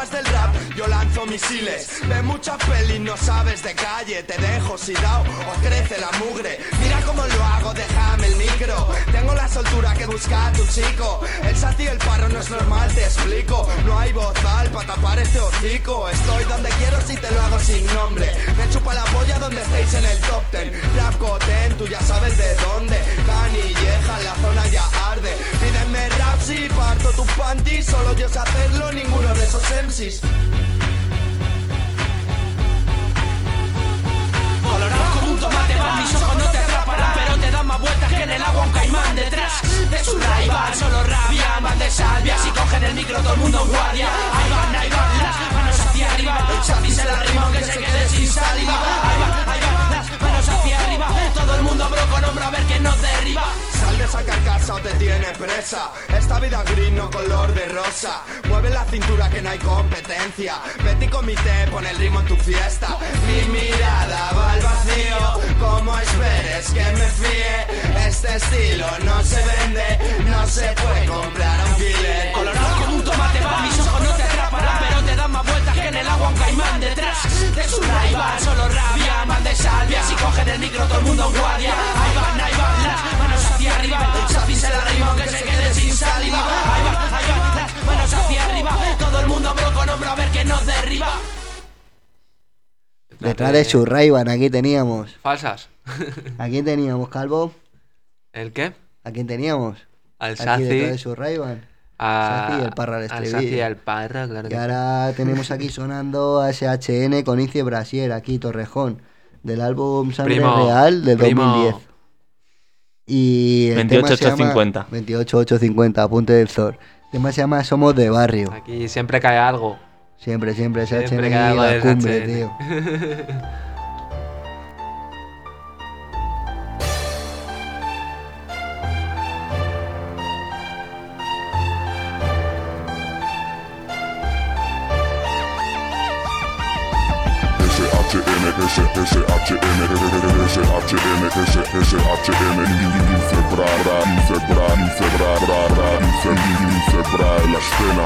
atrás del rap, yo lanzo misiles. Ve muchas pelis, no sabes de calle. Te dejo sidao o crece la mugre. Mira cómo lo hago, déjame el micro. Tengo la soltura que busca tu chico. El Sati y el Parro no es normal, te explico. No hay bozal para tapar este hocico. Estoy donde quiero si te lo hago sin nombre. Me chupa la polla donde estéis en el top 10. Rap Goten, tú ya sabes de dónde. Canilleja, la zona ya arde. Pídeme rap si parto tu panty. Solo yo sé hacerlo, ninguno de esos MCs. Colorado como un tomate van, mis ojos no te atraparán, pero te dan más vueltas que en el agua un caimán detrás de su rival. Solo rabian, van de salvia, si cogen el micro todo el mundo en guardia. Ahí van, las manos hacia arriba, el Xavi se la rima aunque se quede sin saliva. Ahí van, las manos hacia arriba, todo el mundo hombro con hombro a ver quién nos derriba. Sal de esa carcasa o te tiene presa. Esta vida gris no color de rosa. Mueve la cintura que no hay competencia. Betty comité, pon el ritmo en tu fiesta. Mi mirada va al vacío. ¿Cómo esperes que me fíe? Este estilo no se vende, no se puede comprar a un killer. Colorado como un tomate va, mis ojos no te atraparán, pero te dan más vueltas que en el agua un caimán detrás de su rival. Solo rabia, van de salvia, si cogen el micro todo el mundo en guardia. Ahí van, las manos hacia arriba, el Xavi se la rima aunque se quede sin saliva. Ahí van, las manos hacia arriba, todo el mundo hombro con hombro a ver quién nos derriba. Detrás de su Ray-Ban, aquí teníamos. Falsas. ¿A quién teníamos, Calvo? ¿El qué? ¿A quién teníamos? Al Aquí Saci. detrás de su Ray-Ban. Saci y el Parra al estribillo. Saci y el Parra, claro. Y ahora tenemos aquí sonando a SHN con Icie Brasier, aquí Torrejón, del álbum Sangre Real del 2010. Y el 28850. 28850, apunte del Zor. El tema se llama Somos de Barrio. Aquí siempre cae algo. Siempre, SHN Siempre y cae algo la del cumbre, SHN. tío. la escena.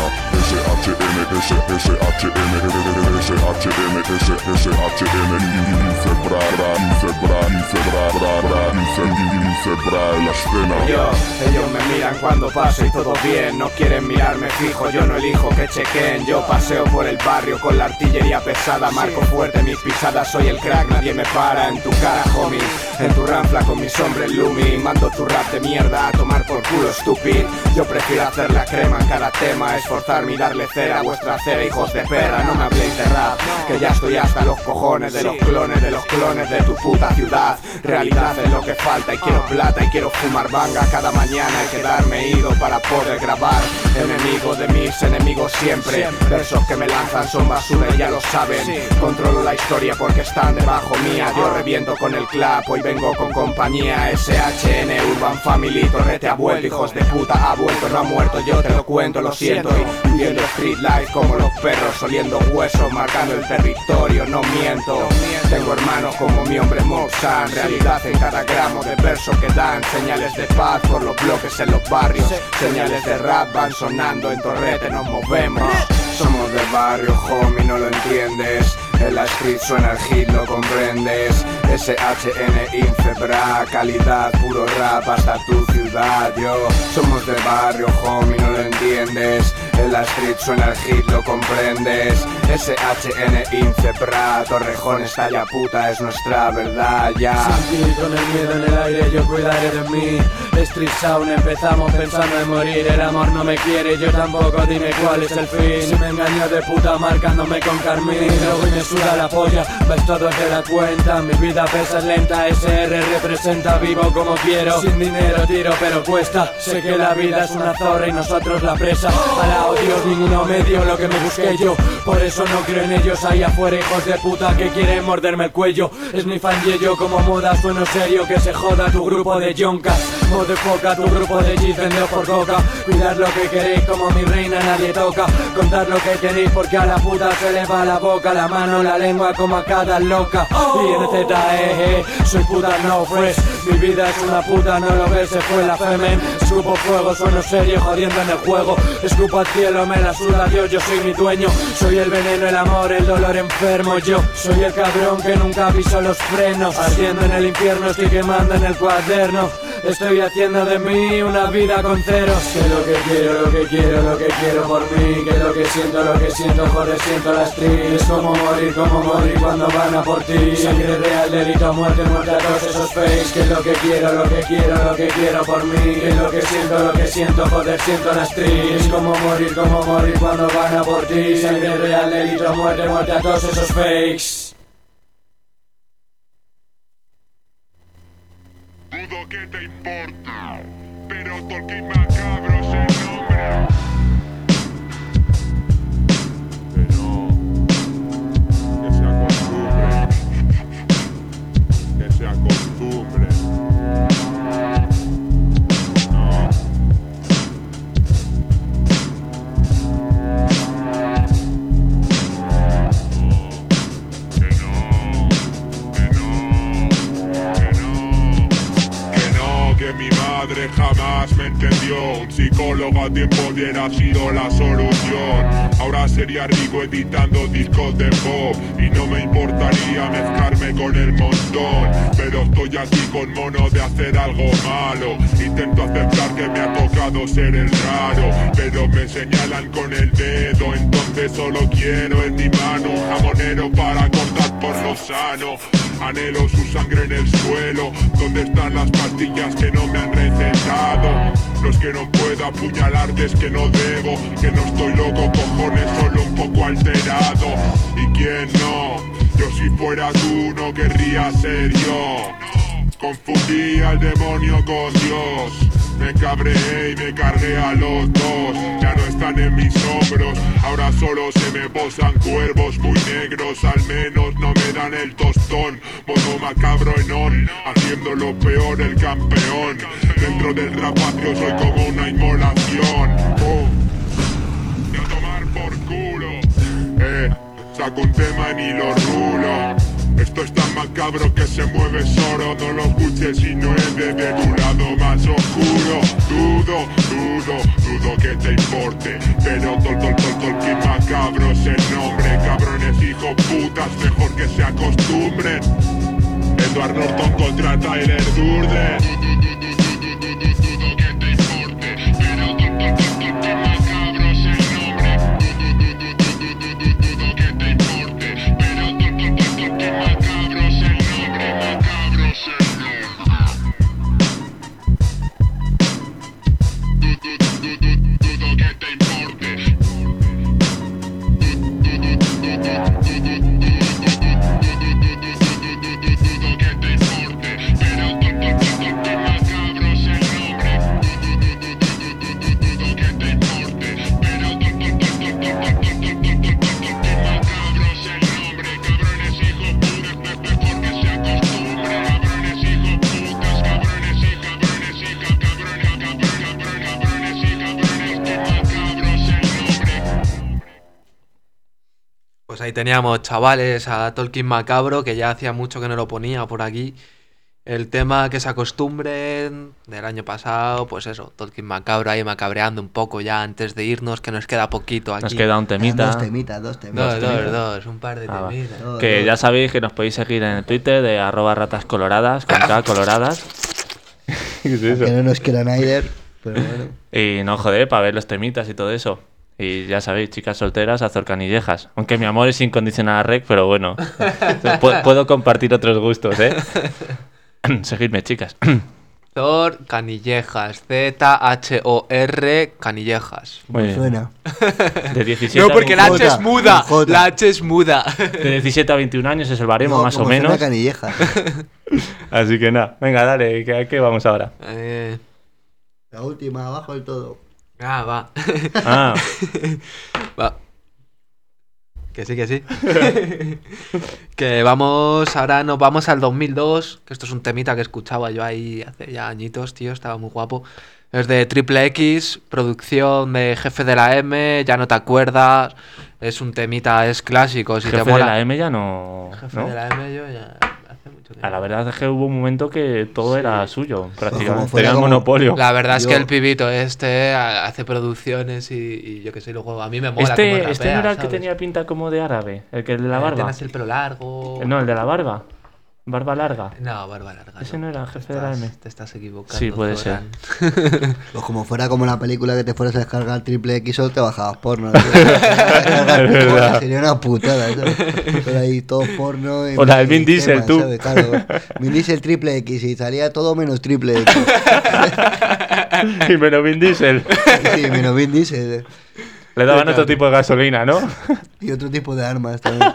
Ellos me miran cuando paso y todo bien. No quieren mirarme fijo, yo no elijo que chequen. Yo paseo por el barrio con la artillería pesada. Marco fuerte mis pisadas, soy el crack, nadie me para. En tu cara, homie, en tu rampla con mis hombres Lumi. Mando tu rap de mierda a tomar por culo, estúpido. Yo prefiero hacer la crema en cada tema, esforzarme y darle cera a vuestra cera, hijos de perra. No me habléis de rap, que ya estoy hasta los cojones de los clones de tu puta ciudad. Realidad es lo que falta y quiero plata y quiero fumar banga cada mañana y quedarme ido para poder grabar. Enemigo de mis enemigos siempre. Versos que me lanzan son basura y ya lo saben. Controlo la historia porque están debajo mía. Yo reviento con el clap, hoy vengo con compañía. SHN, Urban Family, Torrete ha vuelto. Hijos de puta, ha vuelto, no ha muerto. Yo te lo cuento, lo siento. Y viviendo street life como los perros, oliendo huesos, marcando el territorio, no miento. Tengo hermanos como mi hombre Moxan. Realidad en cada gramo de verso que dan. Señales de paz por los bloques en los barrios. Señales de rap van sonando en Torrete, nos movemos. Somos de barrio, homie, no lo entiendes. En la street suena el hit, lo comprendes. SHN Infebra, calidad, puro rap hasta tu ciudad. Yo, somos de barrio, homie, no lo entiendes. En la street suena el hit, lo comprendes. SHN Infebra, Torrejón está ya puta, es nuestra verdad, ya. Sin ti, con el miedo en el aire, yo cuidaré de mí. Street Sound, empezamos pensando en morir. El amor no me quiere, yo tampoco, dime cuál es el fin. Si me engaño de puta marcándome con carmín. Luego y me suda la polla, ves todo de la cuenta. Mi vida pesa es lenta, SR representa, vivo como quiero. Sin dinero tiro pero cuesta. Sé que la vida es una zorra y nosotros la presa. A la odio, ninguno me dio lo que me busqué yo. Por eso no creo en ellos ahí afuera, hijos de puta que quieren morderme el cuello. Es mi fan y yo como moda sueno serio, que se joda tu grupo de yoncas. Motherfucker, tu grupo de G's vendió por coca. Cuidar lo que queréis como mi reina nadie toca. Contar lo que tenéis porque a la puta se le va la boca, la mano, la lengua como a cada loca. Y en ZE, soy puta no fresh. Mi vida es una puta, no lo ves, se fue la femen. Escupo fuego, sueno serio, jodiendo en el juego. Escupo al cielo, me la suda Dios, yo soy mi dueño. Soy el veneno, el amor, el dolor enfermo. Yo soy el cabrón que nunca pisó los frenos. Ardiendo en el infierno, estoy quemando en el cuaderno. Estoy haciendo de mí una vida con ceros. Que lo que quiero, lo que quiero, lo que quiero por mí. Que lo que siento, joder, siento la street. Es como morir cuando van a por ti. Sangre real, delito, muerte, muerte a todos esos fakes. Que lo que quiero, lo que quiero, lo que quiero por mí. Que lo que siento, joder, siento la street. Es como morir cuando van a por ti. Sangre real, delito, muerte, muerte a todos esos fakes. Dudo que te importa, pero Tolkien Macabro es el nombre. Que no, que se acostumbre, que se acostumbre. No. Que mi madre jamás me entendió. Un psicólogo a tiempo hubiera sido la solución. Ahora sería rico editando discos de pop y no me importaría mezclarme con el montón. Pero estoy aquí con mono de hacer algo malo. Intento aceptar que me ha tocado ser el raro, pero me señalan con el dedo. Entonces solo quiero en mi mano un jamonero para cortar por lo sano. Anhelo su sangre en el suelo. ¿Dónde están las pastillas que no me han recetado? No es que no pueda apuñalarte, es que no debo. Que no estoy loco, cojones, solo un poco alterado. ¿Y quién no? Yo si fuera tú no querría ser yo. Confundí al demonio con Dios. Me cabreé y me cargué a los dos. Ya no están en mis hombros, ahora solo se me posan cuervos muy negros. Al menos no me dan el tostón. Modo macabro en on, haciendo lo peor el campeón. Dentro del rap patrio soy como una inmolación. Y a tomar por culo. Saco un tema y ni lo rulo. Esto es tan macabro que se mueve solo. No lo escuches si no es desde tu lado más oscuro. Dudo que te importe. Pero Tolkien Macabro es el nombre. Cabrones hijo putas, mejor que se acostumbren. Edward Norton contra Tyler Durden. Pues ahí teníamos, chavales, a Tolkien Macabro, que ya hacía mucho que no lo ponía por aquí. El tema que se acostumbren del año pasado, pues eso, Tolkien Macabro ahí macabreando un poco ya antes de irnos, que nos queda poquito aquí. Nos queda un temita. Dos temitas. Un par de temitas. Que ya sabéis que nos podéis seguir en el Twitter de @ratascoloradas, con K coloradas. ¿Qué es eso? Que no nos quiera Nider, pero bueno. Y no, joder, para ver los temitas y todo eso. Y ya sabéis, chicas solteras, Azor Canillejas. Aunque mi amor es incondicional a rec, pero bueno, puedo compartir otros gustos, ¿eh? Seguidme, chicas. Azor Canillejas, ZHOR Canillejas. Muy suena. De 17 no, porque la H es muda. La H es muda. De 17 a 21 años es el baremo, más o menos. Canillejas. Así que nada, venga, dale, ¿qué vamos ahora? La última, abajo del todo. Va. Ah. Va. Que sí, que sí. Que ahora nos vamos al 2002, que esto es un temita que escuchaba yo ahí hace ya añitos, tío, estaba muy guapo. Es de Triple X, producción de Jefe de la M, Ya no te acuerdas. Es un temita, es clásico. Si Jefe te mola. de la M ya no. Jefe ¿no? de la M yo ya hace mucho tiempo. La verdad es que hubo un momento que todo era suyo, prácticamente. Tenía el monopolio. La verdad es que el pibito hace producciones y yo que sé, luego a mí me mola. Este como rapea, no era el ¿sabes? que tenía pinta como de árabe, el que el de la barba. Tienes el pelo largo. No, el de la barba. Barba larga. No, barba larga. Ese no era el jefe de la M. Te estás equivocando. Sí, puede ser. Pues como fuera como la película que te fueras a descargar Triple X, solo te bajabas porno. Sería una putada, ¿sabes? Pero ahí todo porno. O la del Vin Diesel, tú. ¿sabes? Claro, Vin Diesel Triple X y salía todo menos Triple X. Y menos Vin Diesel. Sí, menos Vin Diesel. Le daban otro tipo de gasolina, ¿no? Y otro tipo de armas también.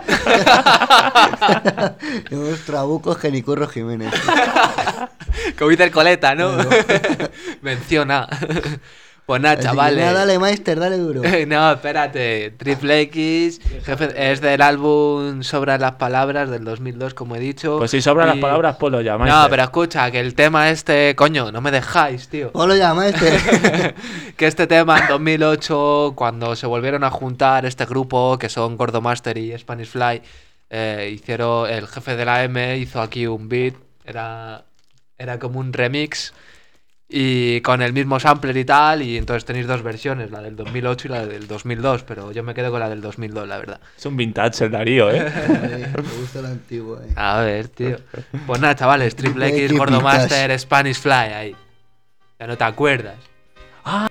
Unos trabucos que ni Curro Jiménez. Como dice el Coleta, ¿no? Menciona. Pues nada, chavales. Dale, Meister, dale duro. No, espérate. Triple X, jefe, es del álbum Sobran las palabras del 2002, como he dicho. Pues si sobran las palabras, ponlo ya, Meister. No, pero escucha, que el tema coño, no me dejáis, tío. Ponlo ya, Meister. Que este tema en 2008, cuando se volvieron a juntar este grupo, que son Gordo Master y Spanish Fly, hicieron, el jefe de la M hizo aquí un beat, era como un remix. Y con el mismo sampler y tal, y entonces tenéis dos versiones, la del 2008 y la del 2002, pero yo me quedo con la del 2002, la verdad. Es un vintage el Darío, ¿eh? Me gusta la antigua, A ver, tío. Pues nada, chavales, Triple X, Gordo Master, Spanish Fly, ahí. Ya no te acuerdas. Ah.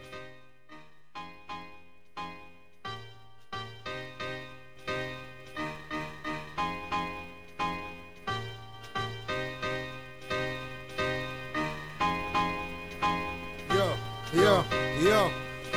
Yo.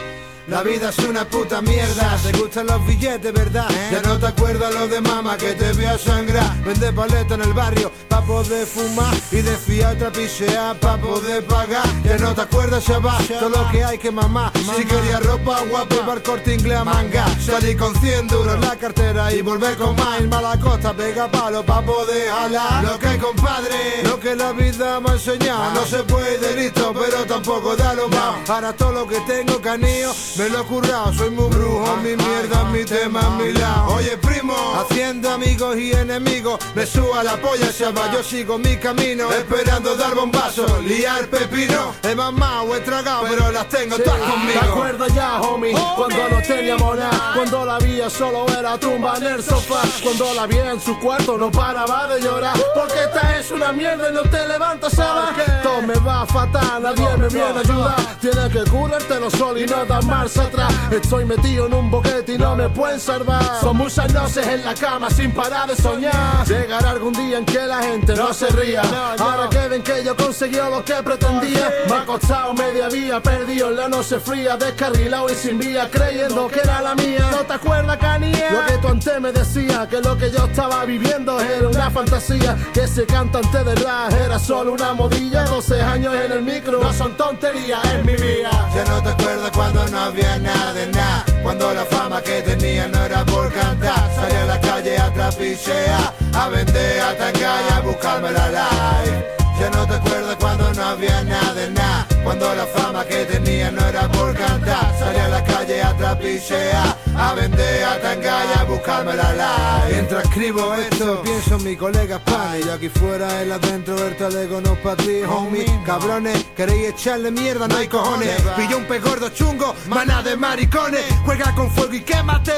La vida es una puta mierda. Te gustan los billetes, ¿verdad? Ya no te acuerdas lo de mamá que te veo sangrar. Vende paleta en el barrio pa' poder fumar y de fiar trapichear pa' poder pagar. Ya no te acuerdas, chaval, todo lo que hay que mamar. Si quería ropa guapa, iba al Corte Inglés a manga. Salí con 100 duros en la cartera y volver con más. Irme a la costa, pega palo pa' poder jalar. Lo que hay, compadre, lo que la vida me ha enseñado. No se puede listo, pero tampoco da lo más. Ahora todo lo que tengo, canillo, me lo he currado, soy muy brujo, mi mierda, mi tema, mi lado. Oye, primo, haciendo amigos y enemigos, me suba la polla, chaval, yo sigo mi camino, esperando dar bombazo, liar pepino. He mamado, he tragado, pero las tengo todas conmigo. ¿Te acuerdas ya, homie? Cuando no teníamos nada, cuando la vida solo era tumba en el sofá, cuando la vi en su cuarto no paraba de llorar, porque esta es una mierda y no te levantas, ¿sabes? Todo me va fatal, nadie me viene a ayudar, tienes que curártelo solo y no dar marcha atrás. Estoy metido en un boquete y no me pueden salvar. Son muchas noches en la cama sin parar de soñar. Llegará algún día en que la gente no se ría. Ahora que ven que yo conseguí lo que pretendía. Me ha costado media vía, perdido en la noche fría, descarrilado y sin vía, creyendo que era la mía. ¿No te acuerdas, canía? Lo que tú antes me decías, que lo que yo estaba viviendo era una fantasía, que ese cantante de rap era solo una modilla. 12 años en el micro, no son tonterías, es mi vida. Ya no te acuerdas cuando no había nada de nada, cuando la fama que tenía no era por cantar. Salí a la calle a trapichear, a vender, a tangar y a buscarme la life. Ya no te acuerdas cuando no había nada de nada, cuando la fama que tenía no era por cantar. Salí a la calle a trapichear, a vender, a tangar y a buscarme la life. Mientras escribo esto, pienso en mi colega Spanish. Y aquí fuera, él adentro, el talego no es pa' ti, homie. Cabrones, queréis echarle mierda, no hay cojones. Pillo un pez gordo chungo, maná de maricones. Juega con fuego y quémate.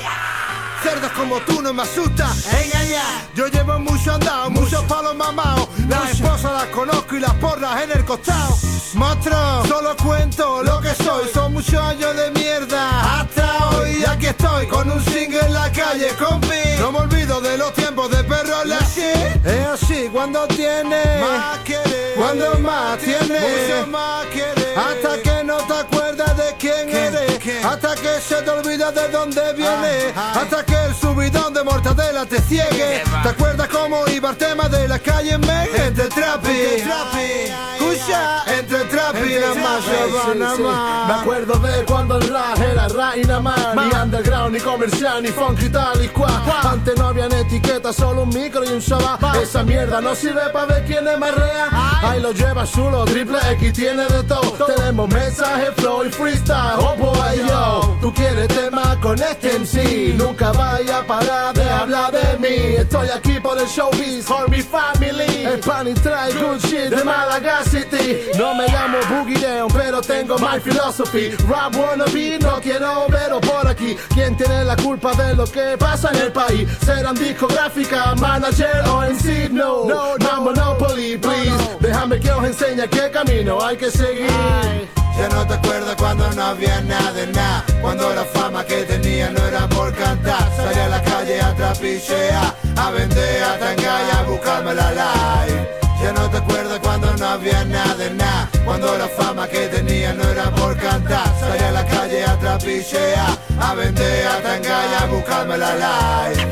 Cerdos como tú no me asustas, engaña. Yo llevo mucho andado, muchos palos mamados. Las esposas las conozco y las porras en el costado. Monstruo, solo cuento lo que soy. Son muchos años de mierda hasta hoy. Aquí estoy con un single en la calle, compi. No me olvido de los tiempos de perro en la shit. Es así cuando tienes más querer, cuando más tienes, mucho más querer. Hasta que no te acuerdas de quién eres, hasta que se te olvida de dónde vienes, hasta que el subidón de mortadela te ciegue. ¿Te acuerdas cómo iba el tema de la calle en Meg? Entre trapi, escucha, entre trapi. nada más se van a amar. Me acuerdo de cuando el rap era rap y nada más. Ni underground, ni comercial, ni funky tal y cual. Antes no habían etiquetas, solo un micro y un sabá. Esa mierda no sirve para ver quién es más real. Ahí lo lleva chulo, triple X tiene de todo. Tenemos mensaje, flow y freestyle. Oh boy, yo, tú quieres tema con este MC. Nunca vaya a parar de hablar de mí. Estoy aquí por el showbiz, for mi family. El pan y trae good shit de Málaga City. No me llamo Boogie Down, pero tengo my philosophy. Rap wannabe, no quiero veros por aquí. ¿Quién tiene la culpa de lo que pasa en el país? ¿Serán discográfica, manager o MC? No, no, Monopoly, please. Déjame que os enseñe qué camino hay que seguir. Ya no te acuerdas cuando no había nada de nada. Cuando la fama que tenía no era por cantar. Salía a la calle a trapichear, a vender, a tangar y a buscarme la live. Ya no te acuerdas cuando no había nada de nada. Cuando la fama que tenía no era por cantar. Salía a la calle a trapichear, a vender, a tangar y a buscarme la live.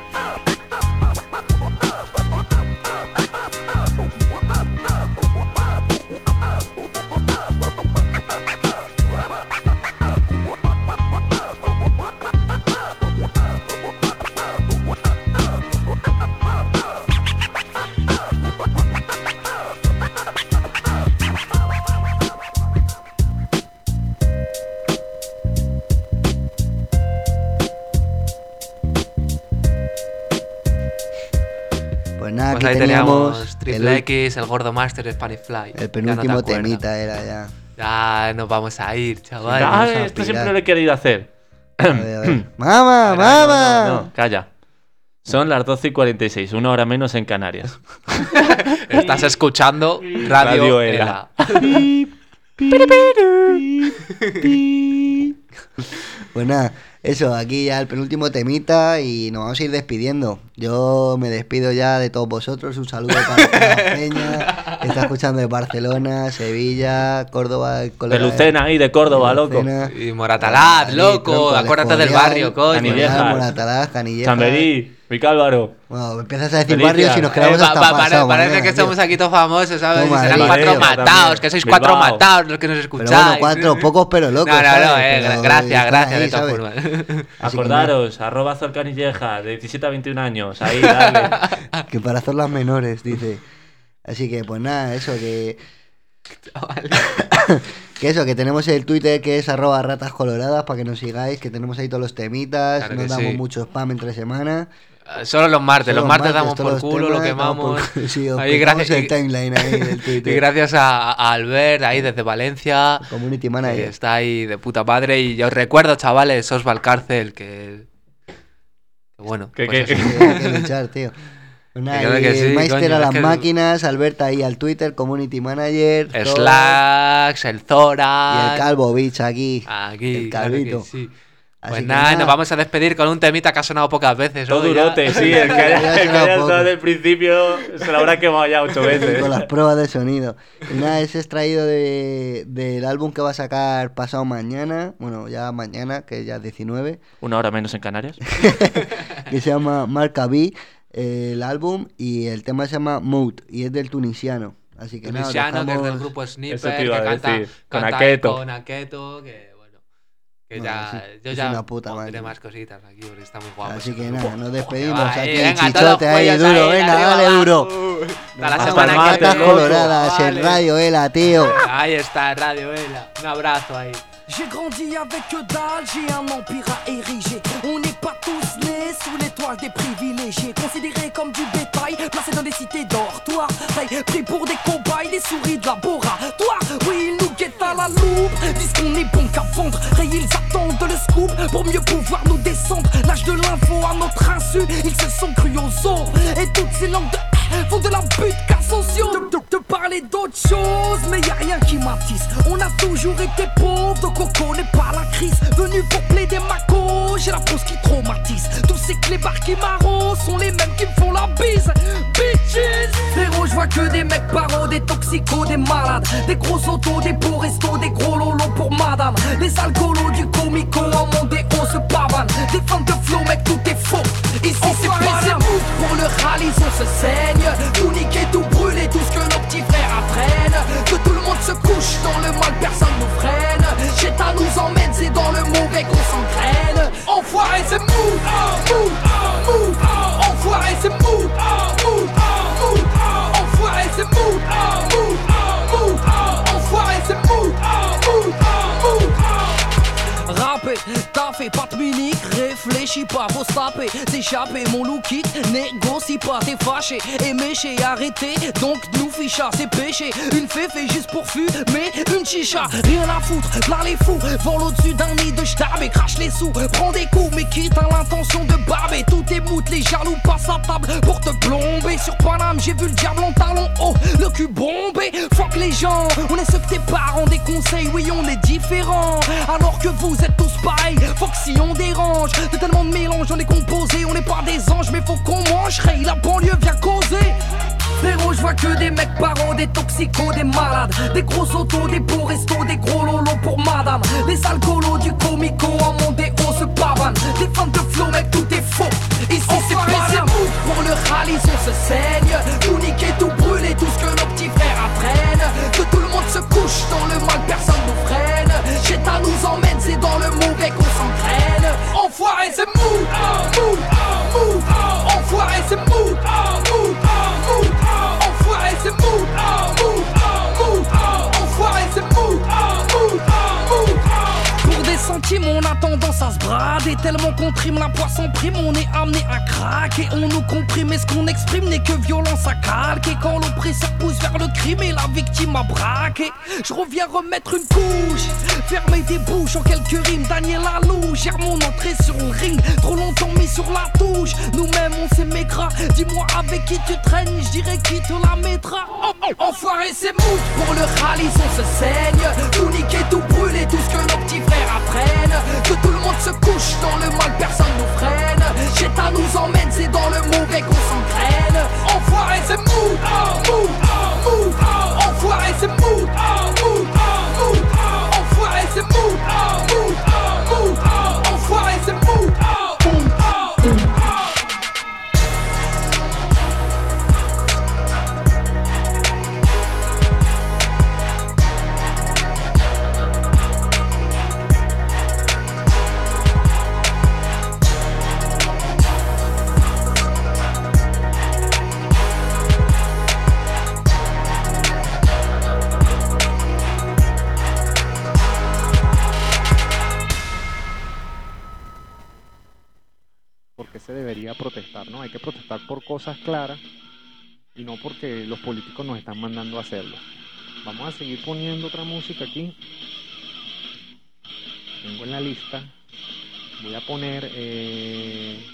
Pues ahí teníamos Triple X, el Gordo Master, Spanish Fly. El penúltimo temita era ya. Ya nos vamos a ir, chaval. Esto siempre lo he querido hacer. A ver. ¡Mama! No, calla. Son las 12:46, 1 hora menos en Canarias. Estás escuchando Radio Ela. Pues nada, eso, aquí ya el penúltimo temita y nos vamos a ir despidiendo. Yo me despido ya de todos vosotros. Un saludo para la peña que está escuchando de Barcelona, Sevilla, Córdoba, de Lucena ahí, de Córdoba, loco. Y Moratalaz, loco, acuérdate del barrio, coño. Moratalaz, Canillejas. Chamberí, Vicálvaro. Bueno, empiezas a decir barrios y nos quedamos hasta pasado. Parece que somos aquí todos famosos, ¿sabes? Y serán cuatro matados, que sois cuatro matados los que nos escucháis. Pero bueno, cuatro, pocos pero locos. No, gracias de todas formas. Acordaros, @Zorcanilleja, de 17 a 21 años, ahí, dale. Que para hacer las menores, dice. Así que, pues nada, eso que... que tenemos el Twitter que es @ratascoloradas para que nos sigáis, que tenemos ahí todos los temitas, claro, nos damos mucho spam entre semanas. Solo los martes damos por culo, lo quemamos. Sí, ahí gracias el timeline ahí del Twitter. Y gracias a Albert ahí desde Valencia, community manager, que está ahí de puta madre. Y yo os recuerdo, chavales, sos Valcárcel, que bueno, pues hay que luchar, tío. Nada, Meister a las máquinas, Alberta ahí al Twitter, community manager, Slacks, el Zora y el Calvo Beach aquí el Calvito. Claro sí. Pues nada, nos vamos a despedir con un temita que ha sonado pocas veces. Todo durote, sí, el que haya estado desde el principio se lo habrá quemado ya 8 veces. Con las pruebas de sonido. Y nada, es extraído del álbum que va a sacar pasado mañana, bueno, ya mañana, que ya es 19. 1 hora menos en Canarias. Que se llama Marca B, el álbum, y el tema se llama Mood, y es del tunisiano. Así que tunisiano, que es del grupo Sniper, que canta con Aketo, que... Que ya, sí, yo ya pondré más cositas aquí porque está muy guapo. Así que nada, nos despedimos aquí el chichote ahí duro, venga, dale duro. Hasta la semana que viene. Coloradas en Radio Ela, tío. Ahí está, Radio Ela. Un abrazo ahí. J'ai grandi avec que dalle, j'ai un empire à ériger. On n'est pas tous nés sous l'étoile des privilégiés, considérés comme du bétail, placés dans des cités dortoirs, pris pour des cobayes, des souris de laboratoire. Oui, ils nous guettent à la loupe, disent qu'on est bon qu'à vendre. Ils attendent le scoop pour mieux pouvoir nous descendre. L'âge de l'info à notre insu, ils se sont crus aux os. Et toutes ces langues font de la butte car sociaux. De parler d'autre chose, mais y a rien qui m'attise. On a toujours été pauvres, donc on connaît pas la crise. Venu pour plaider ma cause, j'ai la pose qui traumatise. Tous ces clébards qui m'arrosent sont les mêmes qui me font la bise. Bitches, frérot, je vois que des mecs paros, des toxicos, des malades, des gros autos, des beaux restos, des gros lolos pour madame. Les alcoolos du comico, en mondé, on se pavane. Des fans de flow, mec, tout est faux. Ici, c'est pas la bouffe pour le rallye, on se saigne. Tout niquer, tout brûler, tout ce que nos petits frères apprennent. Que tout le monde se couche dans le mal, personne nous freine. Chétan nous emmène, c'est dans le mauvais qu'on s'entraîne. Enfoiré c'est mou, mou, mou. Enfoiré c'est mou, mou, mou. Enfoiré c'est mou, mou, mou. Enfoiré c'est mou, mou, mou. Rapper, taffé, pas de minique, réfléchis pas, faut se taper, t'échapper, mon look it, négocie pas, t'es fâché, et méché, arrêtez, donc nous ficha, c'est péché, une féfé juste pour fumer, une chicha, rien à foutre, là les fous, vole au-dessus d'un nid de j'tab et crache les sous, prends des coups, mais quitte à l'intention de barber, tout est moute, les jaloux passent à table pour te plomber, sur Paname, j'ai vu le diable en talon haut, le cul bombé, fuck les gens, on est ceux que tes parents déconseillent, oui on est différents, alors que vous êtes tous pareils, faut que si on dérange, de tellement de mélange, on est composé, on n'est pas des anges, mais faut qu'on mange, la banlieue vient causer. Frérot, je vois que des mecs parents, des toxicos, des malades, des gros autos, des beaux restos, des gros lolos pour madame, des alcoolos, du comico, en monté, on se pavane, des fans de flow, mec, tout est faux. Ici c'est pas c'est mou, pour le rallye, on se saigne, tout niquer, tout brûler, tout ce que nos petits frères apprennent, que tout le monde se couche dans le mal, personne nous freine, Chétan nous emmène, c'est dans le mauvais qu'on s'entraîne. Enfoiré c'est mou, mou, mou. Enfoiré c'est mou, mou, mou. Enfoiré c'est mou, mou, mou. Enfoiré c'est mou, mou, mou. Pour des centimes on a tendance à se brader, tellement qu'on trime la poisson prime, on est amené à craquer, on nous comprime et ce qu'on exprime n'est que violence à calquer. Quand l'oppresseur pousse vers le crime et la victime a braqué, je reviens remettre une couche, fermer des bouches en quelques rimes. Daniel Alou gère mon entrée sur le ring, trop longtemps mis sur la touche, nous-mêmes on s'aimait gras. Dis-moi avec qui tu traînes, je dirais qui te la mettra. Enfoiré c'est mou, pour le rallye on se saigne, tout niquer, tout brûler, tout ce que nos petits frères apprennent, que tout le monde se couche dans le mal, personne nous freine, Chétan nous emmène, c'est dans le mauvais qu'on s'entraîne. Enfoiré c'est mou, mou, mou. Enfoiré c'est mou, mou, mou. Enfoiré c'est mou, mou, mou. Enfoiré c'est mou, mou, mou. Porque se debería protestar, ¿no? Hay que protestar por cosas claras y no porque los políticos nos están mandando a hacerlo. Vamos a seguir poniendo otra música aquí. Tengo en la lista. Voy a poner